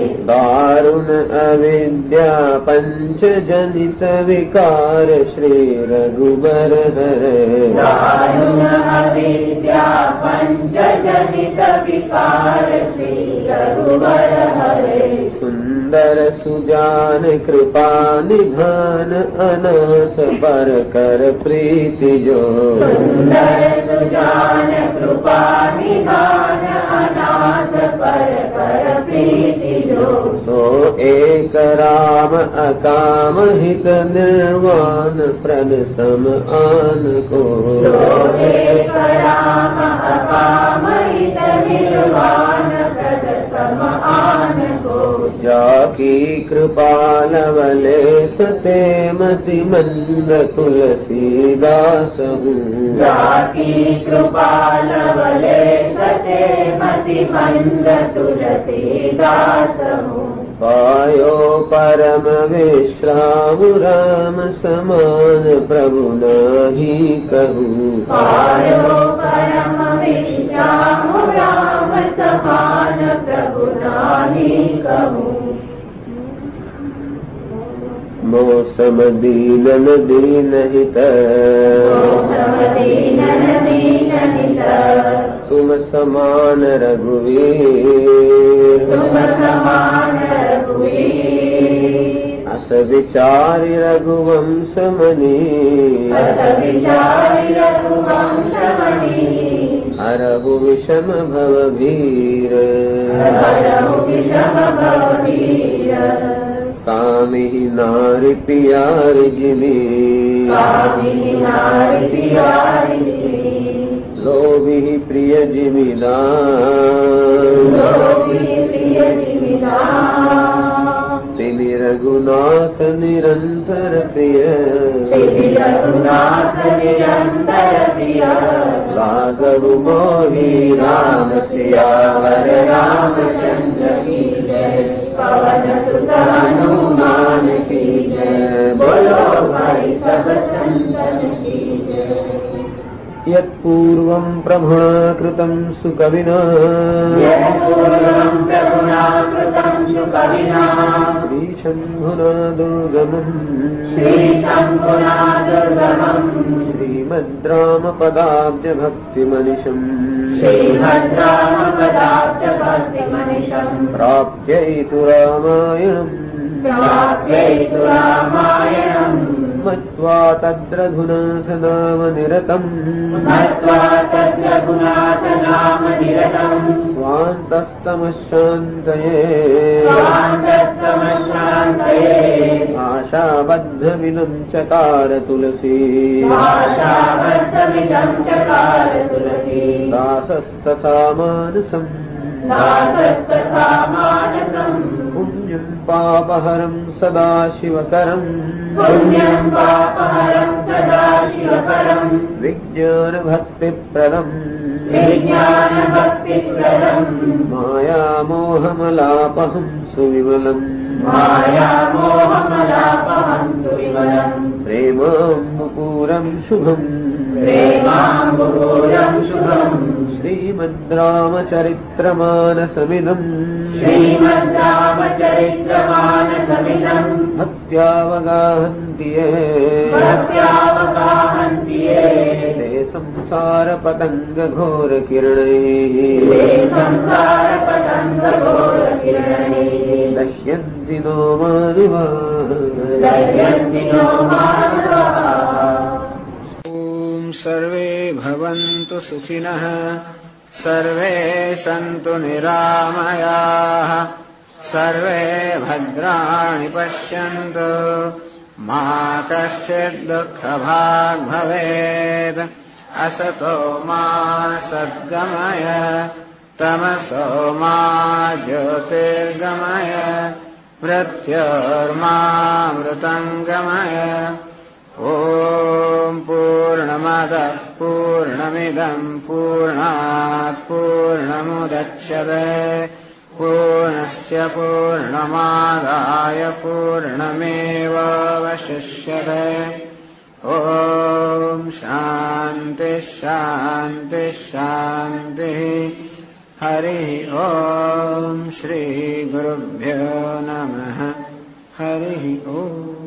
[SPEAKER 2] दारुण अविद्या पंच जनित विकार श्री रघुबर हरे.
[SPEAKER 3] दारुण अविद्या पंच जनित विकार श्री रघुबर हरे.
[SPEAKER 2] सुंदर सुजान कृपा निधान अनाथ पर कर प्रीति जो.
[SPEAKER 3] सुंदर सुजान कृपा निधान अनाथ पर कर प्रीति जो.
[SPEAKER 2] सो एक राम अकाम हित निर्वाण प्रद सम आन को।
[SPEAKER 3] एक राम अकाम हित निर्वाण प्रद सम आन को।
[SPEAKER 2] जाकी कृपा लवले सते मति मंद तुलसीदास हूँ।
[SPEAKER 3] जाकी कृपा लवले सते मति मंद तुलसीदास हूँ।
[SPEAKER 2] पायो परम विश्राम राम समान प्रभु नाही कहूँ।
[SPEAKER 3] पायो परम विश्राम राम समान प्रभु नाही कहूँ।
[SPEAKER 2] मौसम दीनन दीनहित तुम समान रघुवीर। अस विचारि रघुवंश मणि हरहु विषम भव भीर। कामिहि नारि पियारि जिमि लोभिहि प्रिय जिमिदान। तिमि रघुनाथ निरंतर प्रिय राघव मोहि राम सियावर रामचंद्र की जय। पवन सुत हनुमान की जय। बोलो भाई सब संतन की जय। यत्पूर्वं प्रभुणा कृतं सुकविना श्रीशम्भुना दुर्गमम् श्रीमद् रामपदाब्ज भक्तिमनिशम् प्राप्यैतु रामायणम् मत्वा तद्रघुनाथ नाम निरतम् स्वान्तस्तमशान्तये आशाबद्धमिदं चकार तुलसी दासस्तथा मानसम् पुण्यं पापहरं सदा शिवकरम् विज्ञानभक्तिप्रदम् मायामोहमलापहं सुविमलम् प्रेमाम्बुपूरं शुभम् श्रीमद् रामचरित्रमानसमिदम् भक्त्यावगाहन्ति ये ते संसारपतङ्गघोरकिरणैः दश्यन्ति नो माधवाः।
[SPEAKER 1] सर्वे भवन्तु सुखिनः सर्वे सन्तु निरामयाः सर्वे भद्राणि पश्यन्तु मा कश्चित् दुःखभाग् भवेत्। असतो मा सद्गमय तमसो मा ज्योतिर्गमय मृत्योर्मामृतङ्गमय। ॐ पूर्णमदः पूर्णमिदम् पूर्णात् पूर्णमुदच्यते पूर्णस्य पूर्णमादाय पूर्णमेवावशिष्यते। ॐ शान्तिः शान्तिः शान्तिः। हरिः ॐ श्रीगुरुभ्यो नमः। हरिः ॐ।